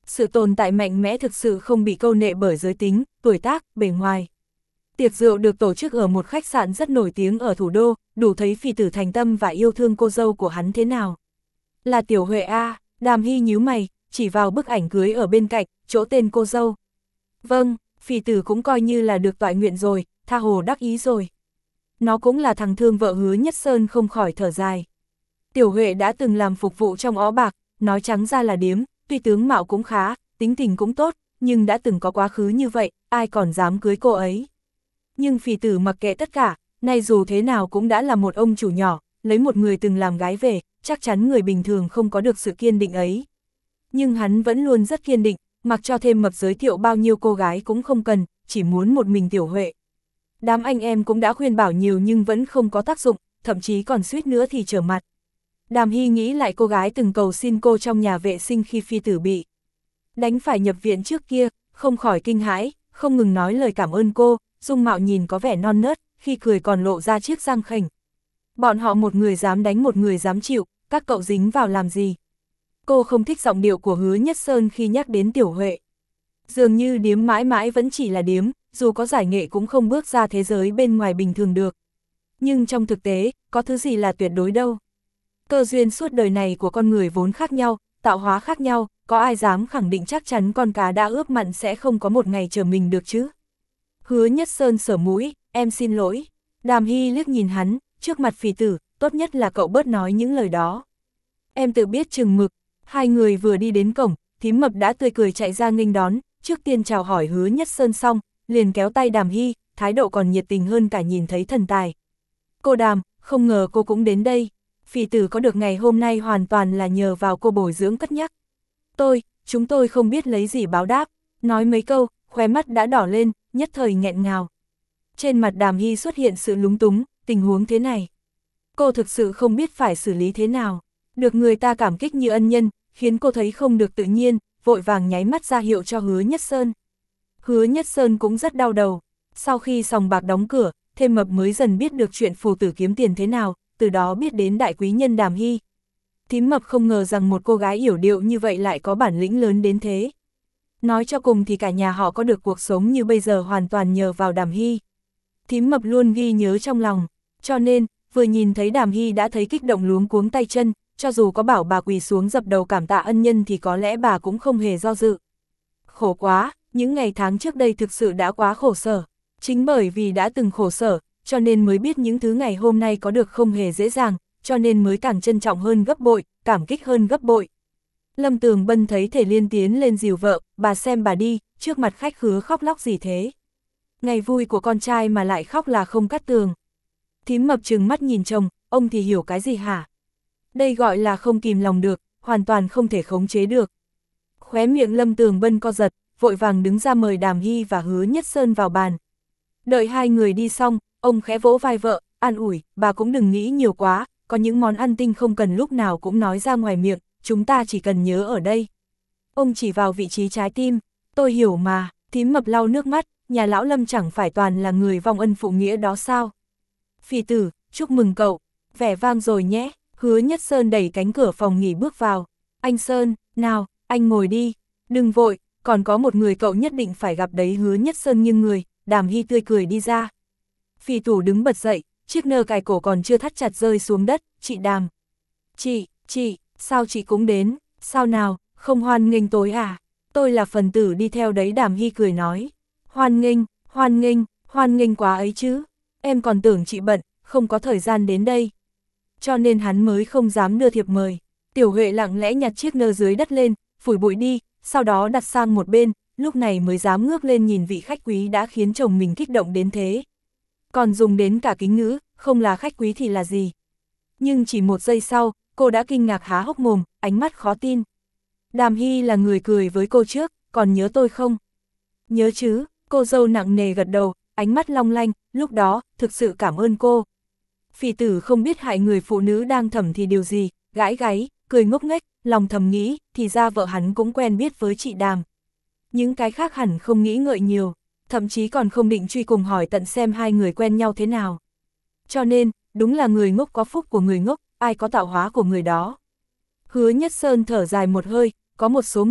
Sự tồn tại mạnh mẽ thực sự không bị câu nệ bởi giới tính, tuổi tác, bề ngoài. Tiệc rượu được tổ chức ở một khách sạn rất nổi tiếng ở thủ đô, đủ thấy Phì Tử thành tâm và yêu thương cô dâu của hắn thế nào. Là Tiểu Huệ a, Đàm Hy nhíu mày, chỉ vào bức ảnh cưới ở bên cạnh, chỗ tên cô dâu. Vâng, Phì Tử cũng coi như là được toại nguyện rồi, tha hồ đắc ý rồi. Nó cũng là thằng thương vợ Hứa Nhất Sơn không khỏi thở dài. Tiểu Huệ đã từng làm phục vụ trong ó bạc, nói trắng ra là điếm, tuy tướng mạo cũng khá, tính tình cũng tốt, nhưng đã từng có quá khứ như vậy, ai còn dám cưới cô ấy. Nhưng Phì Tử mặc kệ tất cả, nay dù thế nào cũng đã là một ông chủ nhỏ, lấy một người từng làm gái về, chắc chắn người bình thường không có được sự kiên định ấy. Nhưng hắn vẫn luôn rất kiên định, mặc cho thêm mập giới thiệu bao nhiêu cô gái cũng không cần, chỉ muốn một mình Tiểu Huệ. Đám anh em cũng đã khuyên bảo nhiều nhưng vẫn không có tác dụng, thậm chí còn suýt nữa thì trở mặt. Đàm Hy nghĩ lại cô gái từng cầu xin cô trong nhà vệ sinh khi Phi Tử bị đánh phải nhập viện trước kia, không khỏi kinh hãi, không ngừng nói lời cảm ơn cô, dung mạo nhìn có vẻ non nớt, khi cười còn lộ ra chiếc răng khểnh. Bọn họ một người dám đánh một người dám chịu, các cậu dính vào làm gì? Cô không thích giọng điệu của Hứa Nhất Sơn khi nhắc đến Tiểu Huệ. Dường như điếm mãi mãi vẫn chỉ là điếm, dù có giải nghệ cũng không bước ra thế giới bên ngoài bình thường được. Nhưng trong thực tế, có thứ gì là tuyệt đối đâu. Cơ duyên suốt đời này của con người vốn khác nhau, tạo hóa khác nhau, có ai dám khẳng định chắc chắn con cá đã ướp mặn sẽ không có một ngày chờ mình được chứ? Hứa Nhất Sơn sờ mũi, em xin lỗi. Đàm Hy liếc nhìn hắn, trước mặt Phì Tử, tốt nhất là cậu bớt nói những lời đó. Em tự biết chừng mực. Hai người vừa đi đến cổng, Thím Mập đã tươi cười chạy ra nghênh đón, trước tiên chào hỏi Hứa Nhất Sơn xong, liền kéo tay Đàm Hy, thái độ còn nhiệt tình hơn cả nhìn thấy thần tài. Cô Đàm, không ngờ cô cũng đến đây. Phì Tử có được ngày hôm nay hoàn toàn là nhờ vào cô bồi dưỡng cất nhắc. Tôi, chúng tôi không biết lấy gì báo đáp, nói mấy câu, khóe mắt đã đỏ lên, nhất thời nghẹn ngào. Trên mặt Đàm Hy xuất hiện sự lúng túng, tình huống thế này. Cô thực sự không biết phải xử lý thế nào. Được người ta cảm kích như ân nhân, khiến cô thấy không được tự nhiên, vội vàng nháy mắt ra hiệu cho Hứa Nhất Sơn. Hứa Nhất Sơn cũng rất đau đầu. Sau khi sòng bạc đóng cửa, Thêm Mập mới dần biết được chuyện phù tử kiếm tiền thế nào, từ đó biết đến đại quý nhân Đàm Hy. Thím Mập không ngờ rằng một cô gái yểu điệu như vậy lại có bản lĩnh lớn đến thế. Nói cho cùng thì cả nhà họ có được cuộc sống như bây giờ hoàn toàn nhờ vào Đàm Hy. Thím Mập luôn ghi nhớ trong lòng, cho nên, vừa nhìn thấy Đàm Hy đã thấy kích động luống cuống tay chân, cho dù có bảo bà quỳ xuống dập đầu cảm tạ ân nhân thì có lẽ bà cũng không hề do dự. Khổ quá, những ngày tháng trước đây thực sự đã quá khổ sở. Chính bởi vì đã từng khổ sở, cho nên mới biết những thứ ngày hôm nay có được không hề dễ dàng, cho nên mới càng trân trọng hơn gấp bội, cảm kích hơn gấp bội. Lâm Tường Bân thấy Thể Liên tiến lên dìu vợ, bà xem bà đi, trước mặt khách khứa khóc lóc gì thế. Ngày vui của con trai mà lại khóc là không cắt tường. Thím Mập trừng mắt nhìn chồng, ông thì hiểu cái gì hả? Đây gọi là không kìm lòng được, hoàn toàn không thể khống chế được. Khóe miệng Lâm Tường Bân co giật, vội vàng đứng ra mời Đàm Hy và Hứa Nhất Sơn vào bàn. Đợi hai người đi xong, ông khẽ vỗ vai vợ, an ủi, bà cũng đừng nghĩ nhiều quá, có những món ăn tinh không cần lúc nào cũng nói ra ngoài miệng, chúng ta chỉ cần nhớ ở đây. Ông chỉ vào vị trí trái tim, tôi hiểu mà. Thím Mập lau nước mắt, nhà lão Lâm chẳng phải toàn là người vong ân phụ nghĩa đó sao? Phì Tử, chúc mừng cậu, vẻ vang rồi nhé. Hứa Nhất Sơn đẩy cánh cửa phòng nghỉ bước vào. Anh Sơn, nào, anh ngồi đi, đừng vội, còn có một người cậu nhất định phải gặp đấy. Hứa Nhất Sơn nghiêng người, Đàm Hy tươi cười đi ra. Phì Tử đứng bật dậy, chiếc nơ cài cổ còn chưa thắt chặt rơi xuống đất, chị Đàm. Chị, chị, sao chị cũng đến, sao nào, không hoan nghênh tối à? Tôi là phần tử đi theo đấy. Đàm Hy cười nói. Hoan nghênh, hoan nghênh, hoan nghênh quá ấy chứ. Em còn tưởng chị bận, không có thời gian đến đây. Cho nên hắn mới không dám đưa thiệp mời. Tiểu Huệ lặng lẽ nhặt chiếc nơ dưới đất lên, phủi bụi đi, sau đó đặt sang một bên, lúc này mới dám ngước lên nhìn vị khách quý đã khiến chồng mình kích động đến thế. Còn dùng đến cả kính ngữ, không là khách quý thì là gì. Nhưng chỉ một giây sau, cô đã kinh ngạc há hốc mồm, ánh mắt khó tin. Đàm Hy là người cười với cô trước, còn nhớ tôi không? Nhớ chứ, cô dâu nặng nề gật đầu, ánh mắt long lanh, lúc đó, thực sự cảm ơn cô. Phì Tử không biết hại người phụ nữ đang thầm thì điều gì, gãi gáy, cười ngốc nghếch, lòng thầm nghĩ, thì ra vợ hắn cũng quen biết với chị Đàm. Những cái khác hẳn không nghĩ ngợi nhiều, thậm chí còn không định truy cùng hỏi tận xem hai người quen nhau thế nào. Cho nên, đúng là người ngốc có phúc của người ngốc, ai có tạo hóa của người đó. Hứa Nhất Sơn thở dài một hơi, có một số người,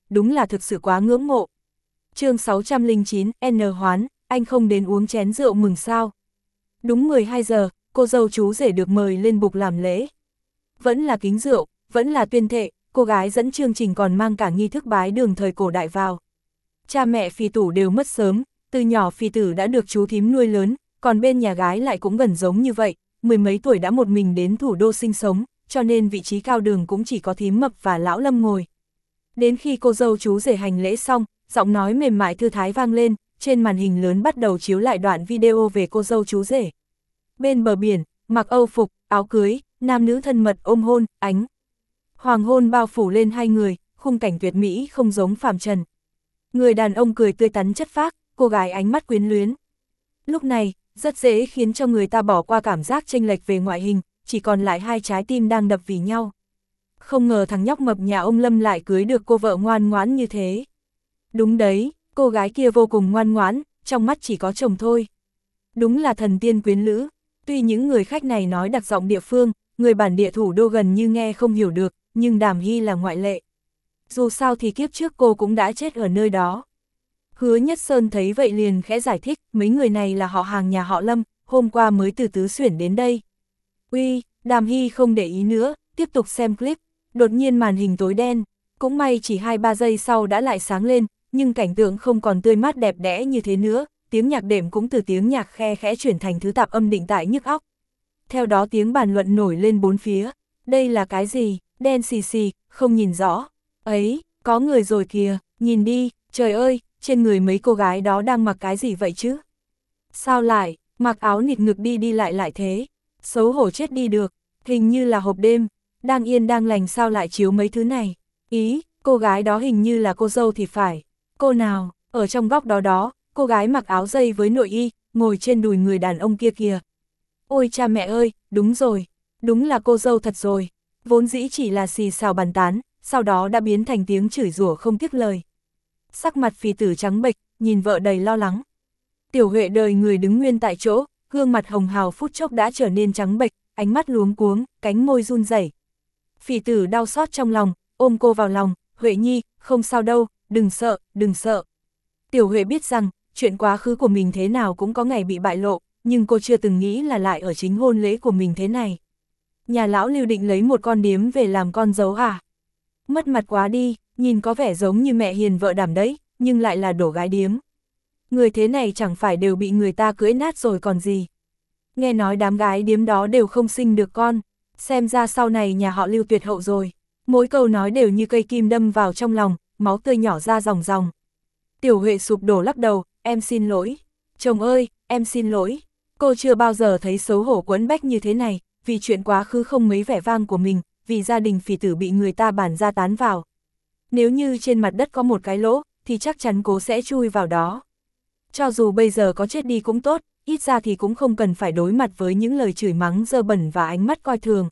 đúng là thực sự quá ngưỡng mộ. Chương sáu trăm lẻ chín, N Hoán, anh không đến uống chén rượu mừng sao? Đúng mười hai giờ, cô dâu chú rể được mời lên bục làm lễ. Vẫn là kính rượu, vẫn là tuyên thệ, cô gái dẫn chương trình còn mang cả nghi thức bái đường thời cổ đại vào. Cha mẹ Phì Tủ đều mất sớm, từ nhỏ Phì Tử đã được chú thím nuôi lớn, còn bên nhà gái lại cũng gần giống như vậy, mười mấy tuổi đã một mình đến thủ đô sinh sống, cho nên vị trí cao đường cũng chỉ có thím Mập và lão Lâm ngồi. Đến khi cô dâu chú rể hành lễ xong, giọng nói mềm mại thư thái vang lên, trên màn hình lớn bắt đầu chiếu lại đoạn video về cô dâu chú rể. Bên bờ biển, mặc âu phục, áo cưới, nam nữ thân mật ôm hôn, ánh hoàng hôn bao phủ lên hai người, khung cảnh tuyệt mỹ không giống phàm trần. Người đàn ông cười tươi tắn chất phác, cô gái ánh mắt quyến luyến. Lúc này, rất dễ khiến cho người ta bỏ qua cảm giác chênh lệch về ngoại hình, chỉ còn lại hai trái tim đang đập vì nhau. Không ngờ thằng nhóc mập nhà ông Lâm lại cưới được cô vợ ngoan ngoãn như thế. Đúng đấy, cô gái kia vô cùng ngoan ngoãn, trong mắt chỉ có chồng thôi. Đúng là thần tiên quyến lữ, tuy những người khách này nói đặc giọng địa phương, người bản địa thủ đô gần như nghe không hiểu được, nhưng Đàm Hy là ngoại lệ. Dù sao thì kiếp trước cô cũng đã chết ở nơi đó. Hứa Nhất Sơn thấy vậy liền khẽ giải thích, mấy người này là họ hàng nhà họ Lâm, hôm qua mới từ Tứ Xuyển đến đây. Uy, Đàm Hy không để ý nữa, tiếp tục xem clip, đột nhiên màn hình tối đen, cũng may chỉ hai ba giây sau đã lại sáng lên, nhưng cảnh tượng không còn tươi mát đẹp đẽ như thế nữa, tiếng nhạc đệm cũng từ tiếng nhạc khe khẽ chuyển thành thứ tạp âm định tại nhức óc. Theo đó tiếng bàn luận nổi lên bốn phía, đây là cái gì, đen xì xì, không nhìn rõ, ấy, có người rồi kìa, nhìn đi, trời ơi, trên người mấy cô gái đó đang mặc cái gì vậy chứ? Sao lại, mặc áo nịt ngực đi đi lại lại thế, xấu hổ chết đi được, hình như là hộp đêm, đang yên đang lành sao lại chiếu mấy thứ này, ý, cô gái đó hình như là cô dâu thì phải, cô nào, ở trong góc đó đó, cô gái mặc áo dây với nội y, ngồi trên đùi người đàn ông kia kìa. Ôi cha mẹ ơi, đúng rồi, đúng là cô dâu thật rồi, vốn dĩ chỉ là xì xào bàn tán, sau đó đã biến thành tiếng chửi rủa không tiếc lời. Sắc mặt Phì Tử trắng bệch, nhìn vợ đầy lo lắng. Tiểu Huệ đời người đứng nguyên tại chỗ, gương mặt hồng hào phút chốc đã trở nên trắng bệch, ánh mắt luống cuống, cánh môi run rẩy. Phì Tử đau xót trong lòng, ôm cô vào lòng, Huệ Nhi, không sao đâu, đừng sợ, đừng sợ. Tiểu Huệ biết rằng, chuyện quá khứ của mình thế nào cũng có ngày bị bại lộ, nhưng cô chưa từng nghĩ là lại ở chính hôn lễ của mình thế này. Nhà lão Lưu định lấy một con điếm về làm con dâu à? Mất mặt quá đi, nhìn có vẻ giống như mẹ hiền vợ đảm đấy, nhưng lại là đổ gái điếm. Người thế này chẳng phải đều bị người ta cưỡi nát rồi còn gì. Nghe nói đám gái điếm đó đều không sinh được con, xem ra sau này nhà họ Lưu tuyệt hậu rồi. Mỗi câu nói đều như cây kim đâm vào trong lòng, máu tươi nhỏ ra ròng ròng. Tiểu Huệ sụp đổ lắc đầu, em xin lỗi. Chồng ơi, em xin lỗi. Cô chưa bao giờ thấy xấu hổ quẫn bách như thế này, vì chuyện quá khứ không mấy vẻ vang của mình, vì gia đình Phì Tử bị người ta bản ra tán vào. Nếu như trên mặt đất có một cái lỗ, thì chắc chắn cô sẽ chui vào đó. Cho dù bây giờ có chết đi cũng tốt, ít ra thì cũng không cần phải đối mặt với những lời chửi mắng dơ bẩn và ánh mắt coi thường.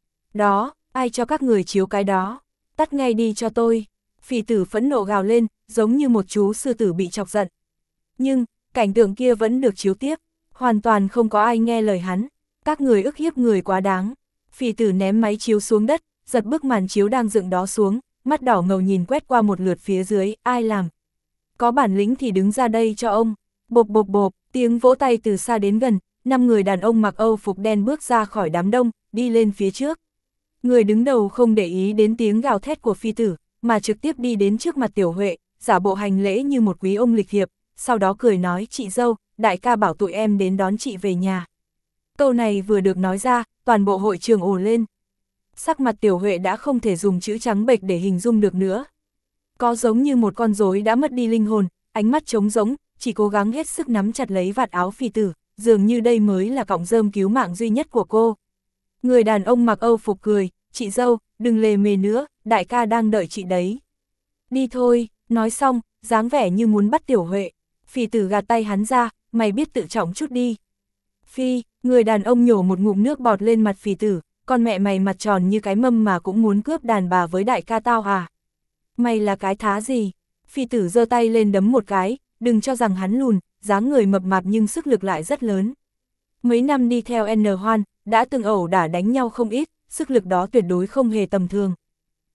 Đó, ai cho các người chiếu cái đó? Tắt ngay đi cho tôi. Phì Tử phẫn nộ gào lên, giống như một chú sư tử bị chọc giận. Nhưng, cảnh tượng kia vẫn được chiếu tiếp, hoàn toàn không có ai nghe lời hắn. Các người ức hiếp người quá đáng. Phì Tử ném máy chiếu xuống đất, giật bức màn chiếu đang dựng đó xuống, mắt đỏ ngầu nhìn quét qua một lượt phía dưới, ai làm? Có bản lĩnh thì đứng ra đây cho ông. Bộp bộp bộp, tiếng vỗ tay từ xa đến gần, năm người đàn ông mặc âu phục đen bước ra khỏi đám đông, đi lên phía trước. Người đứng đầu không để ý đến tiếng gào thét của Phi Tử, mà trực tiếp đi đến trước mặt Tiểu Huệ, giả bộ hành lễ như một quý ông lịch thiệp, sau đó cười nói, chị dâu, đại ca bảo tụi em đến đón chị về nhà. Câu này vừa được nói ra, toàn bộ hội trường ồ lên. Sắc mặt Tiểu Huệ đã không thể dùng chữ trắng bệch để hình dung được nữa. Có giống như một con rối đã mất đi linh hồn, ánh mắt trống rỗng, chỉ cố gắng hết sức nắm chặt lấy vạt áo Phi Tử, dường như đây mới là cọng rơm cứu mạng duy nhất của cô. Người đàn ông mặc âu phục cười, chị dâu, đừng lề mề nữa, đại ca đang đợi chị đấy. Đi thôi, nói xong, dáng vẻ như muốn bắt Tiểu Huệ. Phi Tử gạt tay hắn ra, mày biết tự trọng chút đi. Phi, người đàn ông nhổ một ngụm nước bọt lên mặt Phi Tử, con mẹ mày mặt tròn như cái mâm mà cũng muốn cướp đàn bà với đại ca tao à? Mày là cái thá gì? Phi Tử giơ tay lên đấm một cái, đừng cho rằng hắn lùn, dáng người mập mạp nhưng sức lực lại rất lớn. Mấy năm đi theo N Hoan, đã từng ẩu đả đánh nhau không ít, sức lực đó tuyệt đối không hề tầm thường.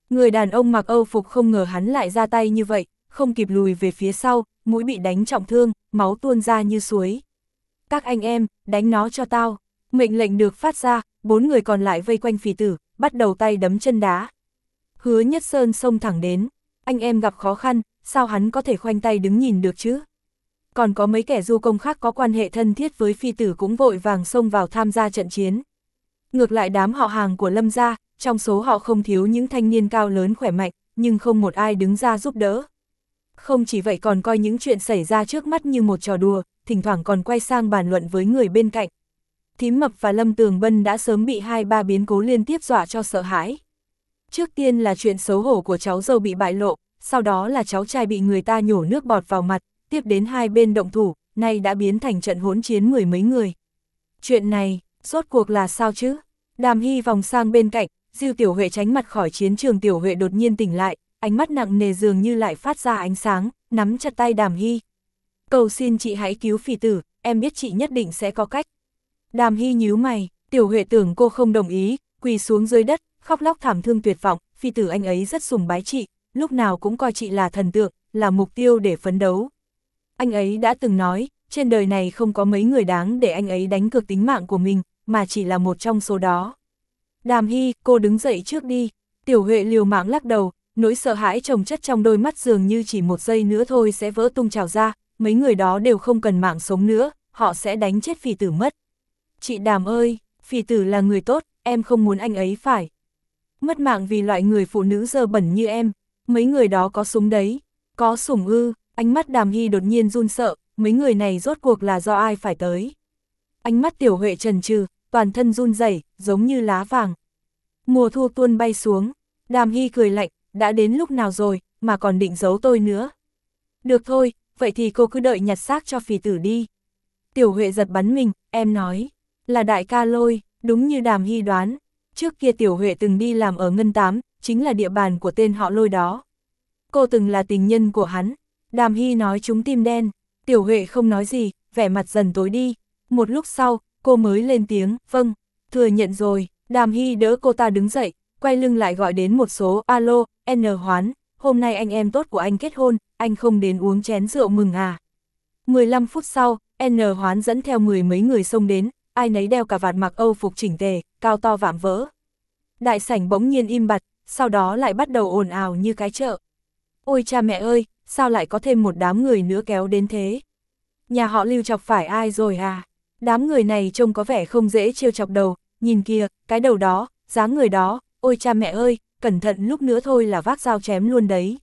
Người đàn ông mặc Âu phục không ngờ hắn lại ra tay như vậy, không kịp lùi về phía sau, mũi bị đánh trọng thương, máu tuôn ra như suối. Các anh em, đánh nó cho tao. Mệnh lệnh được phát ra, bốn người còn lại vây quanh phỉ tử, bắt đầu tay đấm chân đá. Hứa Nhất Sơn xông thẳng đến. Anh em gặp khó khăn, sao hắn có thể khoanh tay đứng nhìn được chứ? Còn có mấy kẻ du công khác có quan hệ thân thiết với phi tử cũng vội vàng xông vào tham gia trận chiến. Ngược lại đám họ hàng của Lâm gia, trong số họ không thiếu những thanh niên cao lớn khỏe mạnh, nhưng không một ai đứng ra giúp đỡ. Không chỉ vậy còn coi những chuyện xảy ra trước mắt như một trò đùa, thỉnh thoảng còn quay sang bàn luận với người bên cạnh. Thím Mập và Lâm Tường Bân đã sớm bị hai ba biến cố liên tiếp dọa cho sợ hãi. Trước tiên là chuyện xấu hổ của cháu dâu bị bại lộ, sau đó là cháu trai bị người ta nhổ nước bọt vào mặt, tiếp đến hai bên động thủ, nay đã biến thành trận hỗn chiến mười mấy người. Chuyện này, rốt cuộc là sao chứ? Đàm Hy vòng sang bên cạnh, Diêu Tiểu Huệ tránh mặt khỏi chiến trường. Tiểu Huệ đột nhiên tỉnh lại, ánh mắt nặng nề dường như lại phát ra ánh sáng, nắm chặt tay Đàm Hy. Cầu xin chị hãy cứu phỉ tử, em biết chị nhất định sẽ có cách. Đàm Hy nhíu mày, Tiểu Huệ tưởng cô không đồng ý, quỳ xuống dưới đất, khóc lóc thảm thương tuyệt vọng, phi tử anh ấy rất sùng bái chị, lúc nào cũng coi chị là thần tượng, là mục tiêu để phấn đấu. Anh ấy đã từng nói, trên đời này không có mấy người đáng để anh ấy đánh cược tính mạng của mình, mà chỉ là một trong số đó. Đàm Hy, cô đứng dậy trước đi. Tiểu Huệ liều mạng lắc đầu, nỗi sợ hãi chồng chất trong đôi mắt dường như chỉ một giây nữa thôi sẽ vỡ tung trào ra, mấy người đó đều không cần mạng sống nữa, họ sẽ đánh chết phỉ tử mất. Chị Đàm ơi, phỉ tử là người tốt, em không muốn anh ấy phải mất mạng vì loại người phụ nữ dơ bẩn như em. Mấy người đó có súng đấy. Có sủng ư? Ánh mắt Đàm Hy đột nhiên run sợ, mấy người này rốt cuộc là do ai phải tới? Ánh mắt Tiểu Huệ trần trừ, toàn thân run rẩy, giống như lá vàng. Mùa thu tuôn bay xuống. Đàm Hy cười lạnh, đã đến lúc nào rồi, mà còn định giấu tôi nữa. Được thôi, vậy thì cô cứ đợi nhặt xác cho phỉ tử đi. Tiểu Huệ giật bắn mình, em nói, là đại ca Lôi, đúng như Đàm Hy đoán. Trước kia Tiểu Huệ từng đi làm ở Ngân Tám, chính là địa bàn của tên họ Lôi đó. Cô từng là tình nhân của hắn. Đàm Hy nói trúng tim đen. Tiểu Huệ không nói gì, vẻ mặt dần tối đi. Một lúc sau, cô mới lên tiếng, vâng, thừa nhận rồi. Đàm Hy đỡ cô ta đứng dậy, quay lưng lại gọi đến một số, alo, N Hoán, hôm nay anh em tốt của anh kết hôn, anh không đến uống chén rượu mừng à. mười lăm phút sau, N Hoán dẫn theo mười mấy người xông đến, ai nấy đeo cả vạt mặc Âu phục chỉnh tề, cao to vạm vỡ. Đại sảnh bỗng nhiên im bặt, sau đó lại bắt đầu ồn ào như cái chợ. Ôi cha mẹ ơi, sao lại có thêm một đám người nữa kéo đến thế? Nhà họ Lưu chọc phải ai rồi à? Đám người này trông có vẻ không dễ trêu chọc đầu, nhìn kìa, cái đầu đó, dáng người đó, ôi cha mẹ ơi, cẩn thận lúc nữa thôi là vác dao chém luôn đấy.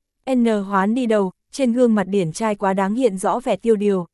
N Hoán đi đầu, trên gương mặt điển trai quá đáng hiện rõ vẻ tiêu điều.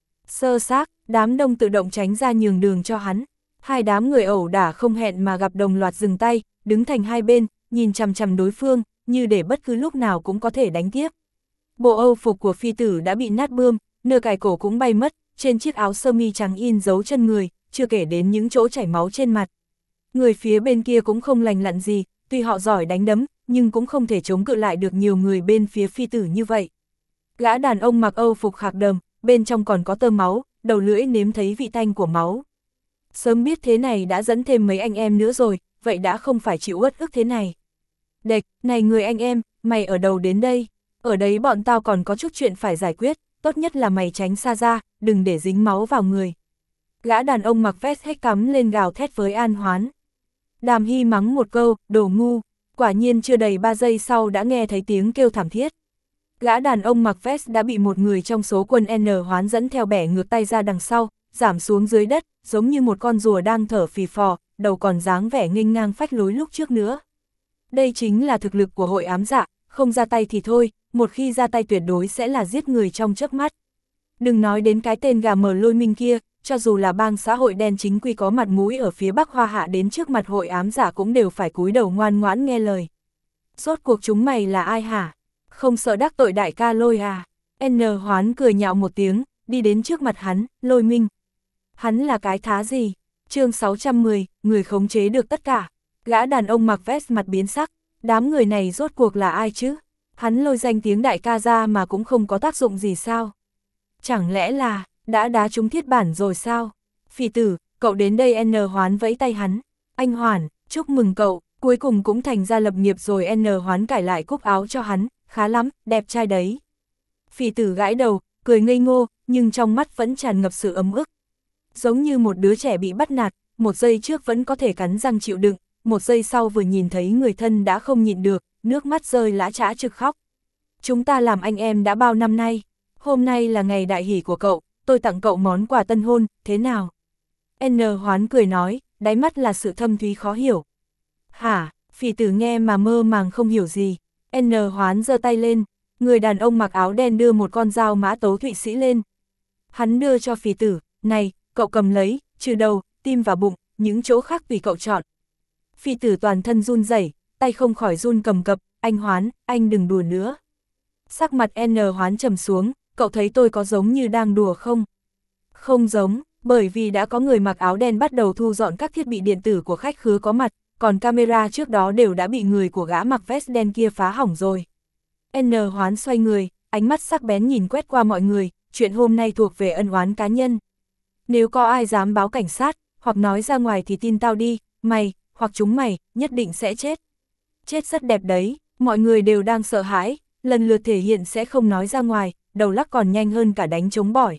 Sơ xác, đám đông tự động tránh ra nhường đường cho hắn. Hai đám người ẩu đả không hẹn mà gặp đồng loạt dừng tay, đứng thành hai bên, nhìn chằm chằm đối phương, như để bất cứ lúc nào cũng có thể đánh tiếp. Bộ Âu phục của phi tử đã bị nát bươm, nơ cài cổ cũng bay mất, trên chiếc áo sơ mi trắng in dấu chân người, chưa kể đến những chỗ chảy máu trên mặt. Người phía bên kia cũng không lành lặn gì, tuy họ giỏi đánh đấm, nhưng cũng không thể chống cự lại được nhiều người bên phía phi tử như vậy. Gã đàn ông mặc Âu phục khạc đờm, bên trong còn có tơ máu, đầu lưỡi nếm thấy vị tanh của máu. Sớm biết thế này đã dẫn thêm mấy anh em nữa rồi, vậy đã không phải chịu uất ức thế này. Đệch, này người anh em, mày ở đâu đến đây? Ở đấy bọn tao còn có chút chuyện phải giải quyết, tốt nhất là mày tránh xa ra, đừng để dính máu vào người. Gã đàn ông mặc vest hết cắm lên gào thét với An Hoán. Đàm Hy mắng một câu, đồ ngu, quả nhiên chưa đầy ba giây sau đã nghe thấy tiếng kêu thảm thiết. Gã đàn ông mặc vest đã bị một người trong số quân N Hoán dẫn theo bẻ ngược tay ra đằng sau, giảm xuống dưới đất, giống như một con rùa đang thở phì phò, đầu còn dáng vẻ nghênh ngang phách lối lúc trước nữa. Đây chính là thực lực của hội ám dạ, không ra tay thì thôi, một khi ra tay tuyệt đối sẽ là giết người trong chớp mắt. Đừng nói đến cái tên gà mờ Lôi Minh kia, cho dù là bang xã hội đen chính quy có mặt mũi ở phía Bắc Hoa Hạ đến trước mặt hội ám giả cũng đều phải cúi đầu ngoan ngoãn nghe lời. Rốt cuộc chúng mày là ai hả? Không sợ đắc tội đại ca Lôi à? N Hoán cười nhạo một tiếng, đi đến trước mặt hắn, Lôi Minh. Hắn là cái thá gì? Chương sáu trăm mười, người khống chế được tất cả. Gã đàn ông mặc vest mặt biến sắc, đám người này rốt cuộc là ai chứ? Hắn lôi danh tiếng đại ca ra mà cũng không có tác dụng gì sao? Chẳng lẽ là, đã đá trúng thiết bản rồi sao? Phỉ tử, cậu đến đây. N Hoán vẫy tay hắn. Anh Hoản, chúc mừng cậu, Cuối cùng cũng thành ra lập nghiệp rồi. N Hoán cải lại cúc áo cho hắn, khá lắm, đẹp trai đấy. Phỉ tử gãi đầu, cười ngây ngô, nhưng trong mắt vẫn tràn ngập sự ấm ức. Giống như một đứa trẻ bị bắt nạt, một giây trước vẫn có thể cắn răng chịu đựng, một giây sau vừa nhìn thấy người thân đã không nhịn được, nước mắt rơi lã chã trực khóc. Chúng ta làm anh em đã bao năm nay, hôm nay là ngày đại hỷ của cậu, tôi tặng cậu món quà tân hôn, thế nào? N Hoán cười nói, đáy mắt là sự thâm thúy khó hiểu. Hả? Phỉ tử nghe mà mơ màng không hiểu gì. N Hoán giơ tay lên, người đàn ông mặc áo đen đưa một con dao mã tấu Thụy Sĩ lên. Hắn đưa cho phỉ tử, này, cậu cầm lấy, trừ đầu, tim và bụng, những chỗ khác tùy cậu chọn. Phỉ tử toàn thân run rẩy, tay không khỏi run cầm cập, anh Hoán, anh đừng đùa nữa. Sắc mặt N Hoán trầm xuống, cậu thấy tôi có giống như đang đùa không? Không giống, bởi vì đã có người mặc áo đen bắt đầu thu dọn các thiết bị điện tử của khách khứa có mặt, còn camera trước đó đều đã bị người của gã mặc vest đen kia phá hỏng rồi. N Hoán xoay người, ánh mắt sắc bén nhìn quét qua mọi người, chuyện hôm nay thuộc về ân oán cá nhân. Nếu có ai dám báo cảnh sát, hoặc nói ra ngoài thì tin tao đi, mày, hoặc chúng mày, nhất định sẽ chết. Chết rất đẹp đấy, mọi người đều đang sợ hãi, lần lượt thể hiện sẽ không nói ra ngoài, đầu lắc còn nhanh hơn cả đánh trống bỏi.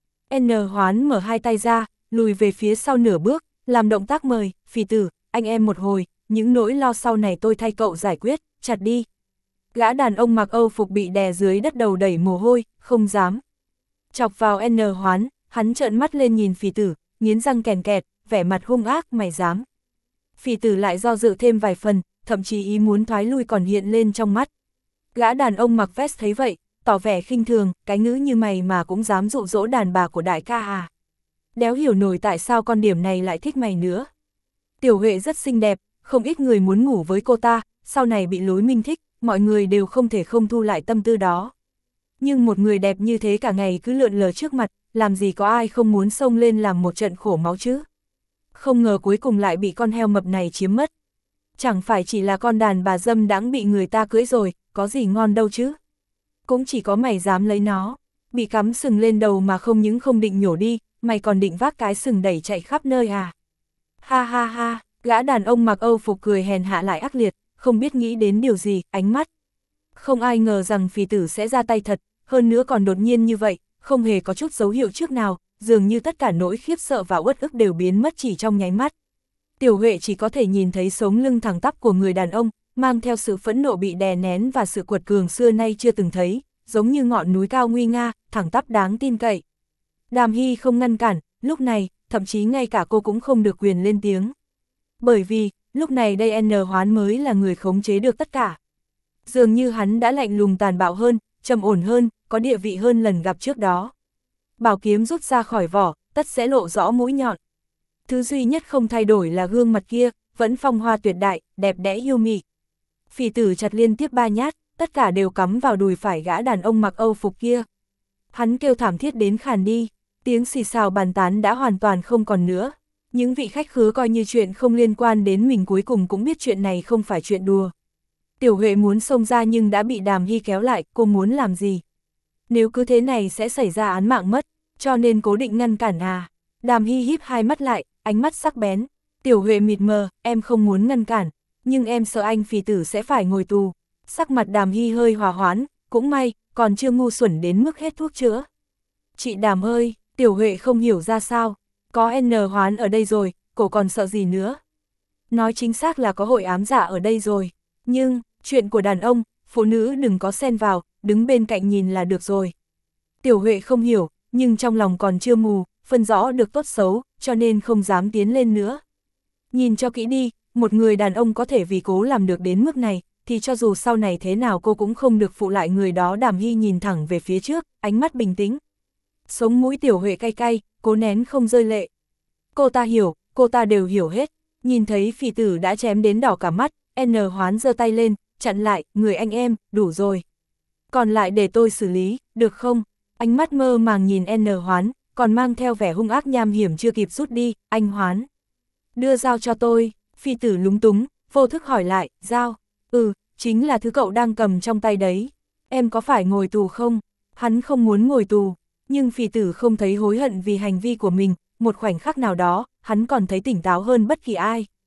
N Hoán mở hai tay ra, lùi về phía sau nửa bước, làm động tác mời, phỉ tử, anh em một hồi, những nỗi lo sau này tôi thay cậu giải quyết, chặt đi. Gã đàn ông mặc Âu phục bị đè dưới đất đầu đẩy mồ hôi, không dám. Chọc vào N Hoán, hắn trợn mắt lên nhìn phỉ tử, nghiến răng kèn kẹt, vẻ mặt hung ác, mày dám. Phỉ tử lại do dự thêm vài phần, thậm chí ý muốn thoái lui còn hiện lên trong mắt. Gã đàn ông mặc vest thấy vậy, tỏ vẻ khinh thường, cái ngữ như mày mà cũng dám dụ dỗ đàn bà của đại ca à. Đéo hiểu nổi tại sao con điểm này lại thích mày nữa. Tiểu Huệ rất xinh đẹp, không ít người muốn ngủ với cô ta, sau này bị Lối Minh thích, mọi người đều không thể không thu lại tâm tư đó. Nhưng một người đẹp như thế cả ngày cứ lượn lờ trước mặt, làm gì có ai không muốn xông lên làm một trận khổ máu chứ. Không ngờ cuối cùng lại bị con heo mập này chiếm mất. Chẳng phải chỉ là con đàn bà dâm đãng bị người ta cưỡi rồi, có gì ngon đâu chứ. Cũng chỉ có mày dám lấy nó, bị cắm sừng lên đầu mà không những không định nhổ đi, mày còn định vác cái sừng đẩy chạy khắp nơi à. Ha ha ha, gã đàn ông mặc Âu phục cười hèn hạ lại ác liệt, không biết nghĩ đến điều gì, ánh mắt. Không ai ngờ rằng phỉ tử sẽ ra tay thật, hơn nữa còn đột nhiên như vậy, không hề có chút dấu hiệu trước nào, dường như tất cả nỗi khiếp sợ và uất ức đều biến mất chỉ trong nháy mắt. Tiểu Huệ chỉ có thể nhìn thấy sống lưng thẳng tắp của người đàn ông, mang theo sự phẫn nộ bị đè nén và sự quật cường xưa nay chưa từng thấy, giống như ngọn núi cao nguy nga, thẳng tắp đáng tin cậy. Đàm Hy không ngăn cản, lúc này, thậm chí ngay cả cô cũng không được quyền lên tiếng. Bởi vì, lúc này đây N Hoán mới là người khống chế được tất cả. Dường như hắn đã lạnh lùng tàn bạo hơn, trầm ổn hơn, có địa vị hơn lần gặp trước đó. Bảo kiếm rút ra khỏi vỏ, tất sẽ lộ rõ mũi nhọn. Thứ duy nhất không thay đổi là gương mặt kia, vẫn phong hoa tuyệt đại, đẹp đẽ yêu mị. Phỉ tử chặt liên tiếp ba nhát, tất cả đều cắm vào đùi phải gã đàn ông mặc Âu phục kia. Hắn kêu thảm thiết đến khàn đi, tiếng xì xào bàn tán đã hoàn toàn không còn nữa. Những vị khách khứa coi như chuyện không liên quan đến mình cuối cùng cũng biết chuyện này không phải chuyện đùa. Tiểu Huệ muốn xông ra nhưng đã bị Đàm Hy kéo lại, cô muốn làm gì? Nếu cứ thế này sẽ xảy ra án mạng mất, cho nên cố định ngăn cản à. Đàm Hy híp hai mắt lại, ánh mắt sắc bén. Tiểu Huệ mịt mờ, em không muốn ngăn cản, nhưng em sợ anh phỉ tử sẽ phải ngồi tù. Sắc mặt Đàm Hy hơi hòa hoãn, cũng may, còn chưa ngu xuẩn đến mức hết thuốc chữa. Chị Đàm ơi, Tiểu Huệ không hiểu ra sao, có N Hoán ở đây rồi, cô còn sợ gì nữa. Nói chính xác là có hội ám giả ở đây rồi, nhưng, chuyện của đàn ông, phụ nữ đừng có xen vào, đứng bên cạnh nhìn là được rồi. Tiểu Huệ không hiểu, nhưng trong lòng còn chưa mù, phân rõ được tốt xấu, cho nên không dám tiến lên nữa. Nhìn cho kỹ đi, một người đàn ông có thể vì cố làm được đến mức này, thì cho dù sau này thế nào cô cũng không được phụ lại người đó. Đàm Hy nhìn thẳng về phía trước, ánh mắt bình tĩnh. Sống mũi Tiểu Huệ cay cay, cố nén không rơi lệ. Cô ta hiểu, cô ta đều hiểu hết. Nhìn thấy phỉ tử đã chém đến đỏ cả mắt, N Hoán giơ tay lên, chặn lại, người anh em, đủ rồi. Còn lại để tôi xử lý, được không? Ánh mắt mơ màng nhìn N Hoán, còn mang theo vẻ hung ác nham hiểm chưa kịp rút đi, anh Hoán. Đưa dao cho tôi, phỉ tử lúng túng, vô thức hỏi lại, dao, ừ, chính là thứ cậu đang cầm trong tay đấy. Em có phải ngồi tù không? Hắn không muốn ngồi tù, nhưng phỉ tử không thấy hối hận vì hành vi của mình, một khoảnh khắc nào đó, hắn còn thấy tỉnh táo hơn bất kỳ ai.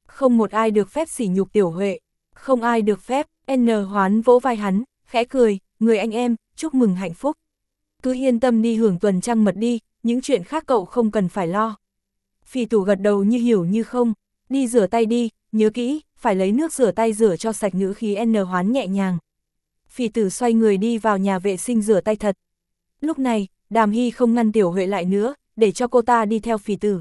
Không một ai được phép sỉ nhục Tiểu Huệ, không ai được phép. N Hoán vỗ vai hắn, khẽ cười, người anh em, chúc mừng hạnh phúc. Cứ yên tâm đi hưởng tuần trăng mật đi, những chuyện khác cậu không cần phải lo. Phì Tù gật đầu như hiểu như không, đi rửa tay đi, nhớ kỹ, phải lấy nước rửa tay rửa cho sạch. Ngữ khí N Hoán nhẹ nhàng. Phì Tử xoay người đi vào nhà vệ sinh rửa tay thật. Lúc này, Đàm Hy không ngăn Tiểu Huệ lại nữa, để cho cô ta đi theo Phì Tử.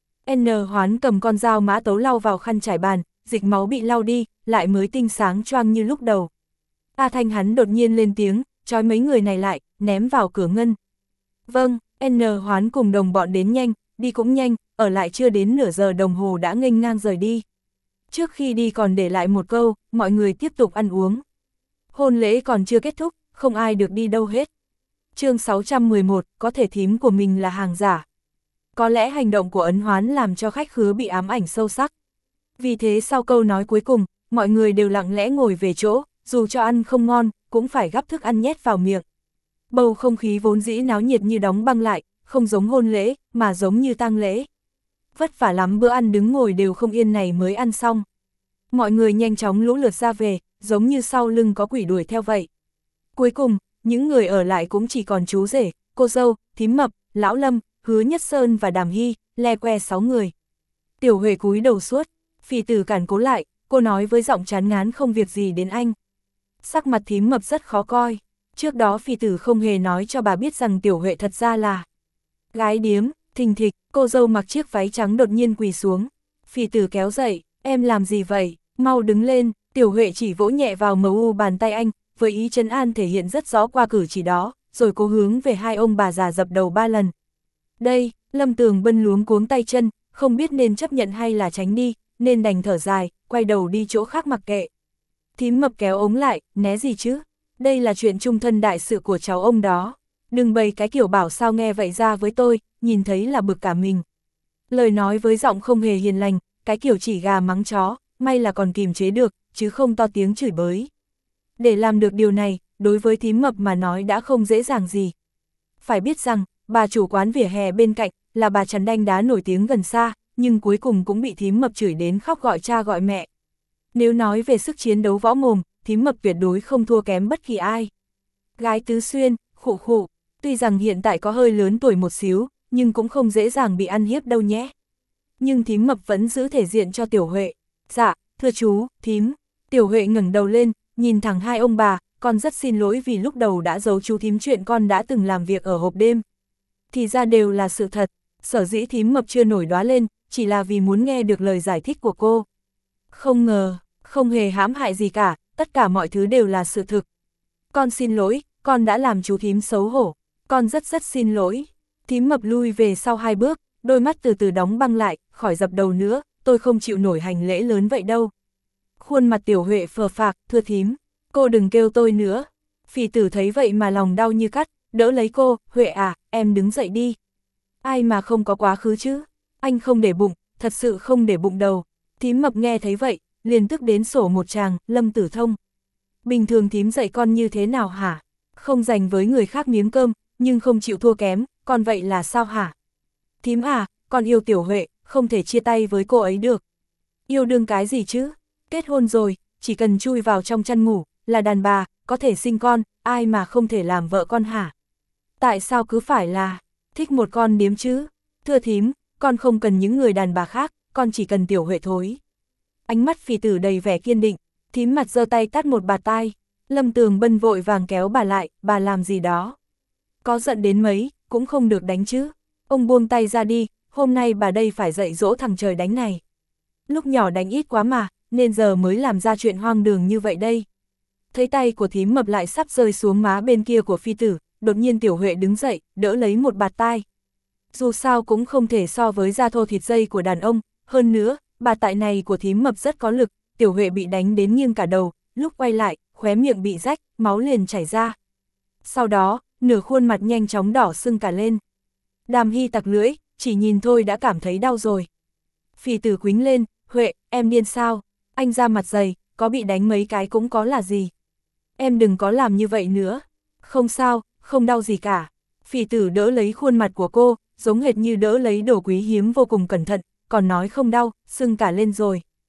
N Hoán cầm con dao mã tấu lau vào khăn trải bàn, dịch máu bị lau đi, lại mới tinh sáng choang như lúc đầu. A Thanh hắn đột nhiên lên tiếng, trói mấy người này lại, ném vào cửa ngân. Vâng, N Hoán cùng đồng bọn đến nhanh, đi cũng nhanh, ở lại chưa đến nửa giờ đồng hồ đã nghênh ngang rời đi. Trước khi đi còn để lại một câu, mọi người tiếp tục ăn uống. Hôn lễ còn chưa kết thúc, không ai được đi đâu hết. Chương sáu trăm mười một, có thể thím của mình là hàng giả. Có lẽ hành động của Ấn Hoán làm cho khách khứa bị ám ảnh sâu sắc. Vì thế sau câu nói cuối cùng, mọi người đều lặng lẽ ngồi về chỗ, dù cho ăn không ngon, cũng phải gắp thức ăn nhét vào miệng. Bầu không khí vốn dĩ náo nhiệt như đóng băng lại, không giống hôn lễ, mà giống như tang lễ. Vất vả lắm bữa ăn đứng ngồi đều không yên này mới ăn xong. Mọi người nhanh chóng lũ lượt ra về, giống như sau lưng có quỷ đuổi theo vậy. Cuối cùng, những người ở lại cũng chỉ còn chú rể, cô dâu, thím Mập, Lão Lâm, Hứa Nhất Sơn và Đàm Hy, le que sáu người. Tiểu Huệ cúi đầu suốt, Phì Tử cản cố lại, cô nói với giọng chán ngán không việc gì đến anh. Sắc mặt thím Mập rất khó coi, trước đó Phì Tử không hề nói cho bà biết rằng Tiểu Huệ thật ra là gái điếm. Thình thịch, cô dâu mặc chiếc váy trắng đột nhiên quỳ xuống. Phì Tử kéo dậy, em làm gì vậy, mau đứng lên. Tiểu Huệ chỉ vỗ nhẹ vào mờ u bàn tay anh, với ý trấn an thể hiện rất rõ qua cử chỉ đó, rồi cố hướng về hai ông bà già dập đầu ba lần. Đây, Lâm Tường Bân luống cuống tay chân, không biết nên chấp nhận hay là tránh đi, nên đành thở dài, quay đầu đi chỗ khác mặc kệ. Thím Mập kéo ống lại, né gì chứ, đây là chuyện chung thân đại sự của cháu ông đó. Đừng bày cái kiểu bảo sao nghe vậy ra với tôi, nhìn thấy là bực cả mình. Lời nói với giọng không hề hiền lành, cái kiểu chỉ gà mắng chó, may là còn kìm chế được, chứ không to tiếng chửi bới. Để làm được điều này, đối với thím Mập mà nói đã không dễ dàng gì. Phải biết rằng, bà chủ quán vỉa hè bên cạnh, là bà Trần Đanh Đá nổi tiếng gần xa, nhưng cuối cùng cũng bị thím Mập chửi đến khóc gọi cha gọi mẹ. Nếu nói về sức chiến đấu võ mồm, thím Mập tuyệt đối không thua kém bất kỳ ai. Gái tứ xuyên, khụ khụ, tuy rằng hiện tại có hơi lớn tuổi một xíu, nhưng cũng không dễ dàng bị ăn hiếp đâu nhé. Nhưng thím Mập vẫn giữ thể diện cho Tiểu Huệ. Dạ, thưa chú, thím. Tiểu Huệ ngẩng đầu lên, nhìn thẳng hai ông bà, con rất xin lỗi vì lúc đầu đã giấu chú thím chuyện con đã từng làm việc ở hộp đêm. Thì ra đều là sự thật, sở dĩ thím Mập chưa nổi đoá lên, chỉ là vì muốn nghe được lời giải thích của cô. Không ngờ, không hề hãm hại gì cả, tất cả mọi thứ đều là sự thực. Con xin lỗi, con đã làm chú thím xấu hổ, con rất rất xin lỗi. Thím Mập lui về sau hai bước, đôi mắt từ từ đóng băng lại, khỏi dập đầu nữa, tôi không chịu nổi hành lễ lớn vậy đâu. Khuôn mặt Tiểu Huệ phờ phạc, thưa thím, cô đừng kêu tôi nữa. Phì Tử thấy vậy mà lòng đau như cắt, đỡ lấy cô, Huệ à, em đứng dậy đi. Ai mà không có quá khứ chứ, anh không để bụng, thật sự không để bụng đầu. Thím Mập nghe thấy vậy, liền tức đến sổ một tràng, Lâm Tử Thông. Bình thường thím dạy con như thế nào hả? Không dành với người khác miếng cơm, nhưng không chịu thua kém, còn vậy là sao hả? Thím à, con yêu Tiểu Huệ, không thể chia tay với cô ấy được. Yêu đương cái gì chứ? Kết hôn rồi, chỉ cần chui vào trong chăn ngủ, là đàn bà, có thể sinh con, ai mà không thể làm vợ con hả? Tại sao cứ phải là thích một con điếm chứ? Thưa thím, con không cần những người đàn bà khác, con chỉ cần Tiểu Huệ thôi. Ánh mắt Phì Tử đầy vẻ kiên định, thím mặt giơ tay tát một bạt tai. Lâm Tường Bân vội vàng kéo bà lại, bà làm gì đó? Có giận đến mấy, cũng không được đánh chứ. Ông buông tay ra đi, hôm nay bà đây phải dạy dỗ thằng trời đánh này. Lúc nhỏ đánh ít quá mà, nên giờ mới làm ra chuyện hoang đường như vậy đây. Thấy tay của thím Mập lại sắp rơi xuống má bên kia của Phi Tử, đột nhiên Tiểu Huệ đứng dậy, đỡ lấy một bạt tai. Dù sao cũng không thể so với da thô thịt dây của đàn ông, hơn nữa, bạt tai này của thím Mập rất có lực, Tiểu Huệ bị đánh đến nghiêng cả đầu, lúc quay lại, khóe miệng bị rách, máu liền chảy ra. Sau đó, nửa khuôn mặt nhanh chóng đỏ sưng cả lên. Đàm Hy tặc lưỡi, chỉ nhìn thôi đã cảm thấy đau rồi. Phì Tử quính lên, Huệ, em điên sao? Anh ra mặt dày, có bị đánh mấy cái cũng có là gì. Em đừng có làm như vậy nữa. Không sao, không đau gì cả. Phì Tử đỡ lấy khuôn mặt của cô, giống hệt như đỡ lấy đồ quý hiếm vô cùng cẩn thận, còn nói không đau, sưng cả lên rồi.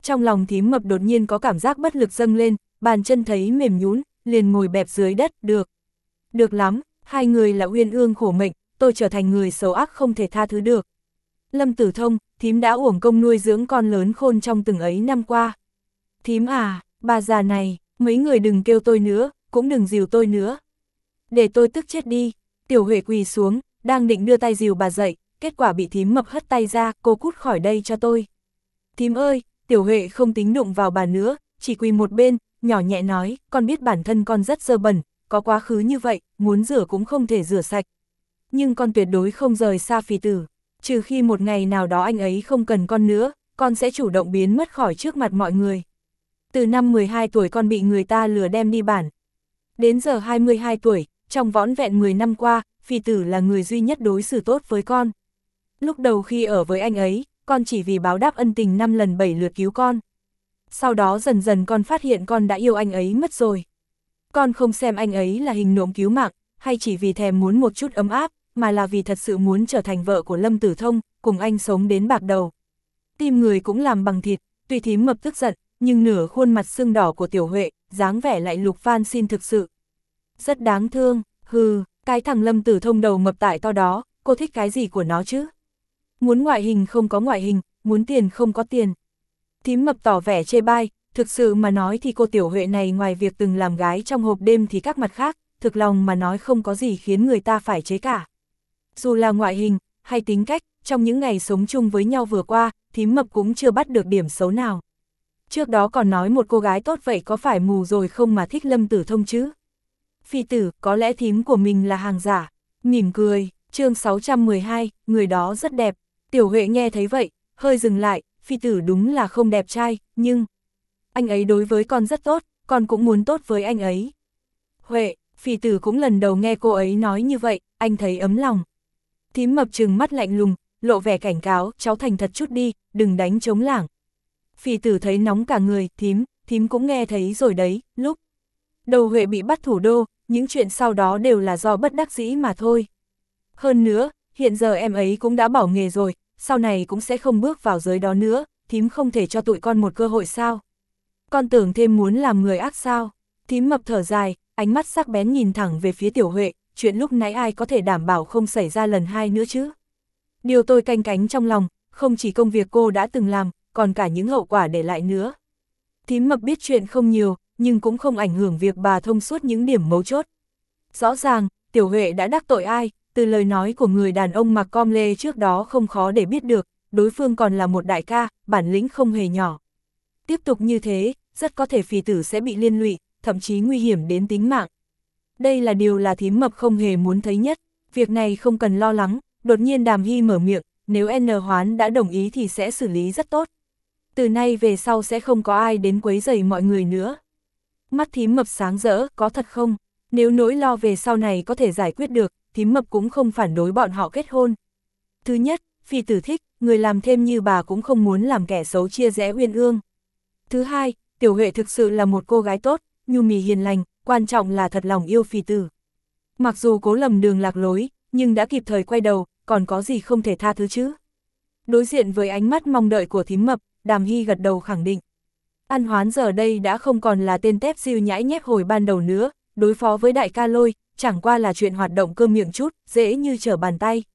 Trong lòng thím mập đột nhiên có cảm giác bất lực dâng lên, bàn chân thấy mềm nhũn, liền ngồi bẹp dưới đất, được. Được lắm, hai người là uyên ương khổ mệnh, tôi trở thành người xấu ác không thể tha thứ được. Lâm Tử Thông, thím đã uổng công nuôi dưỡng con lớn khôn trong từng ấy năm qua. Thím à, bà già này, mấy người đừng kêu tôi nữa, cũng đừng dìu tôi nữa. Để tôi tức chết đi. Tiểu Huệ quỳ xuống, đang định đưa tay dìu bà dậy, kết quả bị thím mập hất tay ra, cô cút khỏi đây cho tôi. Thím ơi, Tiểu Huệ không tính đụng vào bà nữa, chỉ quỳ một bên, nhỏ nhẹ nói, con biết bản thân con rất dơ bẩn, có quá khứ như vậy, muốn rửa cũng không thể rửa sạch. Nhưng con tuyệt đối không rời xa Phì Tử, trừ khi một ngày nào đó anh ấy không cần con nữa, con sẽ chủ động biến mất khỏi trước mặt mọi người. Từ năm mười hai tuổi con bị người ta lừa đem đi bản. Đến giờ hai mươi hai tuổi, trong vỏn vẹn mười năm qua, Phì Tử là người duy nhất đối xử tốt với con. Lúc đầu khi ở với anh ấy, con chỉ vì báo đáp ân tình năm lần bảy lượt cứu con. Sau đó dần dần con phát hiện con đã yêu anh ấy mất rồi. Con không xem anh ấy là hình nộm cứu mạng, hay chỉ vì thèm muốn một chút ấm áp, mà là vì thật sự muốn trở thành vợ của Lâm Tử Thông, cùng anh sống đến bạc đầu. Tim người cũng làm bằng thịt, tuy thím mập tức giận, nhưng nửa khuôn mặt sưng đỏ của Tiểu Huệ, dáng vẻ lại lục van xin thực sự. Rất đáng thương, hừ, cái thằng Lâm Tử Thông đầu mập tại to đó, cô thích cái gì của nó chứ? Muốn ngoại hình không có ngoại hình, muốn tiền không có tiền. Thím mập tỏ vẻ chê bai, thực sự mà nói thì cô Tiểu Huệ này ngoài việc từng làm gái trong hộp đêm thì các mặt khác, thực lòng mà nói không có gì khiến người ta phải chế cả. Dù là ngoại hình, hay tính cách, trong những ngày sống chung với nhau vừa qua, thím mập cũng chưa bắt được điểm xấu nào. Trước đó còn nói một cô gái tốt vậy có phải mù rồi không mà thích Lâm Tử Thông chứ? Phi tử, có lẽ thím của mình là hàng giả. Mỉm cười, chương sáu trăm mười hai, người đó rất đẹp. Tiểu Huệ nghe thấy vậy, hơi dừng lại, Phi tử đúng là không đẹp trai, nhưng anh ấy đối với con rất tốt, con cũng muốn tốt với anh ấy. Huệ, Phi tử cũng lần đầu nghe cô ấy nói như vậy, anh thấy ấm lòng. Thím mập trừng mắt lạnh lùng, lộ vẻ cảnh cáo, cháu thành thật chút đi, đừng đánh trống lảng. Phi tử thấy nóng cả người, thím, thím cũng nghe thấy rồi đấy, lúc đầu Huệ bị bắt thủ đô, những chuyện sau đó đều là do bất đắc dĩ mà thôi. Hơn nữa, hiện giờ em ấy cũng đã bỏ nghề rồi, sau này cũng sẽ không bước vào giới đó nữa, thím không thể cho tụi con một cơ hội sao? Con tưởng thêm muốn làm người ác sao? Thím mập thở dài, ánh mắt sắc bén nhìn thẳng về phía Tiểu Huệ, chuyện lúc nãy ai có thể đảm bảo không xảy ra lần hai nữa chứ? Điều tôi canh cánh trong lòng, không chỉ công việc cô đã từng làm, còn cả những hậu quả để lại nữa. Thím mập biết chuyện không nhiều, nhưng cũng không ảnh hưởng việc bà thông suốt những điểm mấu chốt. Rõ ràng, Tiểu Huệ đã đắc tội ai, từ lời nói của người đàn ông mặc com lê trước đó không khó để biết được, đối phương còn là một đại ca, bản lĩnh không hề nhỏ. Tiếp tục như thế, rất có thể Phì tử sẽ bị liên lụy, thậm chí nguy hiểm đến tính mạng. Đây là điều là thím mập không hề muốn thấy nhất, việc này không cần lo lắng, đột nhiên Đàm Hy mở miệng, nếu N Hoán đã đồng ý thì sẽ xử lý rất tốt. Từ nay về sau sẽ không có ai đến quấy rầy mọi người nữa. Mắt thím mập sáng rỡ, có thật không? Nếu nỗi lo về sau này có thể giải quyết được, thím mập cũng không phản đối bọn họ kết hôn. Thứ nhất, Phi tử thích, người làm thêm như bà cũng không muốn làm kẻ xấu chia rẽ uyên ương. Thứ hai, Tiểu Huệ thực sự là một cô gái tốt, nhu mì hiền lành, quan trọng là thật lòng yêu Phi tử. Mặc dù cố lầm đường lạc lối, nhưng đã kịp thời quay đầu, còn có gì không thể tha thứ chứ? Đối diện với ánh mắt mong đợi của thím mập, Đàm Hy gật đầu khẳng định. An Hoán giờ đây đã không còn là tên tép diêu nhãi nhép hồi ban đầu nữa, đối phó với đại ca Lôi, chẳng qua là chuyện hoạt động cơ miệng chút, dễ như trở bàn tay.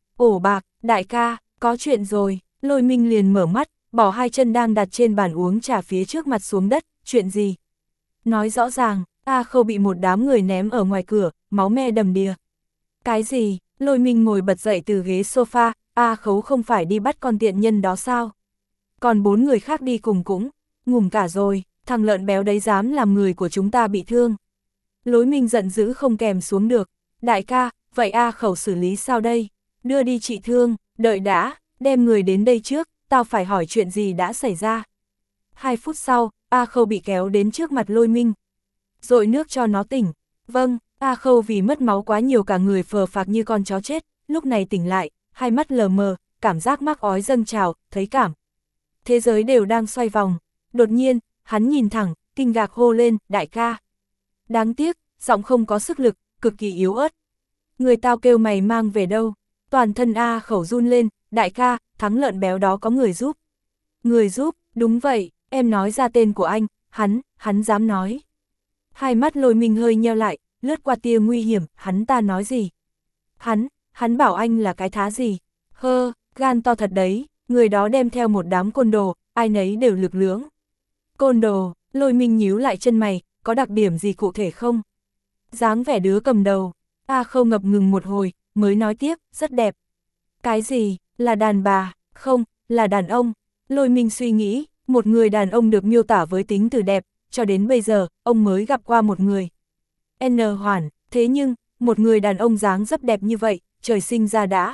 Ổ bạc, đại ca, có chuyện rồi, Lôi Minh liền mở mắt, bỏ hai chân đang đặt trên bàn uống trà phía trước mặt xuống đất, chuyện gì? Nói rõ ràng, A Khâu bị một đám người ném ở ngoài cửa, máu me đầm đìa. Cái gì? Lôi Minh ngồi bật dậy từ ghế sofa, A Khấu không phải đi bắt con tiện nhân đó sao? Còn bốn người khác đi cùng cũng ngủm cả rồi, thằng lợn béo đấy dám làm người của chúng ta bị thương. Lôi Minh giận dữ không kèm xuống được, đại ca, vậy A Khẩu xử lý sao đây? Đưa đi trị thương, đợi đã, đem người đến đây trước, tao phải hỏi chuyện gì đã xảy ra. Hai phút sau, A Khâu bị kéo đến trước mặt Lôi Minh. Dội nước cho nó tỉnh. Vâng, A Khâu vì mất máu quá nhiều cả người phờ phạc như con chó chết, lúc này tỉnh lại, hai mắt lờ mờ, cảm giác mắc ói dâng trào, thấy cảm. Thế giới đều đang xoay vòng. Đột nhiên, hắn nhìn thẳng, kinh ngạc hô lên, đại ca. Đáng tiếc, giọng không có sức lực, cực kỳ yếu ớt. Người tao kêu mày mang về đâu? Toàn thân A Khẩu run lên, đại ca, thắng lợn béo đó có người giúp. Người giúp, đúng vậy, Em nói ra tên của anh, hắn, hắn dám nói. Hai mắt Lôi Minh hơi nheo lại, lướt qua tia nguy hiểm, hắn ta nói gì? Hắn, hắn bảo anh là cái thá gì? Hơ, gan to thật đấy, người đó đem theo một đám côn đồ, ai nấy đều lực lưỡng. Côn đồ, Lôi Minh nhíu lại chân mày, có đặc điểm gì cụ thể không? Dáng vẻ đứa cầm đầu, A Khâu ngập ngừng một hồi, mới nói tiếp, rất đẹp. Cái gì, là đàn bà, không, là đàn ông. Lôi Minh suy nghĩ, một người đàn ông được miêu tả với tính từ đẹp, cho đến bây giờ, ông mới gặp qua một người. N Hoàn, thế nhưng, một người đàn ông dáng dấp đẹp như vậy, trời sinh ra đã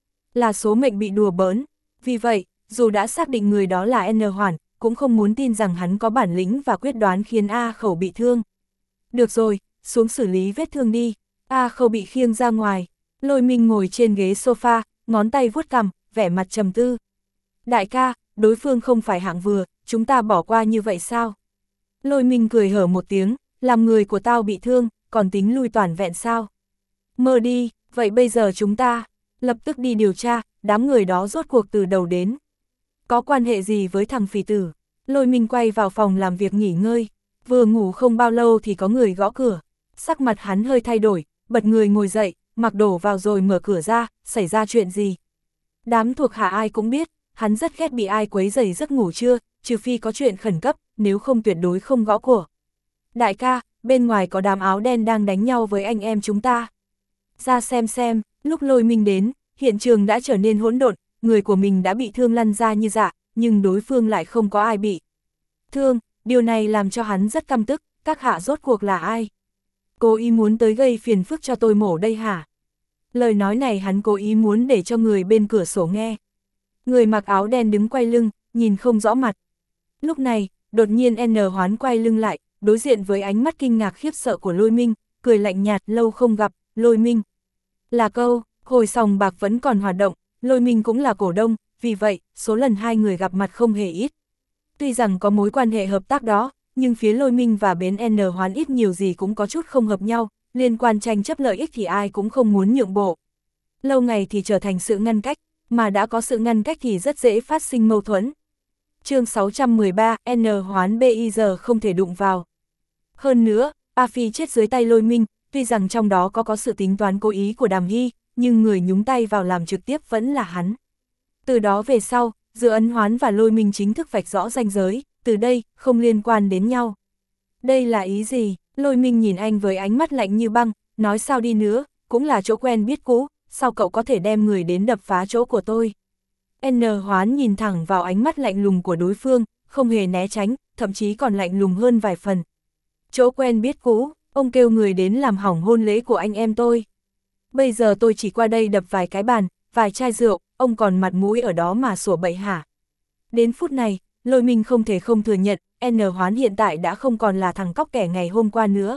là số mệnh bị đùa bỡn. Vì vậy, dù đã xác định người đó là N Hoàn, cũng không muốn tin rằng hắn có bản lĩnh và quyết đoán khiến A Khẩu bị thương. Được rồi, xuống xử lý vết thương đi. A Khẩu bị khiêng ra ngoài. Lôi Minh ngồi trên ghế sofa, ngón tay vuốt cằm, vẻ mặt trầm tư. Đại ca, đối phương không phải hạng vừa, chúng ta bỏ qua như vậy sao? Lôi Minh cười hở một tiếng, làm người của tao bị thương, còn tính lui toàn vẹn sao? Mơ đi, vậy bây giờ chúng ta lập tức đi điều tra, đám người đó rốt cuộc từ đầu đến. Có quan hệ gì với thằng phì tử? Lôi Minh quay vào phòng làm việc nghỉ ngơi, vừa ngủ không bao lâu thì có người gõ cửa. Sắc mặt hắn hơi thay đổi, bật người ngồi dậy, mặc đồ vào rồi mở cửa ra, xảy ra chuyện gì? Đám thuộc hạ ai cũng biết, hắn rất ghét bị ai quấy rầy giấc ngủ trưa, trừ phi có chuyện khẩn cấp, nếu không tuyệt đối không gõ cửa. Đại ca, bên ngoài có đám áo đen đang đánh nhau với anh em chúng ta. Ra xem xem, lúc Lôi Minh đến, hiện trường đã trở nên hỗn độn, người của mình đã bị thương lăn ra như dạ, nhưng đối phương lại không có ai bị thương, điều này làm cho hắn rất căm tức, các hạ rốt cuộc là ai? Cố ý muốn tới gây phiền phức cho tôi mổ đây hả? Lời nói này hắn cố ý muốn để cho người bên cửa sổ nghe. Người mặc áo đen đứng quay lưng, nhìn không rõ mặt. Lúc này, đột nhiên N Hoán quay lưng lại, đối diện với ánh mắt kinh ngạc khiếp sợ của Lôi Minh, cười lạnh nhạt, lâu không gặp, Lôi Minh. Là câu, hồi sòng bạc vẫn còn hoạt động, Lôi Minh cũng là cổ đông, vì vậy, số lần hai người gặp mặt không hề ít. Tuy rằng có mối quan hệ hợp tác đó, nhưng phía Lôi Minh và bến N Hoán ít nhiều gì cũng có chút không hợp nhau, liên quan tranh chấp lợi ích thì ai cũng không muốn nhượng bộ. Lâu ngày thì trở thành sự ngăn cách, mà đã có sự ngăn cách thì rất dễ phát sinh mâu thuẫn. Chương sáu trăm mười ba, N Hoán bây giờ không thể đụng vào. Hơn nữa, A Phi chết dưới tay Lôi Minh, tuy rằng trong đó có có sự tính toán cố ý của Đàm Hy, nhưng người nhúng tay vào làm trực tiếp vẫn là hắn. Từ đó về sau, giữa Ấn Hoán và Lôi Minh chính thức vạch rõ ranh giới, từ đây, không liên quan đến nhau. Đây là ý gì? Lôi Minh nhìn anh với ánh mắt lạnh như băng, nói sao đi nữa, cũng là chỗ quen biết cũ, sao cậu có thể đem người đến đập phá chỗ của tôi? N Hoán nhìn thẳng vào ánh mắt lạnh lùng của đối phương, không hề né tránh, thậm chí còn lạnh lùng hơn vài phần. Chỗ quen biết cũ, ông kêu người đến làm hỏng hôn lễ của anh em tôi. Bây giờ tôi chỉ qua đây đập vài cái bàn, vài chai rượu, ông còn mặt mũi ở đó mà sủa bậy hả? Đến phút này, Lôi Minh không thể không thừa nhận, N Hoán hiện tại đã không còn là thằng cóc kẻ ngày hôm qua nữa.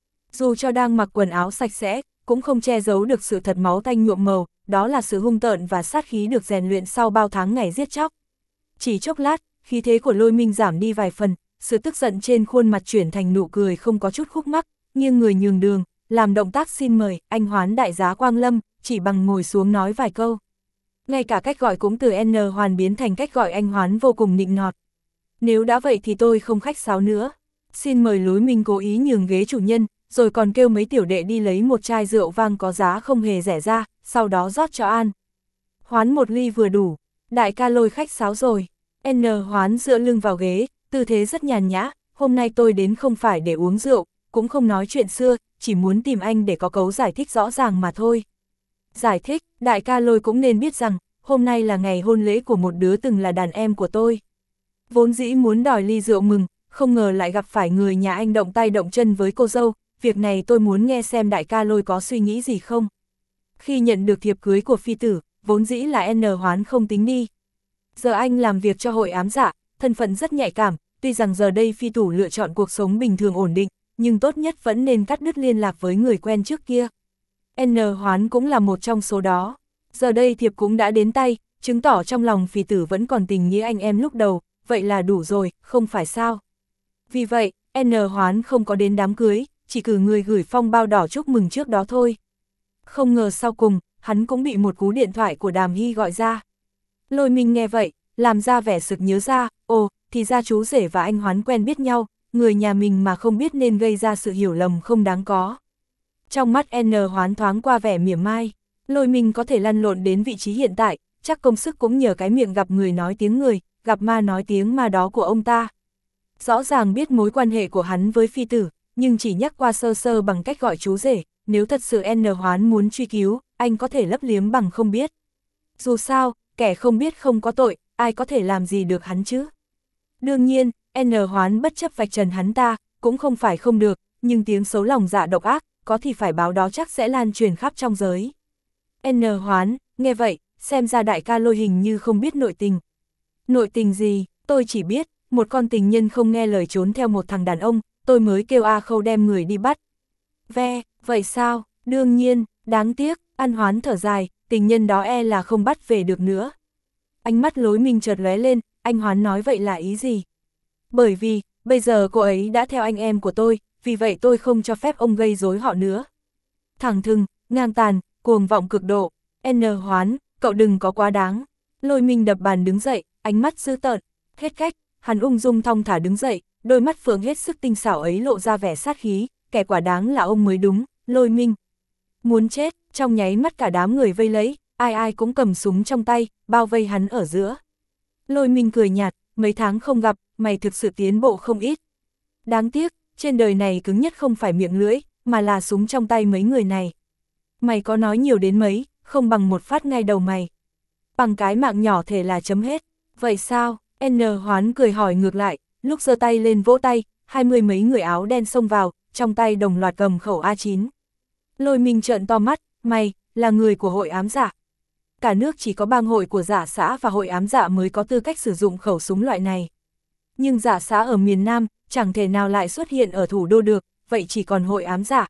Dù cho đang mặc quần áo sạch sẽ, cũng không che giấu được sự thật máu tanh nhuộm màu, đó là sự hung tợn và sát khí được rèn luyện sau bao tháng ngày giết chóc. Chỉ chốc lát, khí thế của Lôi Minh giảm đi vài phần, sự tức giận trên khuôn mặt chuyển thành nụ cười không có chút khúc mắc, nghiêng người nhường đường, làm động tác xin mời, anh Hoán đại giá Quang Lâm, chỉ bằng ngồi xuống nói vài câu. Ngay cả cách gọi cũng từ N Hoàn biến thành cách gọi anh Hoán vô cùng nịnh nọt. Nếu đã vậy thì tôi không khách sáo nữa. Xin mời. Lôi Minh cố ý nhường ghế chủ nhân, rồi còn kêu mấy tiểu đệ đi lấy một chai rượu vang có giá không hề rẻ ra, sau đó rót cho An Hoán một ly vừa đủ. Đại ca Lôi khách sáo rồi. N Hoán dựa lưng vào ghế, tư thế rất nhàn nhã, hôm nay tôi đến không phải để uống rượu, cũng không nói chuyện xưa, chỉ muốn tìm anh để có cấu giải thích rõ ràng mà thôi. Giải thích, đại ca Lôi cũng nên biết rằng, hôm nay là ngày hôn lễ của một đứa từng là đàn em của tôi. Vốn dĩ muốn đòi ly rượu mừng, không ngờ lại gặp phải người nhà anh động tay động chân với cô dâu, việc này tôi muốn nghe xem đại ca Lôi có suy nghĩ gì không. Khi nhận được thiệp cưới của phi tử, vốn dĩ là N Hoán không tính đi. Giờ anh làm việc cho hội ám dạ, thân phận rất nhạy cảm, tuy rằng giờ đây phi tử lựa chọn cuộc sống bình thường ổn định, nhưng tốt nhất vẫn nên cắt đứt liên lạc với người quen trước kia. N Hoán cũng là một trong số đó. Giờ đây thiệp cũng đã đến tay, chứng tỏ trong lòng phi tử vẫn còn tình nghĩa anh em lúc đầu, vậy là đủ rồi, không phải sao. Vì vậy, N Hoán không có đến đám cưới, chỉ cử người gửi phong bao đỏ chúc mừng trước đó thôi. Không ngờ sau cùng, hắn cũng bị một cú điện thoại của Đàm Hy gọi ra. Lôi Minh nghe vậy, làm ra vẻ sực nhớ ra, ồ, thì ra chú rể và anh Hoán quen biết nhau, người nhà mình mà không biết nên gây ra sự hiểu lầm không đáng có. Trong mắt N Hoán thoáng qua vẻ mỉa mai, Lôi Minh có thể lăn lộn đến vị trí hiện tại, chắc công sức cũng nhờ cái miệng gặp người nói tiếng người, gặp ma nói tiếng ma đó của ông ta. Rõ ràng biết mối quan hệ của hắn với phi tử, nhưng chỉ nhắc qua sơ sơ bằng cách gọi chú rể, nếu thật sự N Hoán muốn truy cứu, anh có thể lấp liếm bằng không biết. Dù sao, kẻ không biết không có tội, ai có thể làm gì được hắn chứ? Đương nhiên, N Hoán bất chấp vạch trần hắn ta, cũng không phải không được, nhưng tiếng xấu lòng dạ độc ác, có thì phải báo đó chắc sẽ lan truyền khắp trong giới. N Hoán, nghe vậy, xem ra đại ca Lôi hình như không biết nội tình. Nội tình gì, tôi chỉ biết, một con tình nhân không nghe lời trốn theo một thằng đàn ông, tôi mới kêu A Khâu đem người đi bắt. Ve, vậy sao, đương nhiên, đáng tiếc, An Hoán thở dài, tình nhân đó e là không bắt về được nữa. Ánh mắt Lôi Minh chợt lóe lên, anh Hoán nói vậy là ý gì? Bởi vì, bây giờ cô ấy đã theo anh em của tôi, vì vậy tôi không cho phép ông gây rối họ nữa. Thẳng thừng, ngang tàn, cuồng vọng cực độ. N Hoán, cậu đừng có quá đáng. Lôi Minh đập bàn đứng dậy, ánh mắt dữ tợn. Hết cách, hắn ung dung thong thả đứng dậy, đôi mắt phượng hết sức tinh xảo ấy lộ ra vẻ sát khí, kẻ quả đáng là ông mới đúng, Lôi Minh. Muốn chết, trong nháy mắt cả đám người vây lấy, ai ai cũng cầm súng trong tay, bao vây hắn ở giữa. Lôi Minh cười nhạt, mấy tháng không gặp, mày thực sự tiến bộ không ít. Đáng tiếc, trên đời này cứng nhất không phải miệng lưỡi, mà là súng trong tay mấy người này. Mày có nói nhiều đến mấy, không bằng một phát ngay đầu mày. Bằng cái mạng nhỏ thể là chấm hết. Vậy sao? N Hoán cười hỏi ngược lại, lúc giơ tay lên vỗ tay, hai mươi mấy người áo đen xông vào, trong tay đồng loạt cầm khẩu A chín. Lôi Minh trợn to mắt, mày, là người của hội ám dạ. Cả nước chỉ có bang hội của Dạ xã và hội ám dạ mới có tư cách sử dụng khẩu súng loại này. Nhưng Dạ xã ở miền Nam, chẳng thể nào lại xuất hiện ở thủ đô được, vậy chỉ còn hội ám dạ.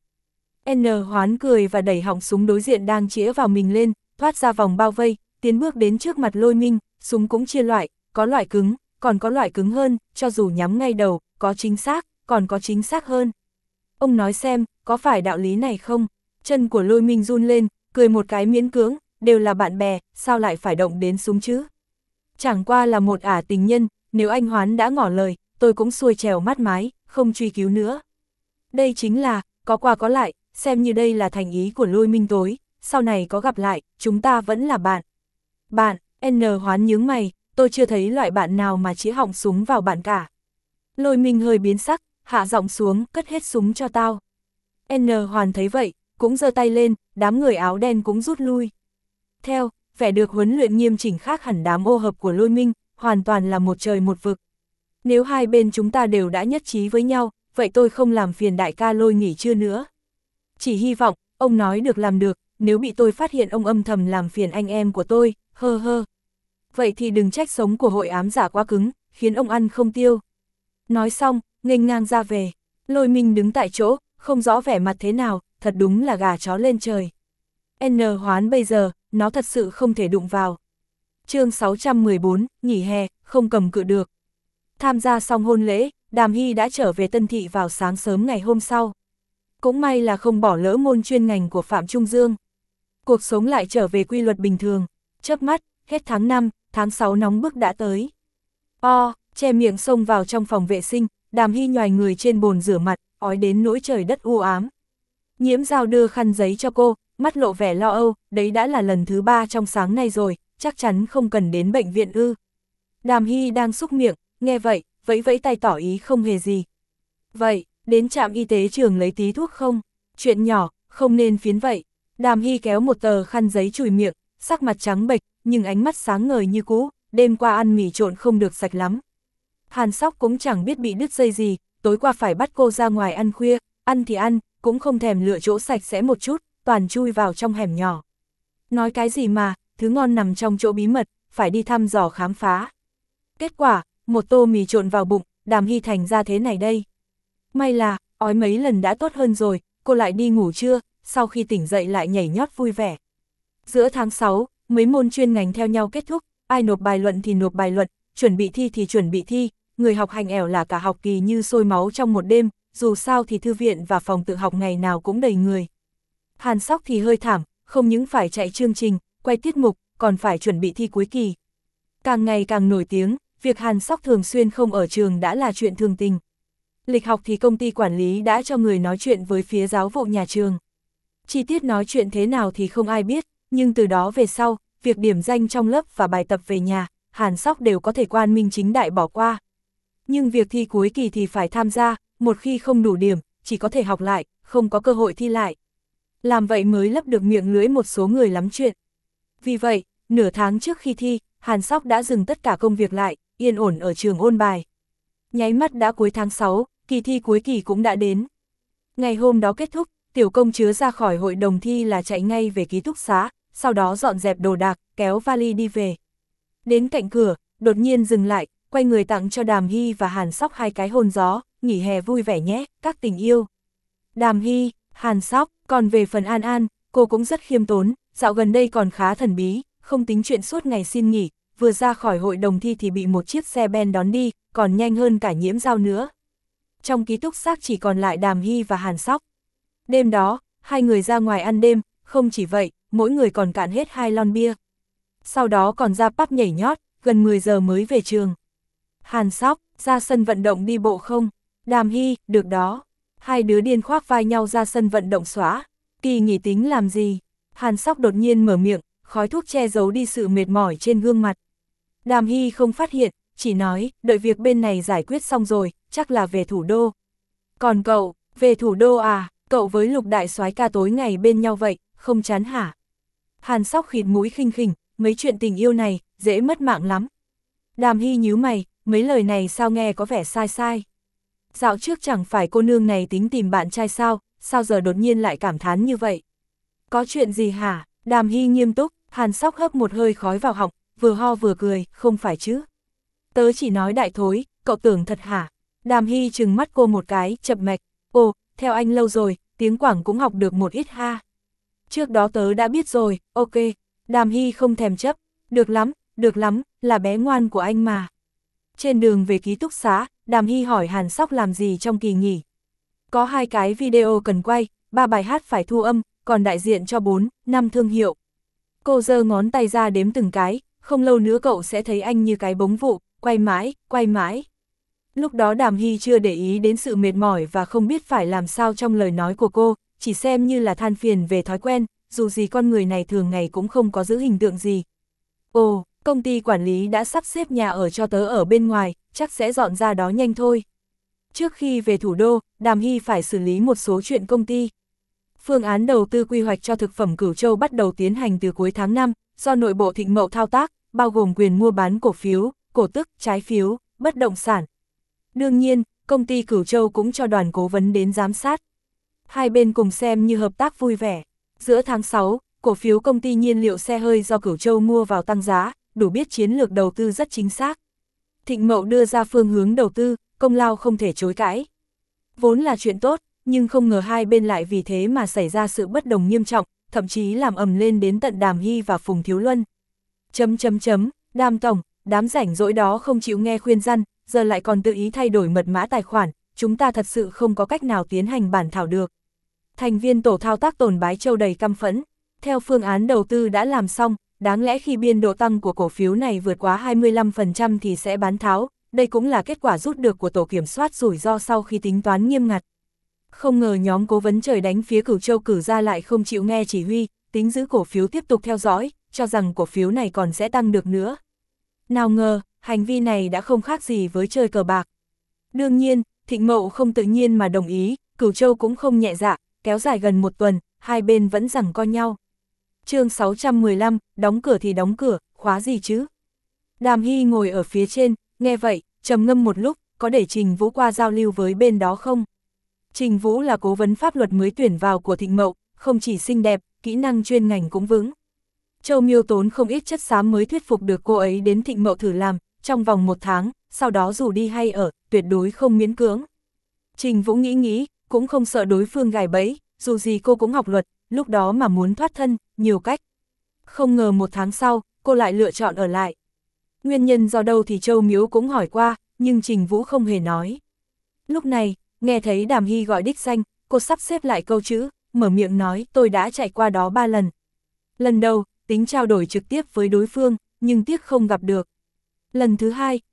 N Hoán cười và đẩy họng súng đối diện đang chĩa vào mình lên, thoát ra vòng bao vây, tiến bước đến trước mặt Lôi Minh, súng cũng chia loại, có loại cứng, còn có loại cứng hơn, cho dù nhắm ngay đầu, có chính xác, còn có chính xác hơn. Ông nói xem, có phải đạo lý này không? Chân của Lôi Minh run lên, cười một cái miễn cưỡng, đều là bạn bè, sao lại phải động đến súng chứ? Chẳng qua là một ả tình nhân, nếu anh Hoán đã ngỏ lời, tôi cũng xuôi trèo mát mái, không truy cứu nữa. Đây chính là, có qua có lại, xem như đây là thành ý của Lôi Minh tối, sau này có gặp lại, chúng ta vẫn là bạn. Bạn, N Hoán nhướng mày, tôi chưa thấy loại bạn nào mà chĩa họng súng vào bạn cả. Lôi Minh hơi biến sắc, hạ giọng xuống, cất hết súng cho tao. N Hoán thấy vậy, cũng giơ tay lên, đám người áo đen cũng rút lui. Theo, vẻ được huấn luyện nghiêm chỉnh khác hẳn đám ô hợp của Lôi Minh, hoàn toàn là một trời một vực. Nếu hai bên chúng ta đều đã nhất trí với nhau, vậy tôi không làm phiền đại ca Lôi nghỉ trưa nữa. Chỉ hy vọng, ông nói được làm được, nếu bị tôi phát hiện ông âm thầm làm phiền anh em của tôi, hơ hơ. Vậy thì đừng trách sống của hội ám giả quá cứng, khiến ông ăn không tiêu. Nói xong, nghênh ngang ra về. Lôi Minh đứng tại chỗ, không rõ vẻ mặt thế nào, thật đúng là gà chó lên trời. N Hoán bây giờ, nó thật sự không thể đụng vào. Chương sáu trăm mười bốn, nghỉ hè, không cầm cự được. Tham gia xong hôn lễ, Đàm Hy đã trở về Tân Thị vào sáng sớm ngày hôm sau. Cũng may là không bỏ lỡ môn chuyên ngành của Phạm Trung Dương. Cuộc sống lại trở về quy luật bình thường. Chớp mắt, hết tháng năm, tháng sáu nóng bức đã tới. O, che miệng xông vào trong phòng vệ sinh, Đàm Hy nhoài người trên bồn rửa mặt, ói đến nỗi trời đất u ám. Nhiễm Giao đưa khăn giấy cho cô, mắt lộ vẻ lo âu, đấy đã là lần thứ ba trong sáng nay rồi, chắc chắn không cần đến bệnh viện ư. Đàm Hy đang xúc miệng, nghe vậy, vẫy vẫy tay tỏ ý không hề gì. Vậy, đến trạm y tế trường lấy tí thuốc không? Chuyện nhỏ, không nên phiến vậy. Đàm Hy kéo một tờ khăn giấy chùi miệng, sắc mặt trắng bệch, nhưng ánh mắt sáng ngời như cũ, đêm qua ăn mì trộn không được sạch lắm. Hàn Sóc cũng chẳng biết bị đứt dây gì, tối qua phải bắt cô ra ngoài ăn khuya, ăn thì ăn, cũng không thèm lựa chỗ sạch sẽ một chút, toàn chui vào trong hẻm nhỏ. Nói cái gì mà, thứ ngon nằm trong chỗ bí mật, phải đi thăm dò khám phá. Kết quả, một tô mì trộn vào bụng, Đàm Hy thành ra thế này đây. May là, ói mấy lần đã tốt hơn rồi, cô lại đi ngủ trưa, sau khi tỉnh dậy lại nhảy nhót vui vẻ. Giữa tháng sáu, mấy môn chuyên ngành theo nhau kết thúc, ai nộp bài luận thì nộp bài luận, chuẩn bị thi thì chuẩn bị thi, người học hành ẻo là cả học kỳ như sôi máu trong một đêm, dù sao thì thư viện và phòng tự học ngày nào cũng đầy người. Hàn Sóc thì hơi thảm, không những phải chạy chương trình, quay tiết mục, còn phải chuẩn bị thi cuối kỳ. Càng ngày càng nổi tiếng, việc Hàn Sóc thường xuyên không ở trường đã là chuyện thường tình. Lịch học thì công ty quản lý đã cho người nói chuyện với phía giáo vụ nhà trường. Chi tiết nói chuyện thế nào thì không ai biết, nhưng từ đó về sau, việc điểm danh trong lớp và bài tập về nhà, Hàn Sóc đều có thể quang minh chính đại bỏ qua. Nhưng việc thi cuối kỳ thì phải tham gia, một khi không đủ điểm, chỉ có thể học lại, không có cơ hội thi lại. Làm vậy mới lấp được miệng lưỡi một số người lắm chuyện. Vì vậy, nửa tháng trước khi thi, Hàn Sóc đã dừng tất cả công việc lại, yên ổn ở trường ôn bài. Nháy mắt đã cuối tháng sáu, kỳ thi cuối kỳ cũng đã đến. Ngày hôm đó kết thúc, Tiểu Công Chứa ra khỏi hội đồng thi là chạy ngay về ký túc xá, sau đó dọn dẹp đồ đạc, kéo vali đi về. Đến cạnh cửa, đột nhiên dừng lại, quay người tặng cho Đàm Hy và Hàn Sóc hai cái hôn gió, nghỉ hè vui vẻ nhé, các tình yêu. Đàm Hy, Hàn Sóc, còn về phần An An, cô cũng rất khiêm tốn, dạo gần đây còn khá thần bí, không tính chuyện suốt ngày xin nghỉ, vừa ra khỏi hội đồng thi thì bị một chiếc xe ben đón đi, còn nhanh hơn cả Nhiễm Giao nữa. Trong ký túc xá chỉ còn lại Đàm Hy và Hàn Sóc. Đêm đó, hai người ra ngoài ăn đêm, không chỉ vậy, mỗi người còn cạn hết hai lon bia. Sau đó còn ra pub nhảy nhót, gần mười giờ mới về trường. Hàn Sóc, ra sân vận động đi bộ không? Đàm Hy, được đó. Hai đứa điên khoác vai nhau ra sân vận động xóa. Kỳ nghỉ tính làm gì? Hàn Sóc đột nhiên mở miệng, khói thuốc che giấu đi sự mệt mỏi trên gương mặt. Đàm Hy không phát hiện, chỉ nói, đợi việc bên này giải quyết xong rồi, chắc là về thủ đô. Còn cậu, về thủ đô à? Cậu với Lục đại soái ca tối ngày bên nhau vậy, không chán hả? Hàn Sóc khịt mũi khinh khỉnh, mấy chuyện tình yêu này, dễ mất mạng lắm. Đàm Hy nhíu mày, mấy lời này sao nghe có vẻ sai sai. Dạo trước chẳng phải cô nương này tính tìm bạn trai sao, sao giờ đột nhiên lại cảm thán như vậy? Có chuyện gì hả? Đàm Hy nghiêm túc, Hàn Sóc hấp một hơi khói vào họng, vừa ho vừa cười, không phải chứ? Tớ chỉ nói đại thối, cậu tưởng thật hả? Đàm Hy trừng mắt cô một cái, chập mạch, ồ, theo anh lâu rồi, tiếng Quảng cũng học được một ít ha. Trước đó tớ đã biết rồi, ok. Đàm Hy không thèm chấp, được lắm, được lắm, là bé ngoan của anh mà. Trên đường về ký túc xá, Đàm Hy hỏi Hàn Sóc làm gì trong kỳ nghỉ. Có hai cái video cần quay, ba bài hát phải thu âm, còn đại diện cho bốn, năm thương hiệu. Cô giơ ngón tay ra đếm từng cái, không lâu nữa cậu sẽ thấy anh như cái bống vụ, quay mãi, quay mãi. Lúc đó Đàm Hy chưa để ý đến sự mệt mỏi và không biết phải làm sao trong lời nói của cô, chỉ xem như là than phiền về thói quen, dù gì con người này thường ngày cũng không có giữ hình tượng gì. Ồ, công ty quản lý đã sắp xếp nhà ở cho tớ ở bên ngoài, chắc sẽ dọn ra đó nhanh thôi. Trước khi về thủ đô, Đàm Hy phải xử lý một số chuyện công ty. Phương án đầu tư quy hoạch cho thực phẩm Cửu Châu bắt đầu tiến hành từ cuối tháng năm, do nội bộ Thịnh Mậu thao tác, bao gồm quyền mua bán cổ phiếu, cổ tức, trái phiếu, bất động sản. Đương nhiên, công ty Cửu Châu cũng cho đoàn cố vấn đến giám sát. Hai bên cùng xem như hợp tác vui vẻ. Giữa tháng sáu, cổ phiếu công ty nhiên liệu xe hơi do Cửu Châu mua vào tăng giá, đủ biết chiến lược đầu tư rất chính xác. Thịnh Mậu đưa ra phương hướng đầu tư, công lao không thể chối cãi. Vốn là chuyện tốt, nhưng không ngờ hai bên lại vì thế mà xảy ra sự bất đồng nghiêm trọng, thậm chí làm ầm lên đến tận Đàm Hy và Phùng Thiếu Luân. Chấm chấm chấm, Đàm tổng, đám rảnh rỗi đó không chịu nghe khuyên răn, giờ lại còn tự ý thay đổi mật mã tài khoản, chúng ta thật sự không có cách nào tiến hành bản thảo được. Thành viên tổ thao tác Tồn Bái Châu đầy căm phẫn, theo phương án đầu tư đã làm xong, đáng lẽ khi biên độ tăng của cổ phiếu này vượt quá hai mươi lăm phần trăm thì sẽ bán tháo, đây cũng là kết quả rút được của tổ kiểm soát rủi ro sau khi tính toán nghiêm ngặt. Không ngờ nhóm cố vấn trời đánh phía Cửu Châu cử ra lại không chịu nghe chỉ huy, tính giữ cổ phiếu tiếp tục theo dõi, cho rằng cổ phiếu này còn sẽ tăng được nữa. Nào ngờ, hành vi này đã không khác gì với chơi cờ bạc. Đương nhiên, Thịnh Mậu không tự nhiên mà đồng ý, Cửu Châu cũng không nhẹ dạ, kéo dài gần một tuần, hai bên vẫn giằng co nhau. Chương sáu trăm mười lăm, đóng cửa thì đóng cửa, khóa gì chứ? Đàm Hy ngồi ở phía trên, nghe vậy, trầm ngâm một lúc, có để Trình Vũ qua giao lưu với bên đó không? Trình Vũ là cố vấn pháp luật mới tuyển vào của Thịnh Mậu, không chỉ xinh đẹp, kỹ năng chuyên ngành cũng vững. Châu Miêu tốn không ít chất xám mới thuyết phục được cô ấy đến Thịnh Mậu thử làm, trong vòng một tháng, sau đó dù đi hay ở, tuyệt đối không miễn cưỡng. Trình Vũ nghĩ nghĩ, cũng không sợ đối phương gài bẫy, dù gì cô cũng học luật, lúc đó mà muốn thoát thân, nhiều cách. Không ngờ một tháng sau, cô lại lựa chọn ở lại. Nguyên nhân do đâu thì Châu Miếu cũng hỏi qua, nhưng Trình Vũ không hề nói. Lúc này, nghe thấy Đàm Hy gọi đích danh, cô sắp xếp lại câu chữ, mở miệng nói tôi đã chạy qua đó ba lần. Lần đầu, tính trao đổi trực tiếp với đối phương, nhưng tiếc không gặp được. Lần thứ hai,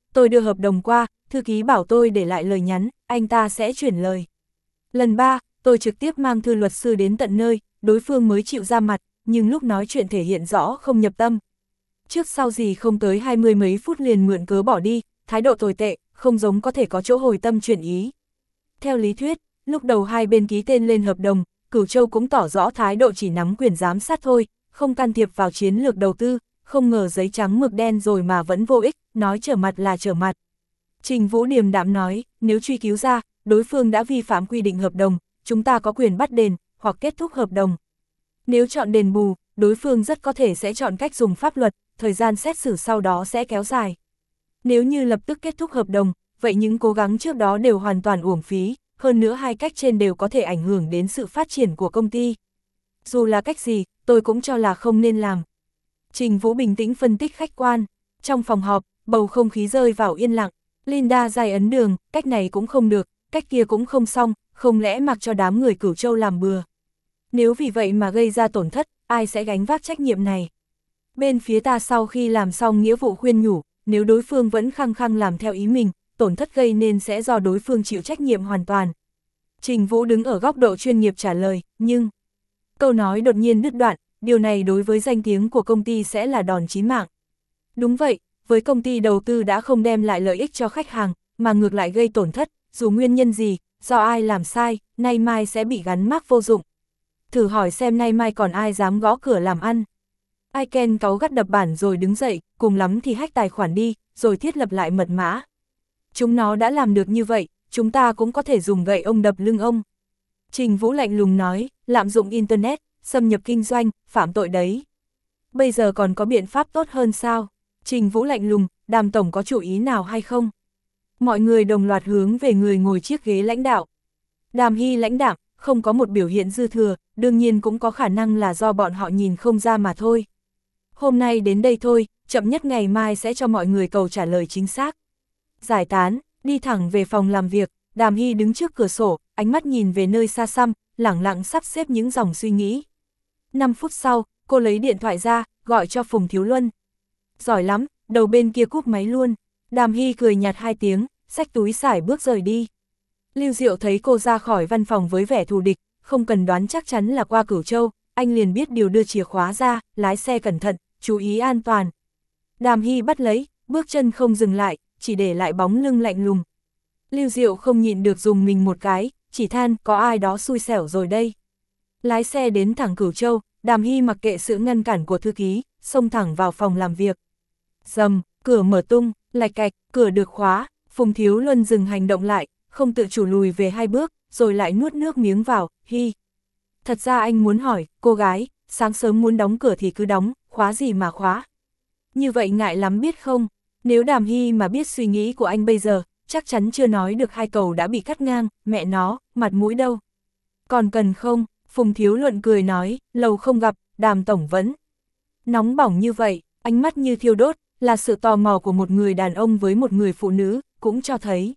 tôi đưa hợp đồng qua, thư ký bảo tôi để lại lời nhắn, anh ta sẽ chuyển lời. Lần ba, tôi trực tiếp mang thư luật sư đến tận nơi, đối phương mới chịu ra mặt, nhưng lúc nói chuyện thể hiện rõ không nhập tâm. Trước sau gì không tới hai mươi mấy phút liền mượn cớ bỏ đi, thái độ tồi tệ, không giống có thể có chỗ hồi tâm chuyển ý. Theo lý thuyết, lúc đầu hai bên ký tên lên hợp đồng, Cửu Châu cũng tỏ rõ thái độ chỉ nắm quyền giám sát thôi, không can thiệp vào chiến lược đầu tư, không ngờ giấy trắng mực đen rồi mà vẫn vô ích, nói trở mặt là trở mặt. Trình Vũ điềm đạm nói, nếu truy cứu ra, đối phương đã vi phạm quy định hợp đồng, chúng ta có quyền bắt đền, hoặc kết thúc hợp đồng. Nếu chọn đền bù, đối phương rất có thể sẽ chọn cách dùng pháp luật, thời gian xét xử sau đó sẽ kéo dài. Nếu như lập tức kết thúc hợp đồng, vậy những cố gắng trước đó đều hoàn toàn uổng phí, hơn nữa hai cách trên đều có thể ảnh hưởng đến sự phát triển của công ty. Dù là cách gì, tôi cũng cho là không nên làm. Trình Vũ bình tĩnh phân tích khách quan. Trong phòng họp, bầu không khí rơi vào yên lặng. Linda dài ấn đường, cách này cũng không được, cách kia cũng không xong, không lẽ mặc cho đám người Cửu Châu làm bừa. Nếu vì vậy mà gây ra tổn thất, ai sẽ gánh vác trách nhiệm này? Bên phía ta sau khi làm xong nghĩa vụ khuyên nhủ, nếu đối phương vẫn khăng khăng làm theo ý mình, tổn thất gây nên sẽ do đối phương chịu trách nhiệm hoàn toàn. Trình Vũ đứng ở góc độ chuyên nghiệp trả lời, nhưng... Câu nói đột nhiên đứt đoạn, điều này đối với danh tiếng của công ty sẽ là đòn chí mạng. Đúng vậy, với công ty đầu tư đã không đem lại lợi ích cho khách hàng, mà ngược lại gây tổn thất, dù nguyên nhân gì, do ai làm sai, nay mai sẽ bị gắn mác vô dụng. Thử hỏi xem nay mai còn ai dám gõ cửa làm ăn. Aiken cáu gắt đập bản rồi đứng dậy, cùng lắm thì hack tài khoản đi, rồi thiết lập lại mật mã. Chúng nó đã làm được như vậy, chúng ta cũng có thể dùng gậy ông đập lưng ông. Trình Vũ lạnh lùng nói, lạm dụng Internet, xâm nhập kinh doanh, phạm tội đấy. Bây giờ còn có biện pháp tốt hơn sao? Trình Vũ lạnh lùng, Đàm tổng có chủ ý nào hay không? Mọi người đồng loạt hướng về người ngồi chiếc ghế lãnh đạo. Đàm Hy lãnh đạm, không có một biểu hiện dư thừa, đương nhiên cũng có khả năng là do bọn họ nhìn không ra mà thôi. Hôm nay đến đây thôi, chậm nhất ngày mai sẽ cho mọi người cầu trả lời chính xác. Giải tán, đi thẳng về phòng làm việc, Đàm Hy đứng trước cửa sổ, ánh mắt nhìn về nơi xa xăm, lẳng lặng sắp xếp những dòng suy nghĩ. năm phút sau, cô lấy điện thoại ra, gọi cho Phùng Thiếu Luân. Giỏi lắm, đầu bên kia cúp máy luôn. Đàm Hy cười nhạt hai tiếng, xách túi xải bước rời đi. Lưu Diệu thấy cô ra khỏi văn phòng với vẻ thù địch, không cần đoán chắc chắn là qua Cửu Châu, anh liền biết điều đưa chìa khóa ra, lái xe cẩn thận, chú ý an toàn. Đàm Hy bắt lấy, bước chân không dừng lại, chỉ để lại bóng lưng lạnh lùng. Lưu Diệu không nhịn được dùng mình một cái, chỉ than có ai đó xui xẻo rồi đây. Lái xe đến thẳng Cửu Châu, Đàm Hy mặc kệ sự ngăn cản của thư ký, xông thẳng vào phòng làm việc. Dầm, cửa mở tung, lạch cạch, cửa được khóa, Phùng Thiếu Luân dừng hành động lại, không tự chủ lùi về hai bước, rồi lại nuốt nước miếng vào, hi. Thật ra anh muốn hỏi, cô gái, sáng sớm muốn đóng cửa thì cứ đóng, khóa gì mà khóa. Như vậy ngại lắm biết không, nếu Đàm Hy mà biết suy nghĩ của anh bây giờ, chắc chắn chưa nói được hai câu đã bị cắt ngang, mẹ nó, mặt mũi đâu. Còn cần không, Phùng Thiếu Luận cười nói, lâu không gặp, Đàm tổng vẫn nóng bỏng như vậy, ánh mắt như thiêu đốt, là sự tò mò của một người đàn ông với một người phụ nữ, cũng cho thấy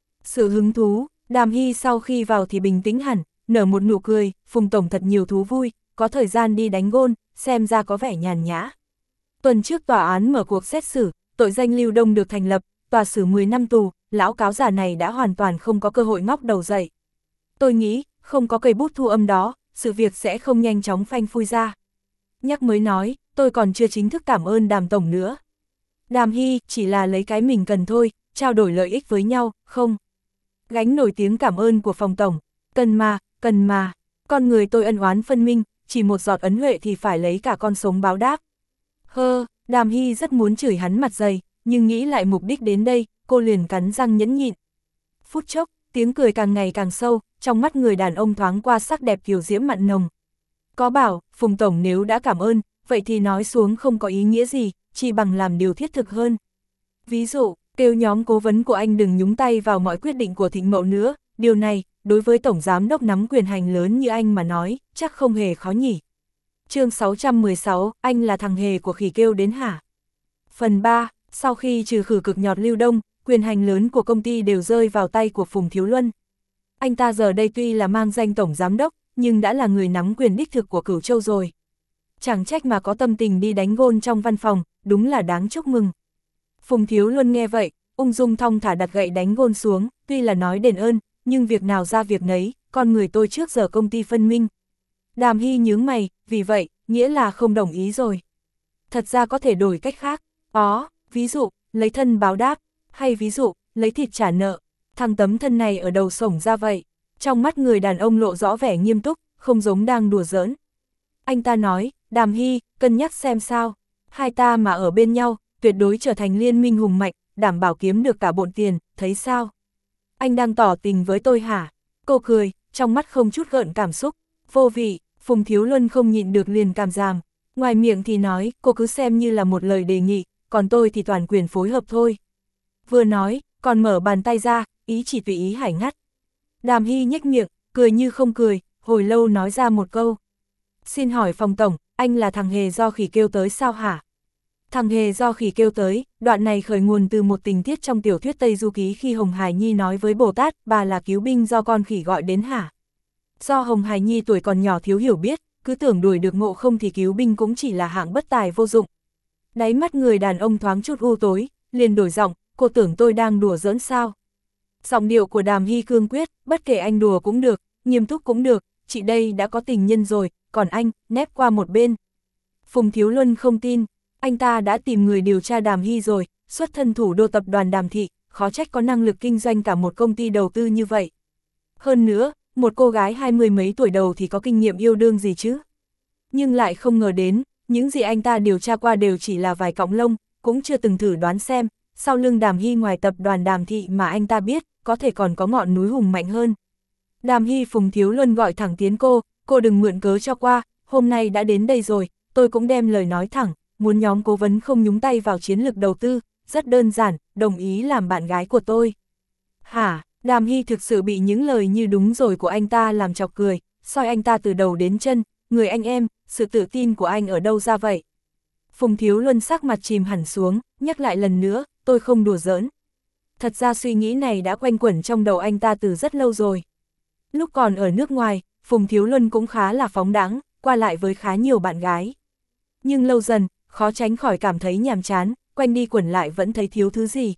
sự hứng thú. Đàm Hy sau khi vào thì bình tĩnh hẳn, nở một nụ cười, Phùng tổng thật nhiều thú vui, có thời gian đi đánh gôn, xem ra có vẻ nhàn nhã. Tuần trước tòa án mở cuộc xét xử, tội danh Lưu Đông được thành lập, tòa xử mười năm tù, lão cáo già này đã hoàn toàn không có cơ hội ngóc đầu dậy. Tôi nghĩ, không có cây bút thu âm đó, sự việc sẽ không nhanh chóng phanh phui ra. Nhắc mới nói, tôi còn chưa chính thức cảm ơn Đàm tổng nữa. Đàm Hy chỉ là lấy cái mình cần thôi, trao đổi lợi ích với nhau, không gánh nổi tiếng cảm ơn của phòng tổng. Cần mà, cần mà, con người tôi ân oán phân minh, chỉ một giọt ấn huệ thì phải lấy cả con sống báo đáp. Hơ, Đàm Hy rất muốn chửi hắn mặt dày, nhưng nghĩ lại mục đích đến đây, cô liền cắn răng nhẫn nhịn. Phút chốc, tiếng cười càng ngày càng sâu, trong mắt người đàn ông thoáng qua sắc đẹp kiều diễm mặn nồng. Có bảo, Phùng tổng nếu đã cảm ơn, vậy thì nói xuống không có ý nghĩa gì, chỉ bằng làm điều thiết thực hơn. Ví dụ, kêu nhóm cố vấn của anh đừng nhúng tay vào mọi quyết định của Thịnh Mậu nữa, điều này, đối với tổng giám đốc nắm quyền hành lớn như anh mà nói, chắc không hề khó nhỉ. Chương sáu trăm mười sáu, anh là thằng hề của khỉ kêu đến hả? Phần ba, sau khi trừ khử cực nhọt Lưu Đông, quyền hành lớn của công ty đều rơi vào tay của Phùng Thiếu Luân. Anh ta giờ đây tuy là mang danh tổng giám đốc, nhưng đã là người nắm quyền đích thực của Cửu Châu rồi. Chẳng trách mà có tâm tình đi đánh gôn trong văn phòng, đúng là đáng chúc mừng. Phùng Thiếu Luân nghe vậy, ung dung thong thả đặt gậy đánh gôn xuống, tuy là nói đền ơn, nhưng việc nào ra việc nấy, con người tôi trước giờ công ty phân minh. Đàm Hy nhướng mày, vì vậy, nghĩa là không đồng ý rồi. Thật ra có thể đổi cách khác, đó, ví dụ, lấy thân báo đáp, hay ví dụ, lấy thịt trả nợ, thằng tấm thân này ở đầu sổng ra vậy. Trong mắt người đàn ông lộ rõ vẻ nghiêm túc, không giống đang đùa giỡn. Anh ta nói, Đàm Hy, cân nhắc xem sao, hai ta mà ở bên nhau, tuyệt đối trở thành liên minh hùng mạnh, đảm bảo kiếm được cả bộn tiền, thấy sao? Anh đang tỏ tình với tôi hả? Cô cười, trong mắt không chút gợn cảm xúc, vô vị. Phùng Thiếu Luân không nhịn được liền cảm giảm, ngoài miệng thì nói, cô cứ xem như là một lời đề nghị, còn tôi thì toàn quyền phối hợp thôi. Vừa nói, còn mở bàn tay ra, ý chỉ tùy ý hải ngắt. Đàm Hy nhếch miệng, cười như không cười, hồi lâu nói ra một câu. Xin hỏi phòng tổng, anh là thằng hề do khỉ kêu tới sao hả? Thằng hề do khỉ kêu tới, đoạn này khởi nguồn từ một tình tiết trong tiểu thuyết Tây Du Ký khi Hồng Hải Nhi nói với Bồ Tát, bà là cứu binh do con khỉ gọi đến hả? Do Hồng Hải Nhi tuổi còn nhỏ thiếu hiểu biết, cứ tưởng đuổi được Ngộ Không thì cứu binh cũng chỉ là hạng bất tài vô dụng. Đáy mắt người đàn ông thoáng chút u tối, liền đổi giọng, cô tưởng tôi đang đùa giỡn sao? Giọng điệu của Đàm Hy cương quyết, bất kể anh đùa cũng được, nghiêm túc cũng được, chị đây đã có tình nhân rồi, còn anh, nép qua một bên. Phùng Thiếu Luân không tin, anh ta đã tìm người điều tra Đàm Hy rồi, xuất thân thủ đô tập đoàn Đàm Thị, khó trách có năng lực kinh doanh cả một công ty đầu tư như vậy. Hơn nữa, một cô gái hai mươi mấy tuổi đầu thì có kinh nghiệm yêu đương gì chứ? Nhưng lại không ngờ đến, những gì anh ta điều tra qua đều chỉ là vài cọng lông, cũng chưa từng thử đoán xem, sau lưng Đàm Hy ngoài tập đoàn Đàm Thị mà anh ta biết, có thể còn có ngọn núi hùng mạnh hơn. Đàm Hy Phùng Thiếu Luân gọi thẳng tiến cô, cô đừng mượn cớ cho qua, hôm nay đã đến đây rồi, tôi cũng đem lời nói thẳng, muốn nhóm cố vấn không nhúng tay vào chiến lược đầu tư, rất đơn giản, đồng ý làm bạn gái của tôi. Hả? Đàm Hy thực sự bị những lời như đúng rồi của anh ta làm chọc cười, soi anh ta từ đầu đến chân, người anh em, sự tự tin của anh ở đâu ra vậy? Phùng Thiếu Luân sắc mặt chìm hẳn xuống, nhắc lại lần nữa, tôi không đùa giỡn. Thật ra suy nghĩ này đã quanh quẩn trong đầu anh ta từ rất lâu rồi. Lúc còn ở nước ngoài, Phùng Thiếu Luân cũng khá là phóng đãng, qua lại với khá nhiều bạn gái. Nhưng lâu dần, khó tránh khỏi cảm thấy nhàm chán, quanh đi quẩn lại vẫn thấy thiếu thứ gì.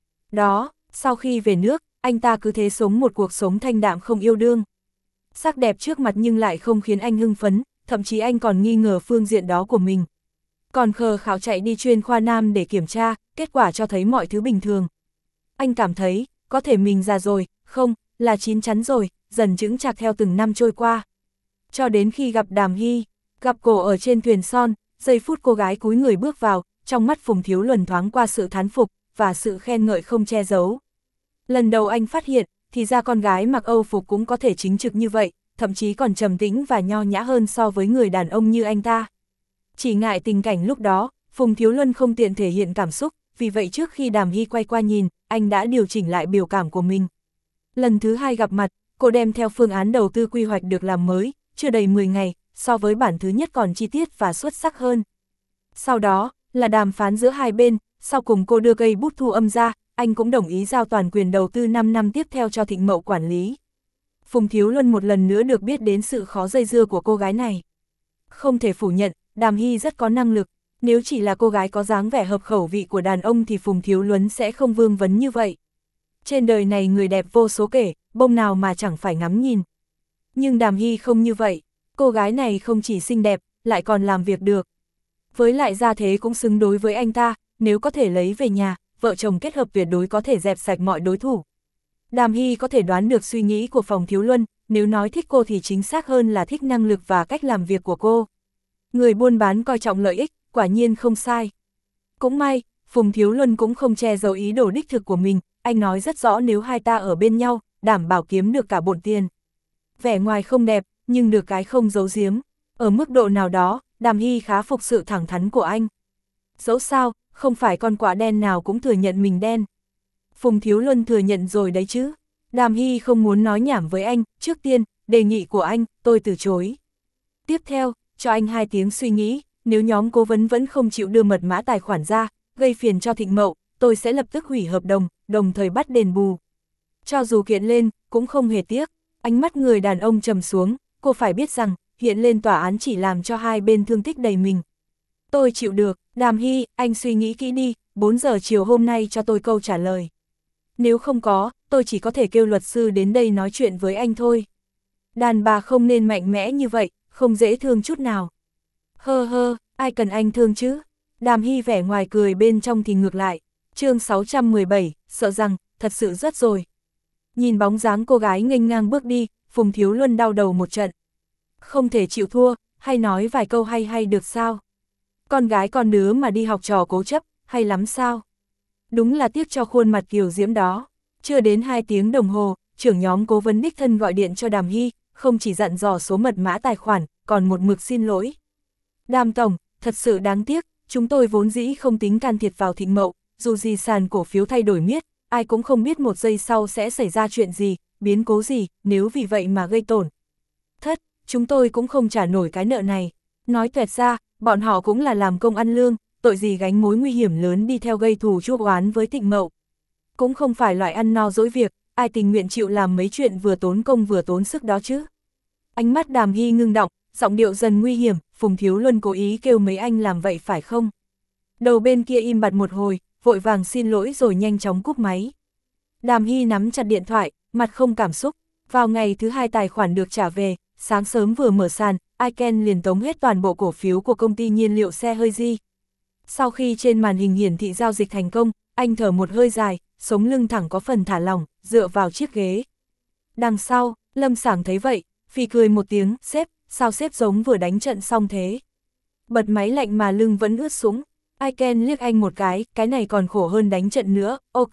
Đó, sau khi về nước, anh ta cứ thế sống một cuộc sống thanh đạm không yêu đương. Sắc đẹp trước mặt nhưng lại không khiến anh hưng phấn, thậm chí anh còn nghi ngờ phương diện đó của mình. Còn khờ khảo chạy đi chuyên khoa nam để kiểm tra, kết quả cho thấy mọi thứ bình thường. Anh cảm thấy, có thể mình già rồi, không, là chín chắn rồi, dần chững chạc theo từng năm trôi qua. Cho đến khi gặp Đàm Hy, gặp cô ở trên thuyền son, giây phút cô gái cúi người bước vào, trong mắt Phùng Thiếu Luân thoáng qua sự thán phục, và sự khen ngợi không che giấu. Lần đầu anh phát hiện, thì ra con gái mặc Âu phục cũng có thể chính trực như vậy, thậm chí còn trầm tĩnh và nho nhã hơn so với người đàn ông như anh ta. Chỉ ngại tình cảnh lúc đó, Phùng Thiếu Luân không tiện thể hiện cảm xúc, vì vậy trước khi Đàm Hy quay qua nhìn, anh đã điều chỉnh lại biểu cảm của mình. Lần thứ hai gặp mặt, cô đem theo phương án đầu tư quy hoạch được làm mới, chưa đầy mười ngày, so với bản thứ nhất còn chi tiết và xuất sắc hơn. Sau đó, là đàm phán giữa hai bên, sau cùng cô đưa cây bút thu âm ra, anh cũng đồng ý giao toàn quyền đầu tư năm năm tiếp theo cho Thịnh Mậu quản lý. Phùng Thiếu Luân một lần nữa được biết đến sự khó dây dưa của cô gái này. Không thể phủ nhận, Đàm Hy rất có năng lực, nếu chỉ là cô gái có dáng vẻ hợp khẩu vị của đàn ông thì Phùng Thiếu Luân sẽ không vương vấn như vậy. Trên đời này người đẹp vô số kể, bông nào mà chẳng phải ngắm nhìn. Nhưng Đàm Hy không như vậy, cô gái này không chỉ xinh đẹp, lại còn làm việc được. Với lại gia thế cũng xứng đối với anh ta, nếu có thể lấy về nhà, vợ chồng kết hợp tuyệt đối có thể dẹp sạch mọi đối thủ. Đàm Hy có thể đoán được suy nghĩ của Phùng Thiếu Luân, nếu nói thích cô thì chính xác hơn là thích năng lực và cách làm việc của cô. Người buôn bán coi trọng lợi ích, quả nhiên không sai. Cũng may, Phùng Thiếu Luân cũng không che giấu ý đồ đích thực của mình, anh nói rất rõ nếu hai ta ở bên nhau, đảm bảo kiếm được cả bộn tiền. Vẻ ngoài không đẹp, nhưng được cái không giấu giếm. Ở mức độ nào đó, Đàm Hy khá phục sự thẳng thắn của anh. Dẫu sao, không phải con quạ đen nào cũng thừa nhận mình đen. Phùng Thiếu Luân thừa nhận rồi đấy chứ. Đàm Hy không muốn nói nhảm với anh, trước tiên, đề nghị của anh, tôi từ chối. Tiếp theo, cho anh hai tiếng suy nghĩ, nếu nhóm cố vấn vẫn không chịu đưa mật mã tài khoản ra, gây phiền cho Thịnh Mậu, tôi sẽ lập tức hủy hợp đồng, đồng thời bắt đền bù. Cho dù kiện lên, cũng không hề tiếc. Ánh mắt người đàn ông trầm xuống, cô phải biết rằng, hiện lên tòa án chỉ làm cho hai bên thương tích đầy mình. Tôi chịu được, Đàm Hy, anh suy nghĩ kỹ đi, bốn giờ chiều hôm nay cho tôi câu trả lời. Nếu không có, tôi chỉ có thể kêu luật sư đến đây nói chuyện với anh thôi. Đàn bà không nên mạnh mẽ như vậy, không dễ thương chút nào. Hơ hơ, ai cần anh thương chứ? Đàm Hy vẻ ngoài cười bên trong thì ngược lại. Chương sáu trăm mười bảy, sợ rằng, thật sự rất rồi. Nhìn bóng dáng cô gái nghênh ngang bước đi, Phùng Thiếu Luân đau đầu một trận. Không thể chịu thua, hay nói vài câu hay hay được sao? Con gái con đứa mà đi học trò cố chấp, hay lắm sao? Đúng là tiếc cho khuôn mặt kiều diễm đó. Chưa đến hai tiếng đồng hồ, trưởng nhóm cố vấn đích thân gọi điện cho Đàm Hy, không chỉ dặn dò số mật mã tài khoản, còn một mực xin lỗi. Đàm tổng, thật sự đáng tiếc, chúng tôi vốn dĩ không tính can thiệp vào Thịnh Mậu, dù gì sàn cổ phiếu thay đổi miết, ai cũng không biết một giây sau sẽ xảy ra chuyện gì, biến cố gì, nếu vì vậy mà gây tổn thất, chúng tôi cũng không trả nổi cái nợ này. Nói tuẹt ra, bọn họ cũng là làm công ăn lương, tội gì gánh mối nguy hiểm lớn đi theo gây thù chuốc oán với Thịnh Mậu. Cũng không phải loại ăn no dỗi việc, ai tình nguyện chịu làm mấy chuyện vừa tốn công vừa tốn sức đó chứ. Ánh mắt Đàm Hy ngưng động, giọng điệu dần nguy hiểm, Phùng Thiếu Luân cố ý kêu mấy anh làm vậy phải không? Đầu bên kia im bặt một hồi, vội vàng xin lỗi rồi nhanh chóng cúp máy. Đàm Hy nắm chặt điện thoại, mặt không cảm xúc. Vào ngày thứ hai tài khoản được trả về, sáng sớm vừa mở sàn, Icon liền tống hết toàn bộ cổ phiếu của công ty nhiên liệu xe hơi Di. Sau khi trên màn hình hiển thị giao dịch thành công, anh thở một hơi dài, sống lưng thẳng có phần thả lỏng, dựa vào chiếc ghế. Đằng sau, Lâm Sảng thấy vậy, phì cười một tiếng, sếp, sao sếp giống vừa đánh trận xong thế? Bật máy lạnh mà lưng vẫn ướt sũng. Icon liếc anh một cái, cái này còn khổ hơn đánh trận nữa, ok.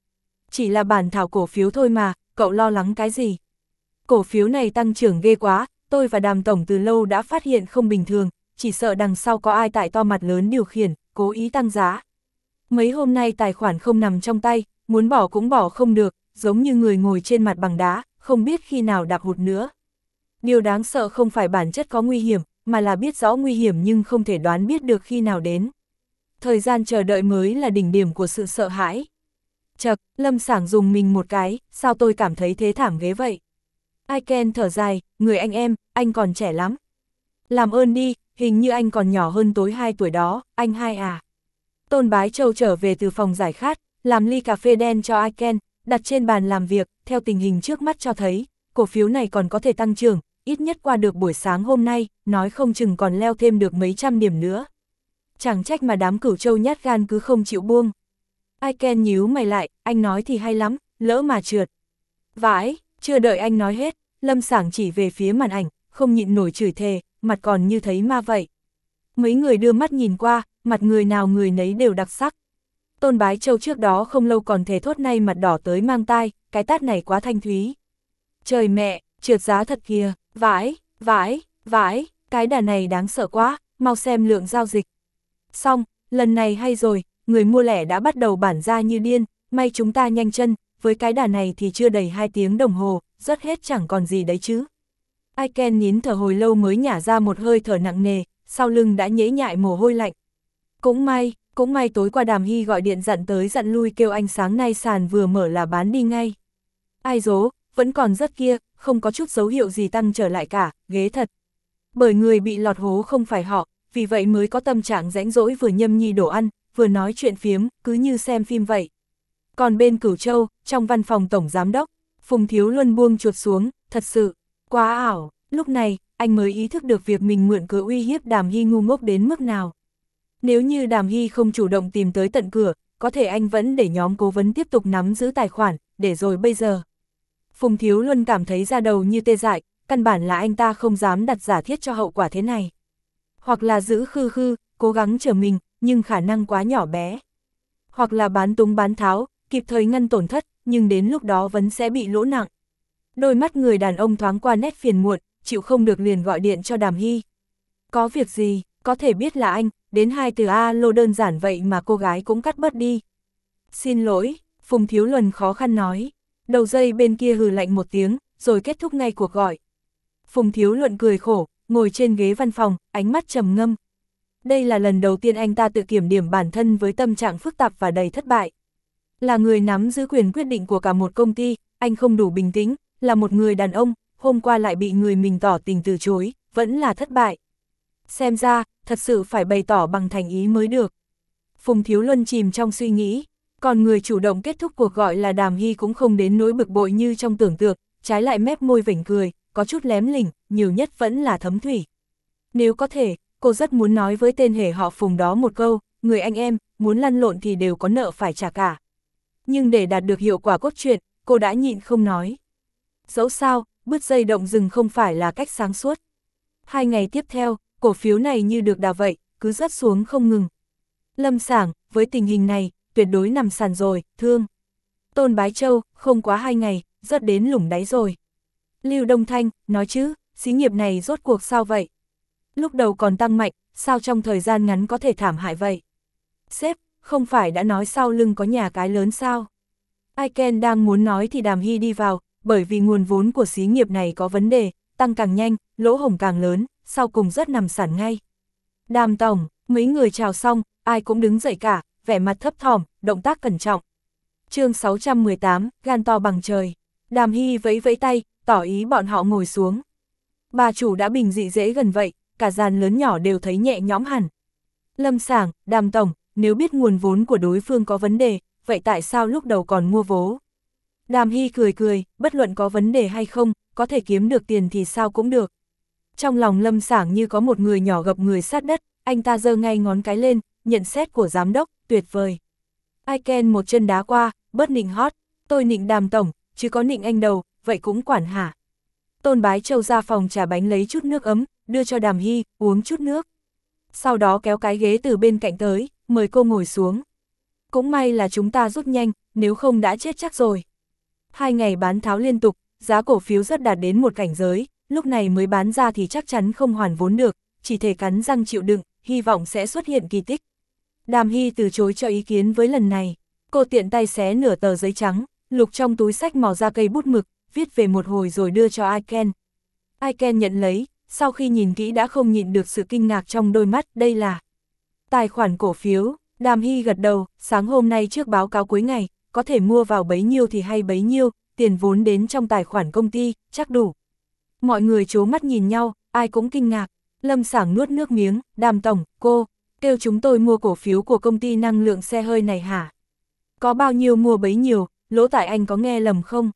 Chỉ là bản thảo cổ phiếu thôi mà, cậu lo lắng cái gì? Cổ phiếu này tăng trưởng ghê quá, tôi và Đàm tổng từ lâu đã phát hiện không bình thường, chỉ sợ đằng sau có ai tại to mặt lớn điều khiển, cố ý tăng giá. Mấy hôm nay tài khoản không nằm trong tay, muốn bỏ cũng bỏ không được, giống như người ngồi trên mặt bằng đá, không biết khi nào đạp hụt nữa. Điều đáng sợ không phải bản chất có nguy hiểm, mà là biết rõ nguy hiểm nhưng không thể đoán biết được khi nào đến. Thời gian chờ đợi mới là đỉnh điểm của sự sợ hãi. Chậc, Lâm Sảng dùng mình một cái, sao tôi cảm thấy thế thảm ghế vậy? Icon thở dài, người anh em, anh còn trẻ lắm. Làm ơn đi, hình như anh còn nhỏ hơn tối hai tuổi đó, anh hai à. Tôn Bái Châu trở về từ phòng giải khát, làm ly cà phê đen cho Icon, đặt trên bàn làm việc, theo tình hình trước mắt cho thấy, cổ phiếu này còn có thể tăng trưởng, ít nhất qua được buổi sáng hôm nay, nói không chừng còn leo thêm được mấy trăm điểm nữa. Chẳng trách mà đám Cửu Châu nhát gan cứ không chịu buông. Icon nhíu mày lại, anh nói thì hay lắm, lỡ mà trượt. Vãi, chưa đợi anh nói hết, Lâm Sảng chỉ về phía màn ảnh, không nhịn nổi chửi thề, mặt còn như thấy ma vậy. Mấy người đưa mắt nhìn qua, mặt người nào người nấy đều đặc sắc. Tôn Bái Châu trước đó không lâu còn thề thốt nay mặt đỏ tới mang tai, cái tát này quá thanh thúy. Trời mẹ, trượt giá thật kìa, vãi, vãi, vãi, cái đà này đáng sợ quá, mau xem lượng giao dịch. Xong, lần này hay rồi, người mua lẻ đã bắt đầu bản ra như điên, may chúng ta nhanh chân, với cái đà này thì chưa đầy hai tiếng đồng hồ, rất hết chẳng còn gì đấy chứ. Icon nín thở hồi lâu mới nhả ra một hơi thở nặng nề, sau lưng đã nhễ nhại mồ hôi lạnh. Cũng may, cũng may tối qua Đàm Hy gọi điện dặn tới dặn lui kêu anh sáng nay sàn vừa mở là bán đi ngay. Ai dố, vẫn còn rất kia, không có chút dấu hiệu gì tăng trở lại cả, ghế thật. Bởi người bị lọt hố không phải họ, vì vậy mới có tâm trạng rãnh rỗi vừa nhâm nhi đổ ăn, vừa nói chuyện phiếm, cứ như xem phim vậy. Còn bên Cửu Châu, trong văn phòng tổng giám đốc, Phùng Thiếu Luân buông chuột xuống, thật sự, quá ảo, lúc này, anh mới ý thức được việc mình mượn cớ uy hiếp Đàm Hy ngu ngốc đến mức nào. Nếu như Đàm Hy không chủ động tìm tới tận cửa, có thể anh vẫn để nhóm cố vấn tiếp tục nắm giữ tài khoản, để rồi bây giờ. Phùng Thiếu Luân cảm thấy da đầu như tê dại, căn bản là anh ta không dám đặt giả thiết cho hậu quả thế này. Hoặc là giữ khư khư, cố gắng trở mình, nhưng khả năng quá nhỏ bé. Hoặc là bán túng bán tháo, kịp thời ngăn tổn thất, nhưng đến lúc đó vẫn sẽ bị lỗ nặng. Đôi mắt người đàn ông thoáng qua nét phiền muộn, chịu không được liền gọi điện cho Đàm Hy. Có việc gì, có thể biết là anh, đến hai từ alo đơn giản vậy mà cô gái cũng cắt bớt đi. Xin lỗi, Phùng Thiếu Luân khó khăn nói. Đầu dây bên kia hừ lạnh một tiếng, rồi kết thúc ngay cuộc gọi. Phùng Thiếu Luân cười khổ, ngồi trên ghế văn phòng, ánh mắt trầm ngâm. Đây là lần đầu tiên anh ta tự kiểm điểm bản thân với tâm trạng phức tạp và đầy thất bại. Là người nắm giữ quyền quyết định của cả một công ty, anh không đủ bình tĩnh, là một người đàn ông, hôm qua lại bị người mình tỏ tình từ chối, vẫn là thất bại. Xem ra, thật sự phải bày tỏ bằng thành ý mới được. Phùng Thiếu Luân chìm trong suy nghĩ, Còn người chủ động kết thúc cuộc gọi là Đàm Hy cũng không đến nỗi bực bội như trong tưởng tượng, trái lại mép môi vểnh cười, có chút lém lỉnh, nhiều nhất vẫn là thấm thủy. Nếu có thể, cô rất muốn nói với tên hề họ Phùng đó một câu, người anh em, muốn lăn lộn thì đều có nợ phải trả cả. Nhưng để đạt được hiệu quả cốt truyện, cô đã nhịn không nói. Dẫu sao, bứt dây động rừng không phải là cách sáng suốt. Hai ngày tiếp theo, cổ phiếu này như được đà vậy, cứ rớt xuống không ngừng. Lâm Sảng, với tình hình này, tuyệt đối nằm sàn rồi, thương. Tôn Bái Châu, không quá hai ngày, rớt đến lủng đáy rồi. Lưu Đông Thanh, nói chứ, xí nghiệp này rốt cuộc sao vậy? Lúc đầu còn tăng mạnh, sao trong thời gian ngắn có thể thảm hại vậy? Sếp, không phải đã nói sau lưng có nhà cái lớn sao? Iken đang muốn nói thì Đàm Hy đi vào, bởi vì nguồn vốn của xí nghiệp này có vấn đề, tăng càng nhanh, lỗ hổng càng lớn, sau cùng rất nằm sản ngay. Đàm tổng, mấy người chào xong, ai cũng đứng dậy cả, vẻ mặt thấp thỏm, động tác cẩn trọng. Chương sáu trăm mười tám, gan to bằng trời. Đàm Hy vẫy vẫy tay, tỏ ý bọn họ ngồi xuống. Bà chủ đã bình dị dễ gần vậy, cả dàn lớn nhỏ đều thấy nhẹ nhõm hẳn. Lâm Sảng, Đàm tổng, nếu biết nguồn vốn của đối phương có vấn đề, vậy tại sao lúc đầu còn mua vố? Đàm Hy cười cười, bất luận có vấn đề hay không, có thể kiếm được tiền thì sao cũng được. Trong lòng Lâm Sảng như có một người nhỏ gập người sát đất, anh ta giơ ngay ngón cái lên, nhận xét của giám đốc, tuyệt vời. Iken một chân đá qua, bớt nịnh hót, tôi nịnh Đàm tổng, chứ có nịnh anh đầu, vậy cũng quản hả? Tôn Bái Châu ra phòng trà bánh lấy chút nước ấm, đưa cho Đàm Hy, uống chút nước. Sau đó kéo cái ghế từ bên cạnh tới, mời cô ngồi xuống. Cũng may là chúng ta rút nhanh, nếu không đã chết chắc rồi. Hai ngày bán tháo liên tục, giá cổ phiếu rất đạt đến một cảnh giới, lúc này mới bán ra thì chắc chắn không hoàn vốn được, chỉ thể cắn răng chịu đựng, hy vọng sẽ xuất hiện kỳ tích. Đàm Hy từ chối cho ý kiến với lần này, cô tiện tay xé nửa tờ giấy trắng, lục trong túi xách mò ra cây bút mực, viết về một hồi rồi đưa cho Iken. Iken nhận lấy, sau khi nhìn kỹ đã không nhịn được sự kinh ngạc trong đôi mắt, đây là tài khoản cổ phiếu. Đàm Hy gật đầu, sáng hôm nay trước báo cáo cuối ngày, có thể mua vào bấy nhiêu thì hay bấy nhiêu, tiền vốn đến trong tài khoản công ty, chắc đủ. Mọi người trố mắt nhìn nhau, ai cũng kinh ngạc. Lâm Sảng nuốt nước miếng, Đàm tổng, cô, kêu chúng tôi mua cổ phiếu của công ty năng lượng xe hơi này hả? Có bao nhiêu mua bấy nhiêu, lỗ tại anh có nghe lầm không?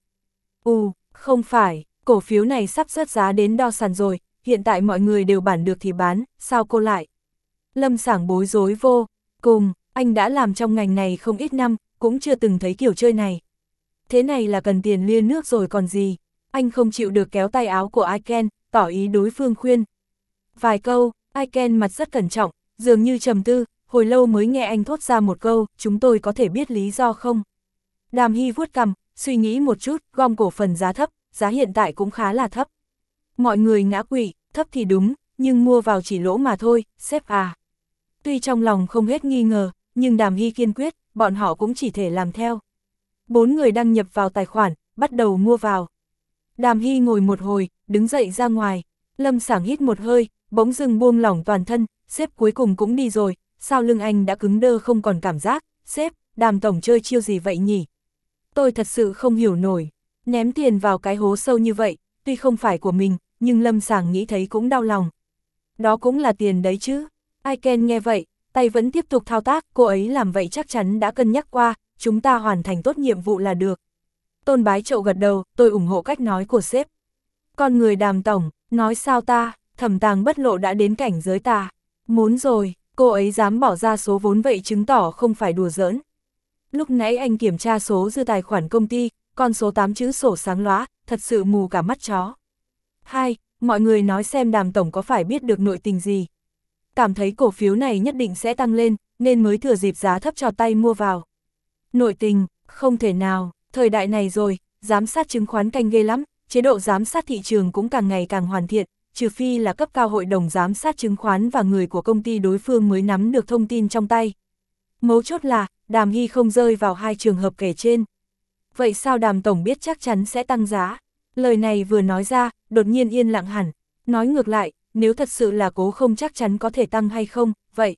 Ừ, không phải, cổ phiếu này sắp rớt giá đến đo sàn rồi, hiện tại mọi người đều bản được thì bán, sao cô lại? Lâm Sảng bối rối vô cùng, anh đã làm trong ngành này không ít năm, cũng chưa từng thấy kiểu chơi này. Thế này là cần tiền lia nước rồi còn gì, anh không chịu được kéo tay áo của Iken, tỏ ý đối phương khuyên. Vài câu, Iken mặt rất cẩn trọng, dường như trầm tư, hồi lâu mới nghe anh thốt ra một câu, chúng tôi có thể biết lý do không? Đàm Hy vuốt cằm, suy nghĩ một chút, gom cổ phần giá thấp, giá hiện tại cũng khá là thấp. Mọi người ngã quỵ, thấp thì đúng, nhưng mua vào chỉ lỗ mà thôi, sếp à. Tuy trong lòng không hết nghi ngờ, nhưng Đàm Hy kiên quyết, bọn họ cũng chỉ thể làm theo. Bốn người đăng nhập vào tài khoản, bắt đầu mua vào. Đàm Hy ngồi một hồi, đứng dậy ra ngoài. Lâm Sảng hít một hơi, bỗng dưng buông lỏng toàn thân, sếp cuối cùng cũng đi rồi, sao lưng anh đã cứng đơ không còn cảm giác, sếp, Đàm tổng chơi chiêu gì vậy nhỉ? Tôi thật sự không hiểu nổi, ném tiền vào cái hố sâu như vậy, tuy không phải của mình, nhưng Lâm Sảng nghĩ thấy cũng đau lòng. Đó cũng là tiền đấy chứ. Iken nghe vậy, tay vẫn tiếp tục thao tác, cô ấy làm vậy chắc chắn đã cân nhắc qua, chúng ta hoàn thành tốt nhiệm vụ là được. Tôn Bái Chậu gật đầu, tôi ủng hộ cách nói của sếp. Con người Đàm tổng, nói sao ta, thẩm tàng bất lộ đã đến cảnh giới ta. Muốn rồi, cô ấy dám bỏ ra số vốn vậy chứng tỏ không phải đùa giỡn. Lúc nãy anh kiểm tra số dư tài khoản công ty, con số tám chữ sổ sáng lóa, thật sự mù cả mắt chó. Hai, mọi người nói xem Đàm tổng có phải biết được nội tình gì. Cảm thấy cổ phiếu này nhất định sẽ tăng lên, nên mới thừa dịp giá thấp trò tay mua vào. Nội tình, không thể nào, thời đại này rồi, giám sát chứng khoán canh ghê lắm, chế độ giám sát thị trường cũng càng ngày càng hoàn thiện, trừ phi là cấp cao hội đồng giám sát chứng khoán và người của công ty đối phương mới nắm được thông tin trong tay. Mấu chốt là, Đàm Hy không rơi vào hai trường hợp kể trên. Vậy sao Đàm tổng biết chắc chắn sẽ tăng giá? Lời này vừa nói ra, đột nhiên yên lặng hẳn. Nói ngược lại, nếu thật sự là cố không chắc chắn có thể tăng hay không, vậy.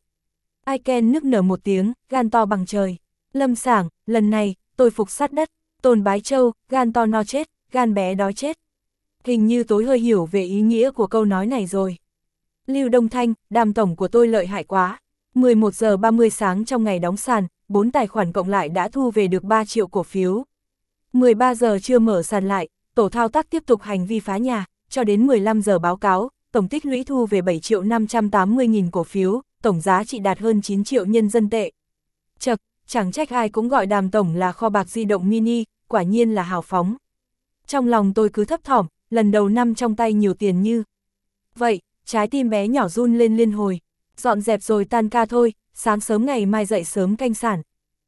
Iken nức nở một tiếng, gan to bằng trời. Lâm Sảng, lần này, tôi phục sát đất. Tôn Bái Châu, gan to no chết, gan bé đói chết. Hình như tối hơi hiểu về ý nghĩa của câu nói này rồi. Lưu Đông Thanh, Đàm tổng của tôi lợi hại quá. mười một giờ ba mươi sáng trong ngày đóng sàn, bốn tài khoản cộng lại đã thu về được ba triệu cổ phiếu. mười ba giờ chưa mở sàn lại, tổ thao tác tiếp tục hành vi phá nhà, cho đến mười lăm giờ báo cáo, tổng tích lũy thu về bảy triệu năm trăm tám mươi nghìn cổ phiếu, tổng giá trị đạt hơn chín triệu nhân dân tệ. Chậc, chẳng trách ai cũng gọi Đàm tổng là kho bạc di động mini, quả nhiên là hào phóng. Trong lòng tôi cứ thấp thỏm, lần đầu năm trong tay nhiều tiền như vậy, trái tim bé nhỏ run lên liên hồi. Dọn dẹp rồi tan ca thôi, sáng sớm ngày mai dậy sớm canh sản.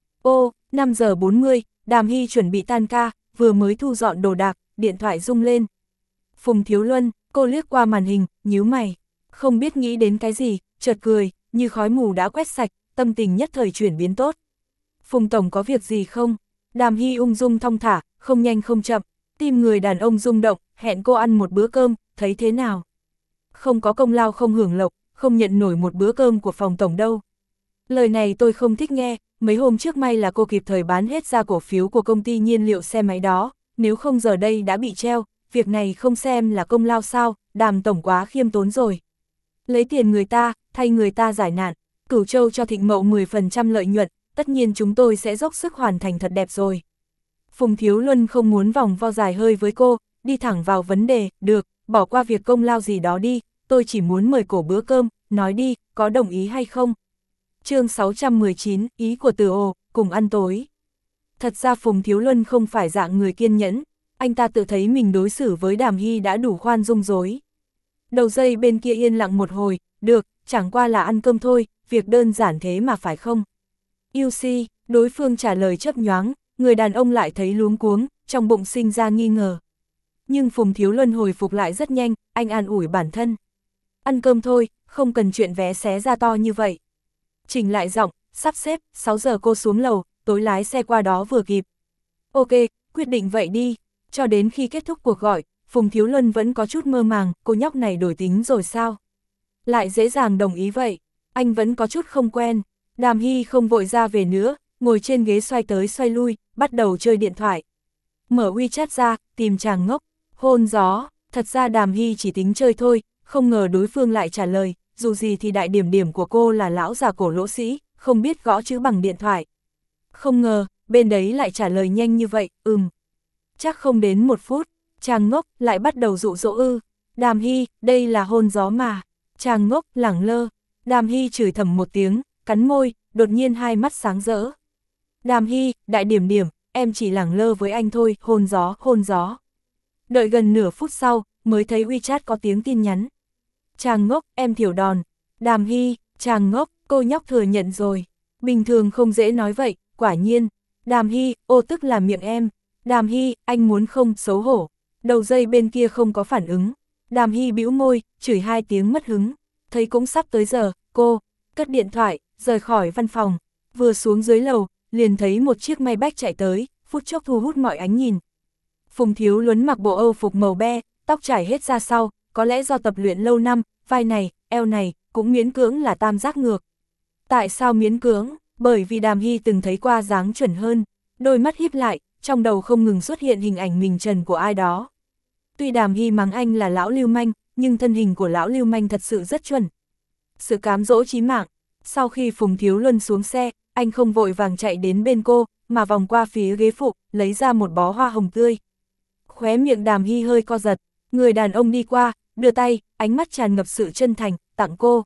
Ô, năm giờ bốn mươi, Đàm Hy chuẩn bị tan ca, vừa mới thu dọn đồ đạc, điện thoại rung lên. Phùng Thiếu Luân, cô liếc qua màn hình, nhíu mày, không biết nghĩ đến cái gì, chợt cười, như khói mù đã quét sạch, tâm tình nhất thời chuyển biến tốt. Phùng tổng có việc gì không? Đàm Hy ung dung thong thả, không nhanh không chậm, tim người đàn ông rung động, hẹn cô ăn một bữa cơm, thấy thế nào? Không có công lao không hưởng lộc, không nhận nổi một bữa cơm của phòng tổng đâu. Lời này tôi không thích nghe, mấy hôm trước may là cô kịp thời bán hết ra cổ phiếu của công ty nhiên liệu xe máy đó, nếu không giờ đây đã bị treo, việc này không xem là công lao sao, Đàm tổng quá khiêm tốn rồi. Lấy tiền người ta, thay người ta giải nạn, Cửu Châu cho Thịnh Mậu mười phần trăm lợi nhuận, tất nhiên chúng tôi sẽ dốc sức hoàn thành thật đẹp rồi. Phùng Thiếu Luân không muốn vòng vo dài hơi với cô, đi thẳng vào vấn đề, được, bỏ qua việc công lao gì đó đi, tôi chỉ muốn mời cổ bữa cơm, nói đi, có đồng ý hay không? Chương sáu trăm mười chín, ý của Từ Ồ, cùng ăn tối. Thật ra Phùng Thiếu Luân không phải dạng người kiên nhẫn, anh ta tự thấy mình đối xử với Đàm Hy đã đủ khoan dung dối. Đầu dây bên kia yên lặng một hồi, được, chẳng qua là ăn cơm thôi, việc đơn giản thế mà phải không? Yêu si, đối phương trả lời chớp nhoáng, người đàn ông lại thấy luống cuống, trong bụng sinh ra nghi ngờ. Nhưng Phùng Thiếu Luân hồi phục lại rất nhanh, anh an ủi bản thân. Ăn cơm thôi, không cần chuyện vé xé ra to như vậy. Chỉnh lại giọng, sắp xếp, sáu giờ cô xuống lầu, tối lái xe qua đó vừa kịp. Ok, quyết định vậy đi. Cho đến khi kết thúc cuộc gọi, Phùng Thiếu Luân vẫn có chút mơ màng, cô nhóc này đổi tính rồi sao? Lại dễ dàng đồng ý vậy, anh vẫn có chút không quen. Đàm Hy không vội ra về nữa, ngồi trên ghế xoay tới xoay lui, bắt đầu chơi điện thoại. Mở WeChat ra, tìm chàng ngốc, hôn gió, thật ra Đàm Hy chỉ tính chơi thôi, không ngờ đối phương lại trả lời, dù gì thì đại điểm điểm của cô là lão già cổ lỗ sĩ, không biết gõ chữ bằng điện thoại. Không ngờ, bên đấy lại trả lời nhanh như vậy, ừm. Chắc không đến một phút, chàng ngốc lại bắt đầu dụ dỗ ư. Đàm Hy, đây là hôn gió mà. Chàng ngốc lẳng lơ. Đàm Hy chửi thầm một tiếng, cắn môi, đột nhiên hai mắt sáng rỡ. Đàm Hy, đại điểm điểm, em chỉ lẳng lơ với anh thôi, hôn gió, hôn gió. Đợi gần nửa phút sau, mới thấy WeChat có tiếng tin nhắn. Chàng ngốc, em thiểu đòn. Đàm Hy, chàng ngốc, cô nhóc thừa nhận rồi. Bình thường không dễ nói vậy, quả nhiên. Đàm Hy, ô tức là miệng em. Đàm Hy, anh muốn không, xấu hổ. Đầu dây bên kia không có phản ứng. Đàm Hy bĩu môi, chửi hai tiếng mất hứng. Thấy cũng sắp tới giờ, cô cất điện thoại, rời khỏi văn phòng. Vừa xuống dưới lầu, liền thấy một chiếc Maybach chạy tới, phút chốc thu hút mọi ánh nhìn. Phùng Thiếu Luân mặc bộ Âu phục màu be, tóc trải hết ra sau, có lẽ do tập luyện lâu năm, vai này, eo này, cũng miễn cưỡng là tam giác ngược. Tại sao miễn cưỡng? Bởi vì Đàm Hy từng thấy qua dáng chuẩn hơn, đôi mắt híp lại, trong đầu không ngừng xuất hiện hình ảnh mình trần của ai đó. Tuy Đàm Hy mắng anh là lão lưu manh, nhưng thân hình của lão lưu manh thật sự rất chuẩn. Sự cám dỗ chí mạng, sau khi Phùng Thiếu Luân xuống xe, anh không vội vàng chạy đến bên cô, mà vòng qua phía ghế phụ, lấy ra một bó hoa hồng tươi. Khóe miệng Đàm Hy hơi co giật, người đàn ông đi qua, đưa tay, ánh mắt tràn ngập sự chân thành, tặng cô.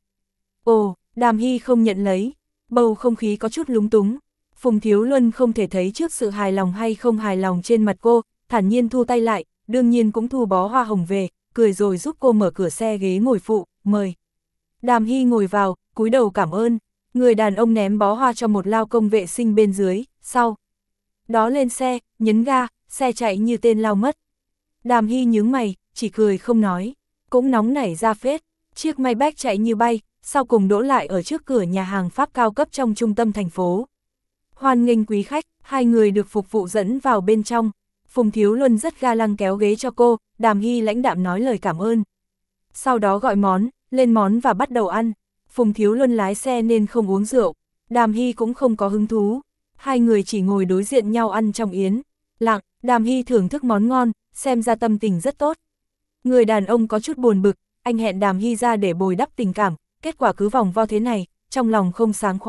Ồ, Đàm Hy không nhận lấy, bầu không khí có chút lúng túng. Phùng Thiếu Luân không thể thấy trước sự hài lòng hay không hài lòng trên mặt cô, thản nhiên thu tay lại, đương nhiên cũng thu bó hoa hồng về, cười rồi giúp cô mở cửa xe ghế ngồi phụ, mời. Đàm Hy ngồi vào, cúi đầu cảm ơn, người đàn ông ném bó hoa cho một lao công vệ sinh bên dưới, sau đó lên xe, nhấn ga, xe chạy như tên lao mất. Đàm Hy nhướng mày, chỉ cười không nói, cũng nóng nảy ra phết, chiếc Maybach chạy như bay, sau cùng đỗ lại ở trước cửa nhà hàng Pháp cao cấp trong trung tâm thành phố. Hoan nghênh quý khách, hai người được phục vụ dẫn vào bên trong. Phùng Thiếu Luân rất ga lăng kéo ghế cho cô, Đàm Hy lãnh đạm nói lời cảm ơn. Sau đó gọi món, lên món và bắt đầu ăn. Phùng Thiếu Luân lái xe nên không uống rượu, Đàm Hy cũng không có hứng thú. Hai người chỉ ngồi đối diện nhau ăn trong yến lặng, Đàm Hy thưởng thức món ngon, xem ra tâm tình rất tốt. Người đàn ông có chút buồn bực, anh hẹn Đàm Hy ra để bồi đắp tình cảm, kết quả cứ vòng vo thế này, trong lòng không sáng khoái,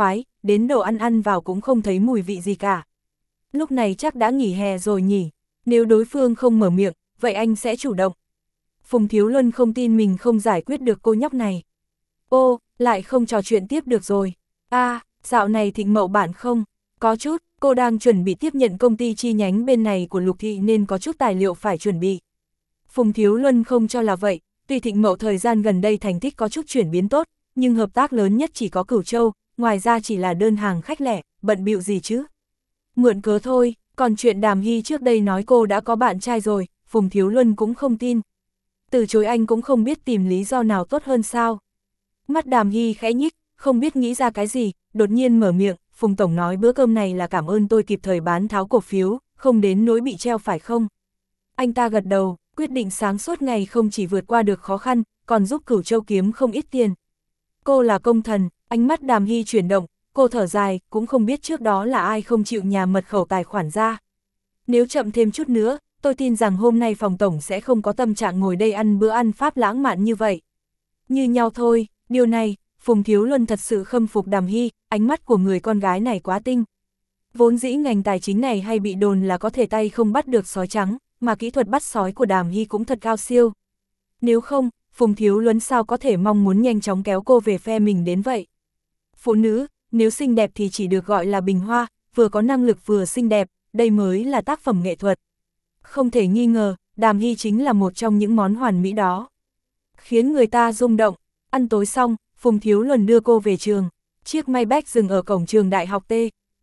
đến đồ ăn ăn vào cũng không thấy mùi vị gì cả. Lúc này chắc đã nghỉ hè rồi nhỉ, nếu đối phương không mở miệng, vậy anh sẽ chủ động. Phùng Thiếu Luân không tin mình không giải quyết được cô nhóc này. Ô, lại không trò chuyện tiếp được rồi. A, à, dạo này Thịnh Mậu bản không? Có chút, cô đang chuẩn bị tiếp nhận công ty chi nhánh bên này của Lục Thị nên có chút tài liệu phải chuẩn bị. Phùng Thiếu Luân không cho là vậy, tuy Thịnh Mậu thời gian gần đây thành tích có chút chuyển biến tốt, nhưng hợp tác lớn nhất chỉ có Cửu Châu, ngoài ra chỉ là đơn hàng khách lẻ, bận bịu gì chứ? Mượn cớ thôi, còn chuyện Đàm Hy trước đây nói cô đã có bạn trai rồi, Phùng Thiếu Luân cũng không tin. Từ chối anh cũng không biết tìm lý do nào tốt hơn sao. Mắt Đàm Hy khẽ nhích, không biết nghĩ ra cái gì, đột nhiên mở miệng, Phùng Tổng nói bữa cơm này là cảm ơn tôi kịp thời bán tháo cổ phiếu, không đến nỗi bị treo phải không? Anh ta gật đầu, quyết định sáng suốt ngày không chỉ vượt qua được khó khăn, còn giúp Cửu Châu kiếm không ít tiền. Cô là công thần, ánh mắt Đàm Hy chuyển động, cô thở dài, cũng không biết trước đó là ai không chịu nhà mật khẩu tài khoản ra. Nếu chậm thêm chút nữa, tôi tin rằng hôm nay Phòng Tổng sẽ không có tâm trạng ngồi đây ăn bữa ăn Pháp lãng mạn như vậy. Như nhau thôi, điều này, Phùng Thiếu Luân thật sự khâm phục Đàm Hy, ánh mắt của người con gái này quá tinh. Vốn dĩ ngành tài chính này hay bị đồn là có thể tay không bắt được sói trắng, mà kỹ thuật bắt sói của Đàm Hy cũng thật cao siêu. Nếu không, Phùng Thiếu Luân sao có thể mong muốn nhanh chóng kéo cô về phe mình đến vậy. Phụ nữ, nếu xinh đẹp thì chỉ được gọi là bình hoa, vừa có năng lực vừa xinh đẹp, đây mới là tác phẩm nghệ thuật. Không thể nghi ngờ, Đàm Hy chính là một trong những món hoàn mỹ đó. Khiến người ta rung động, ăn tối xong, Phùng Thiếu Luân đưa cô về trường. Chiếc Maybach dừng ở cổng trường đại học T,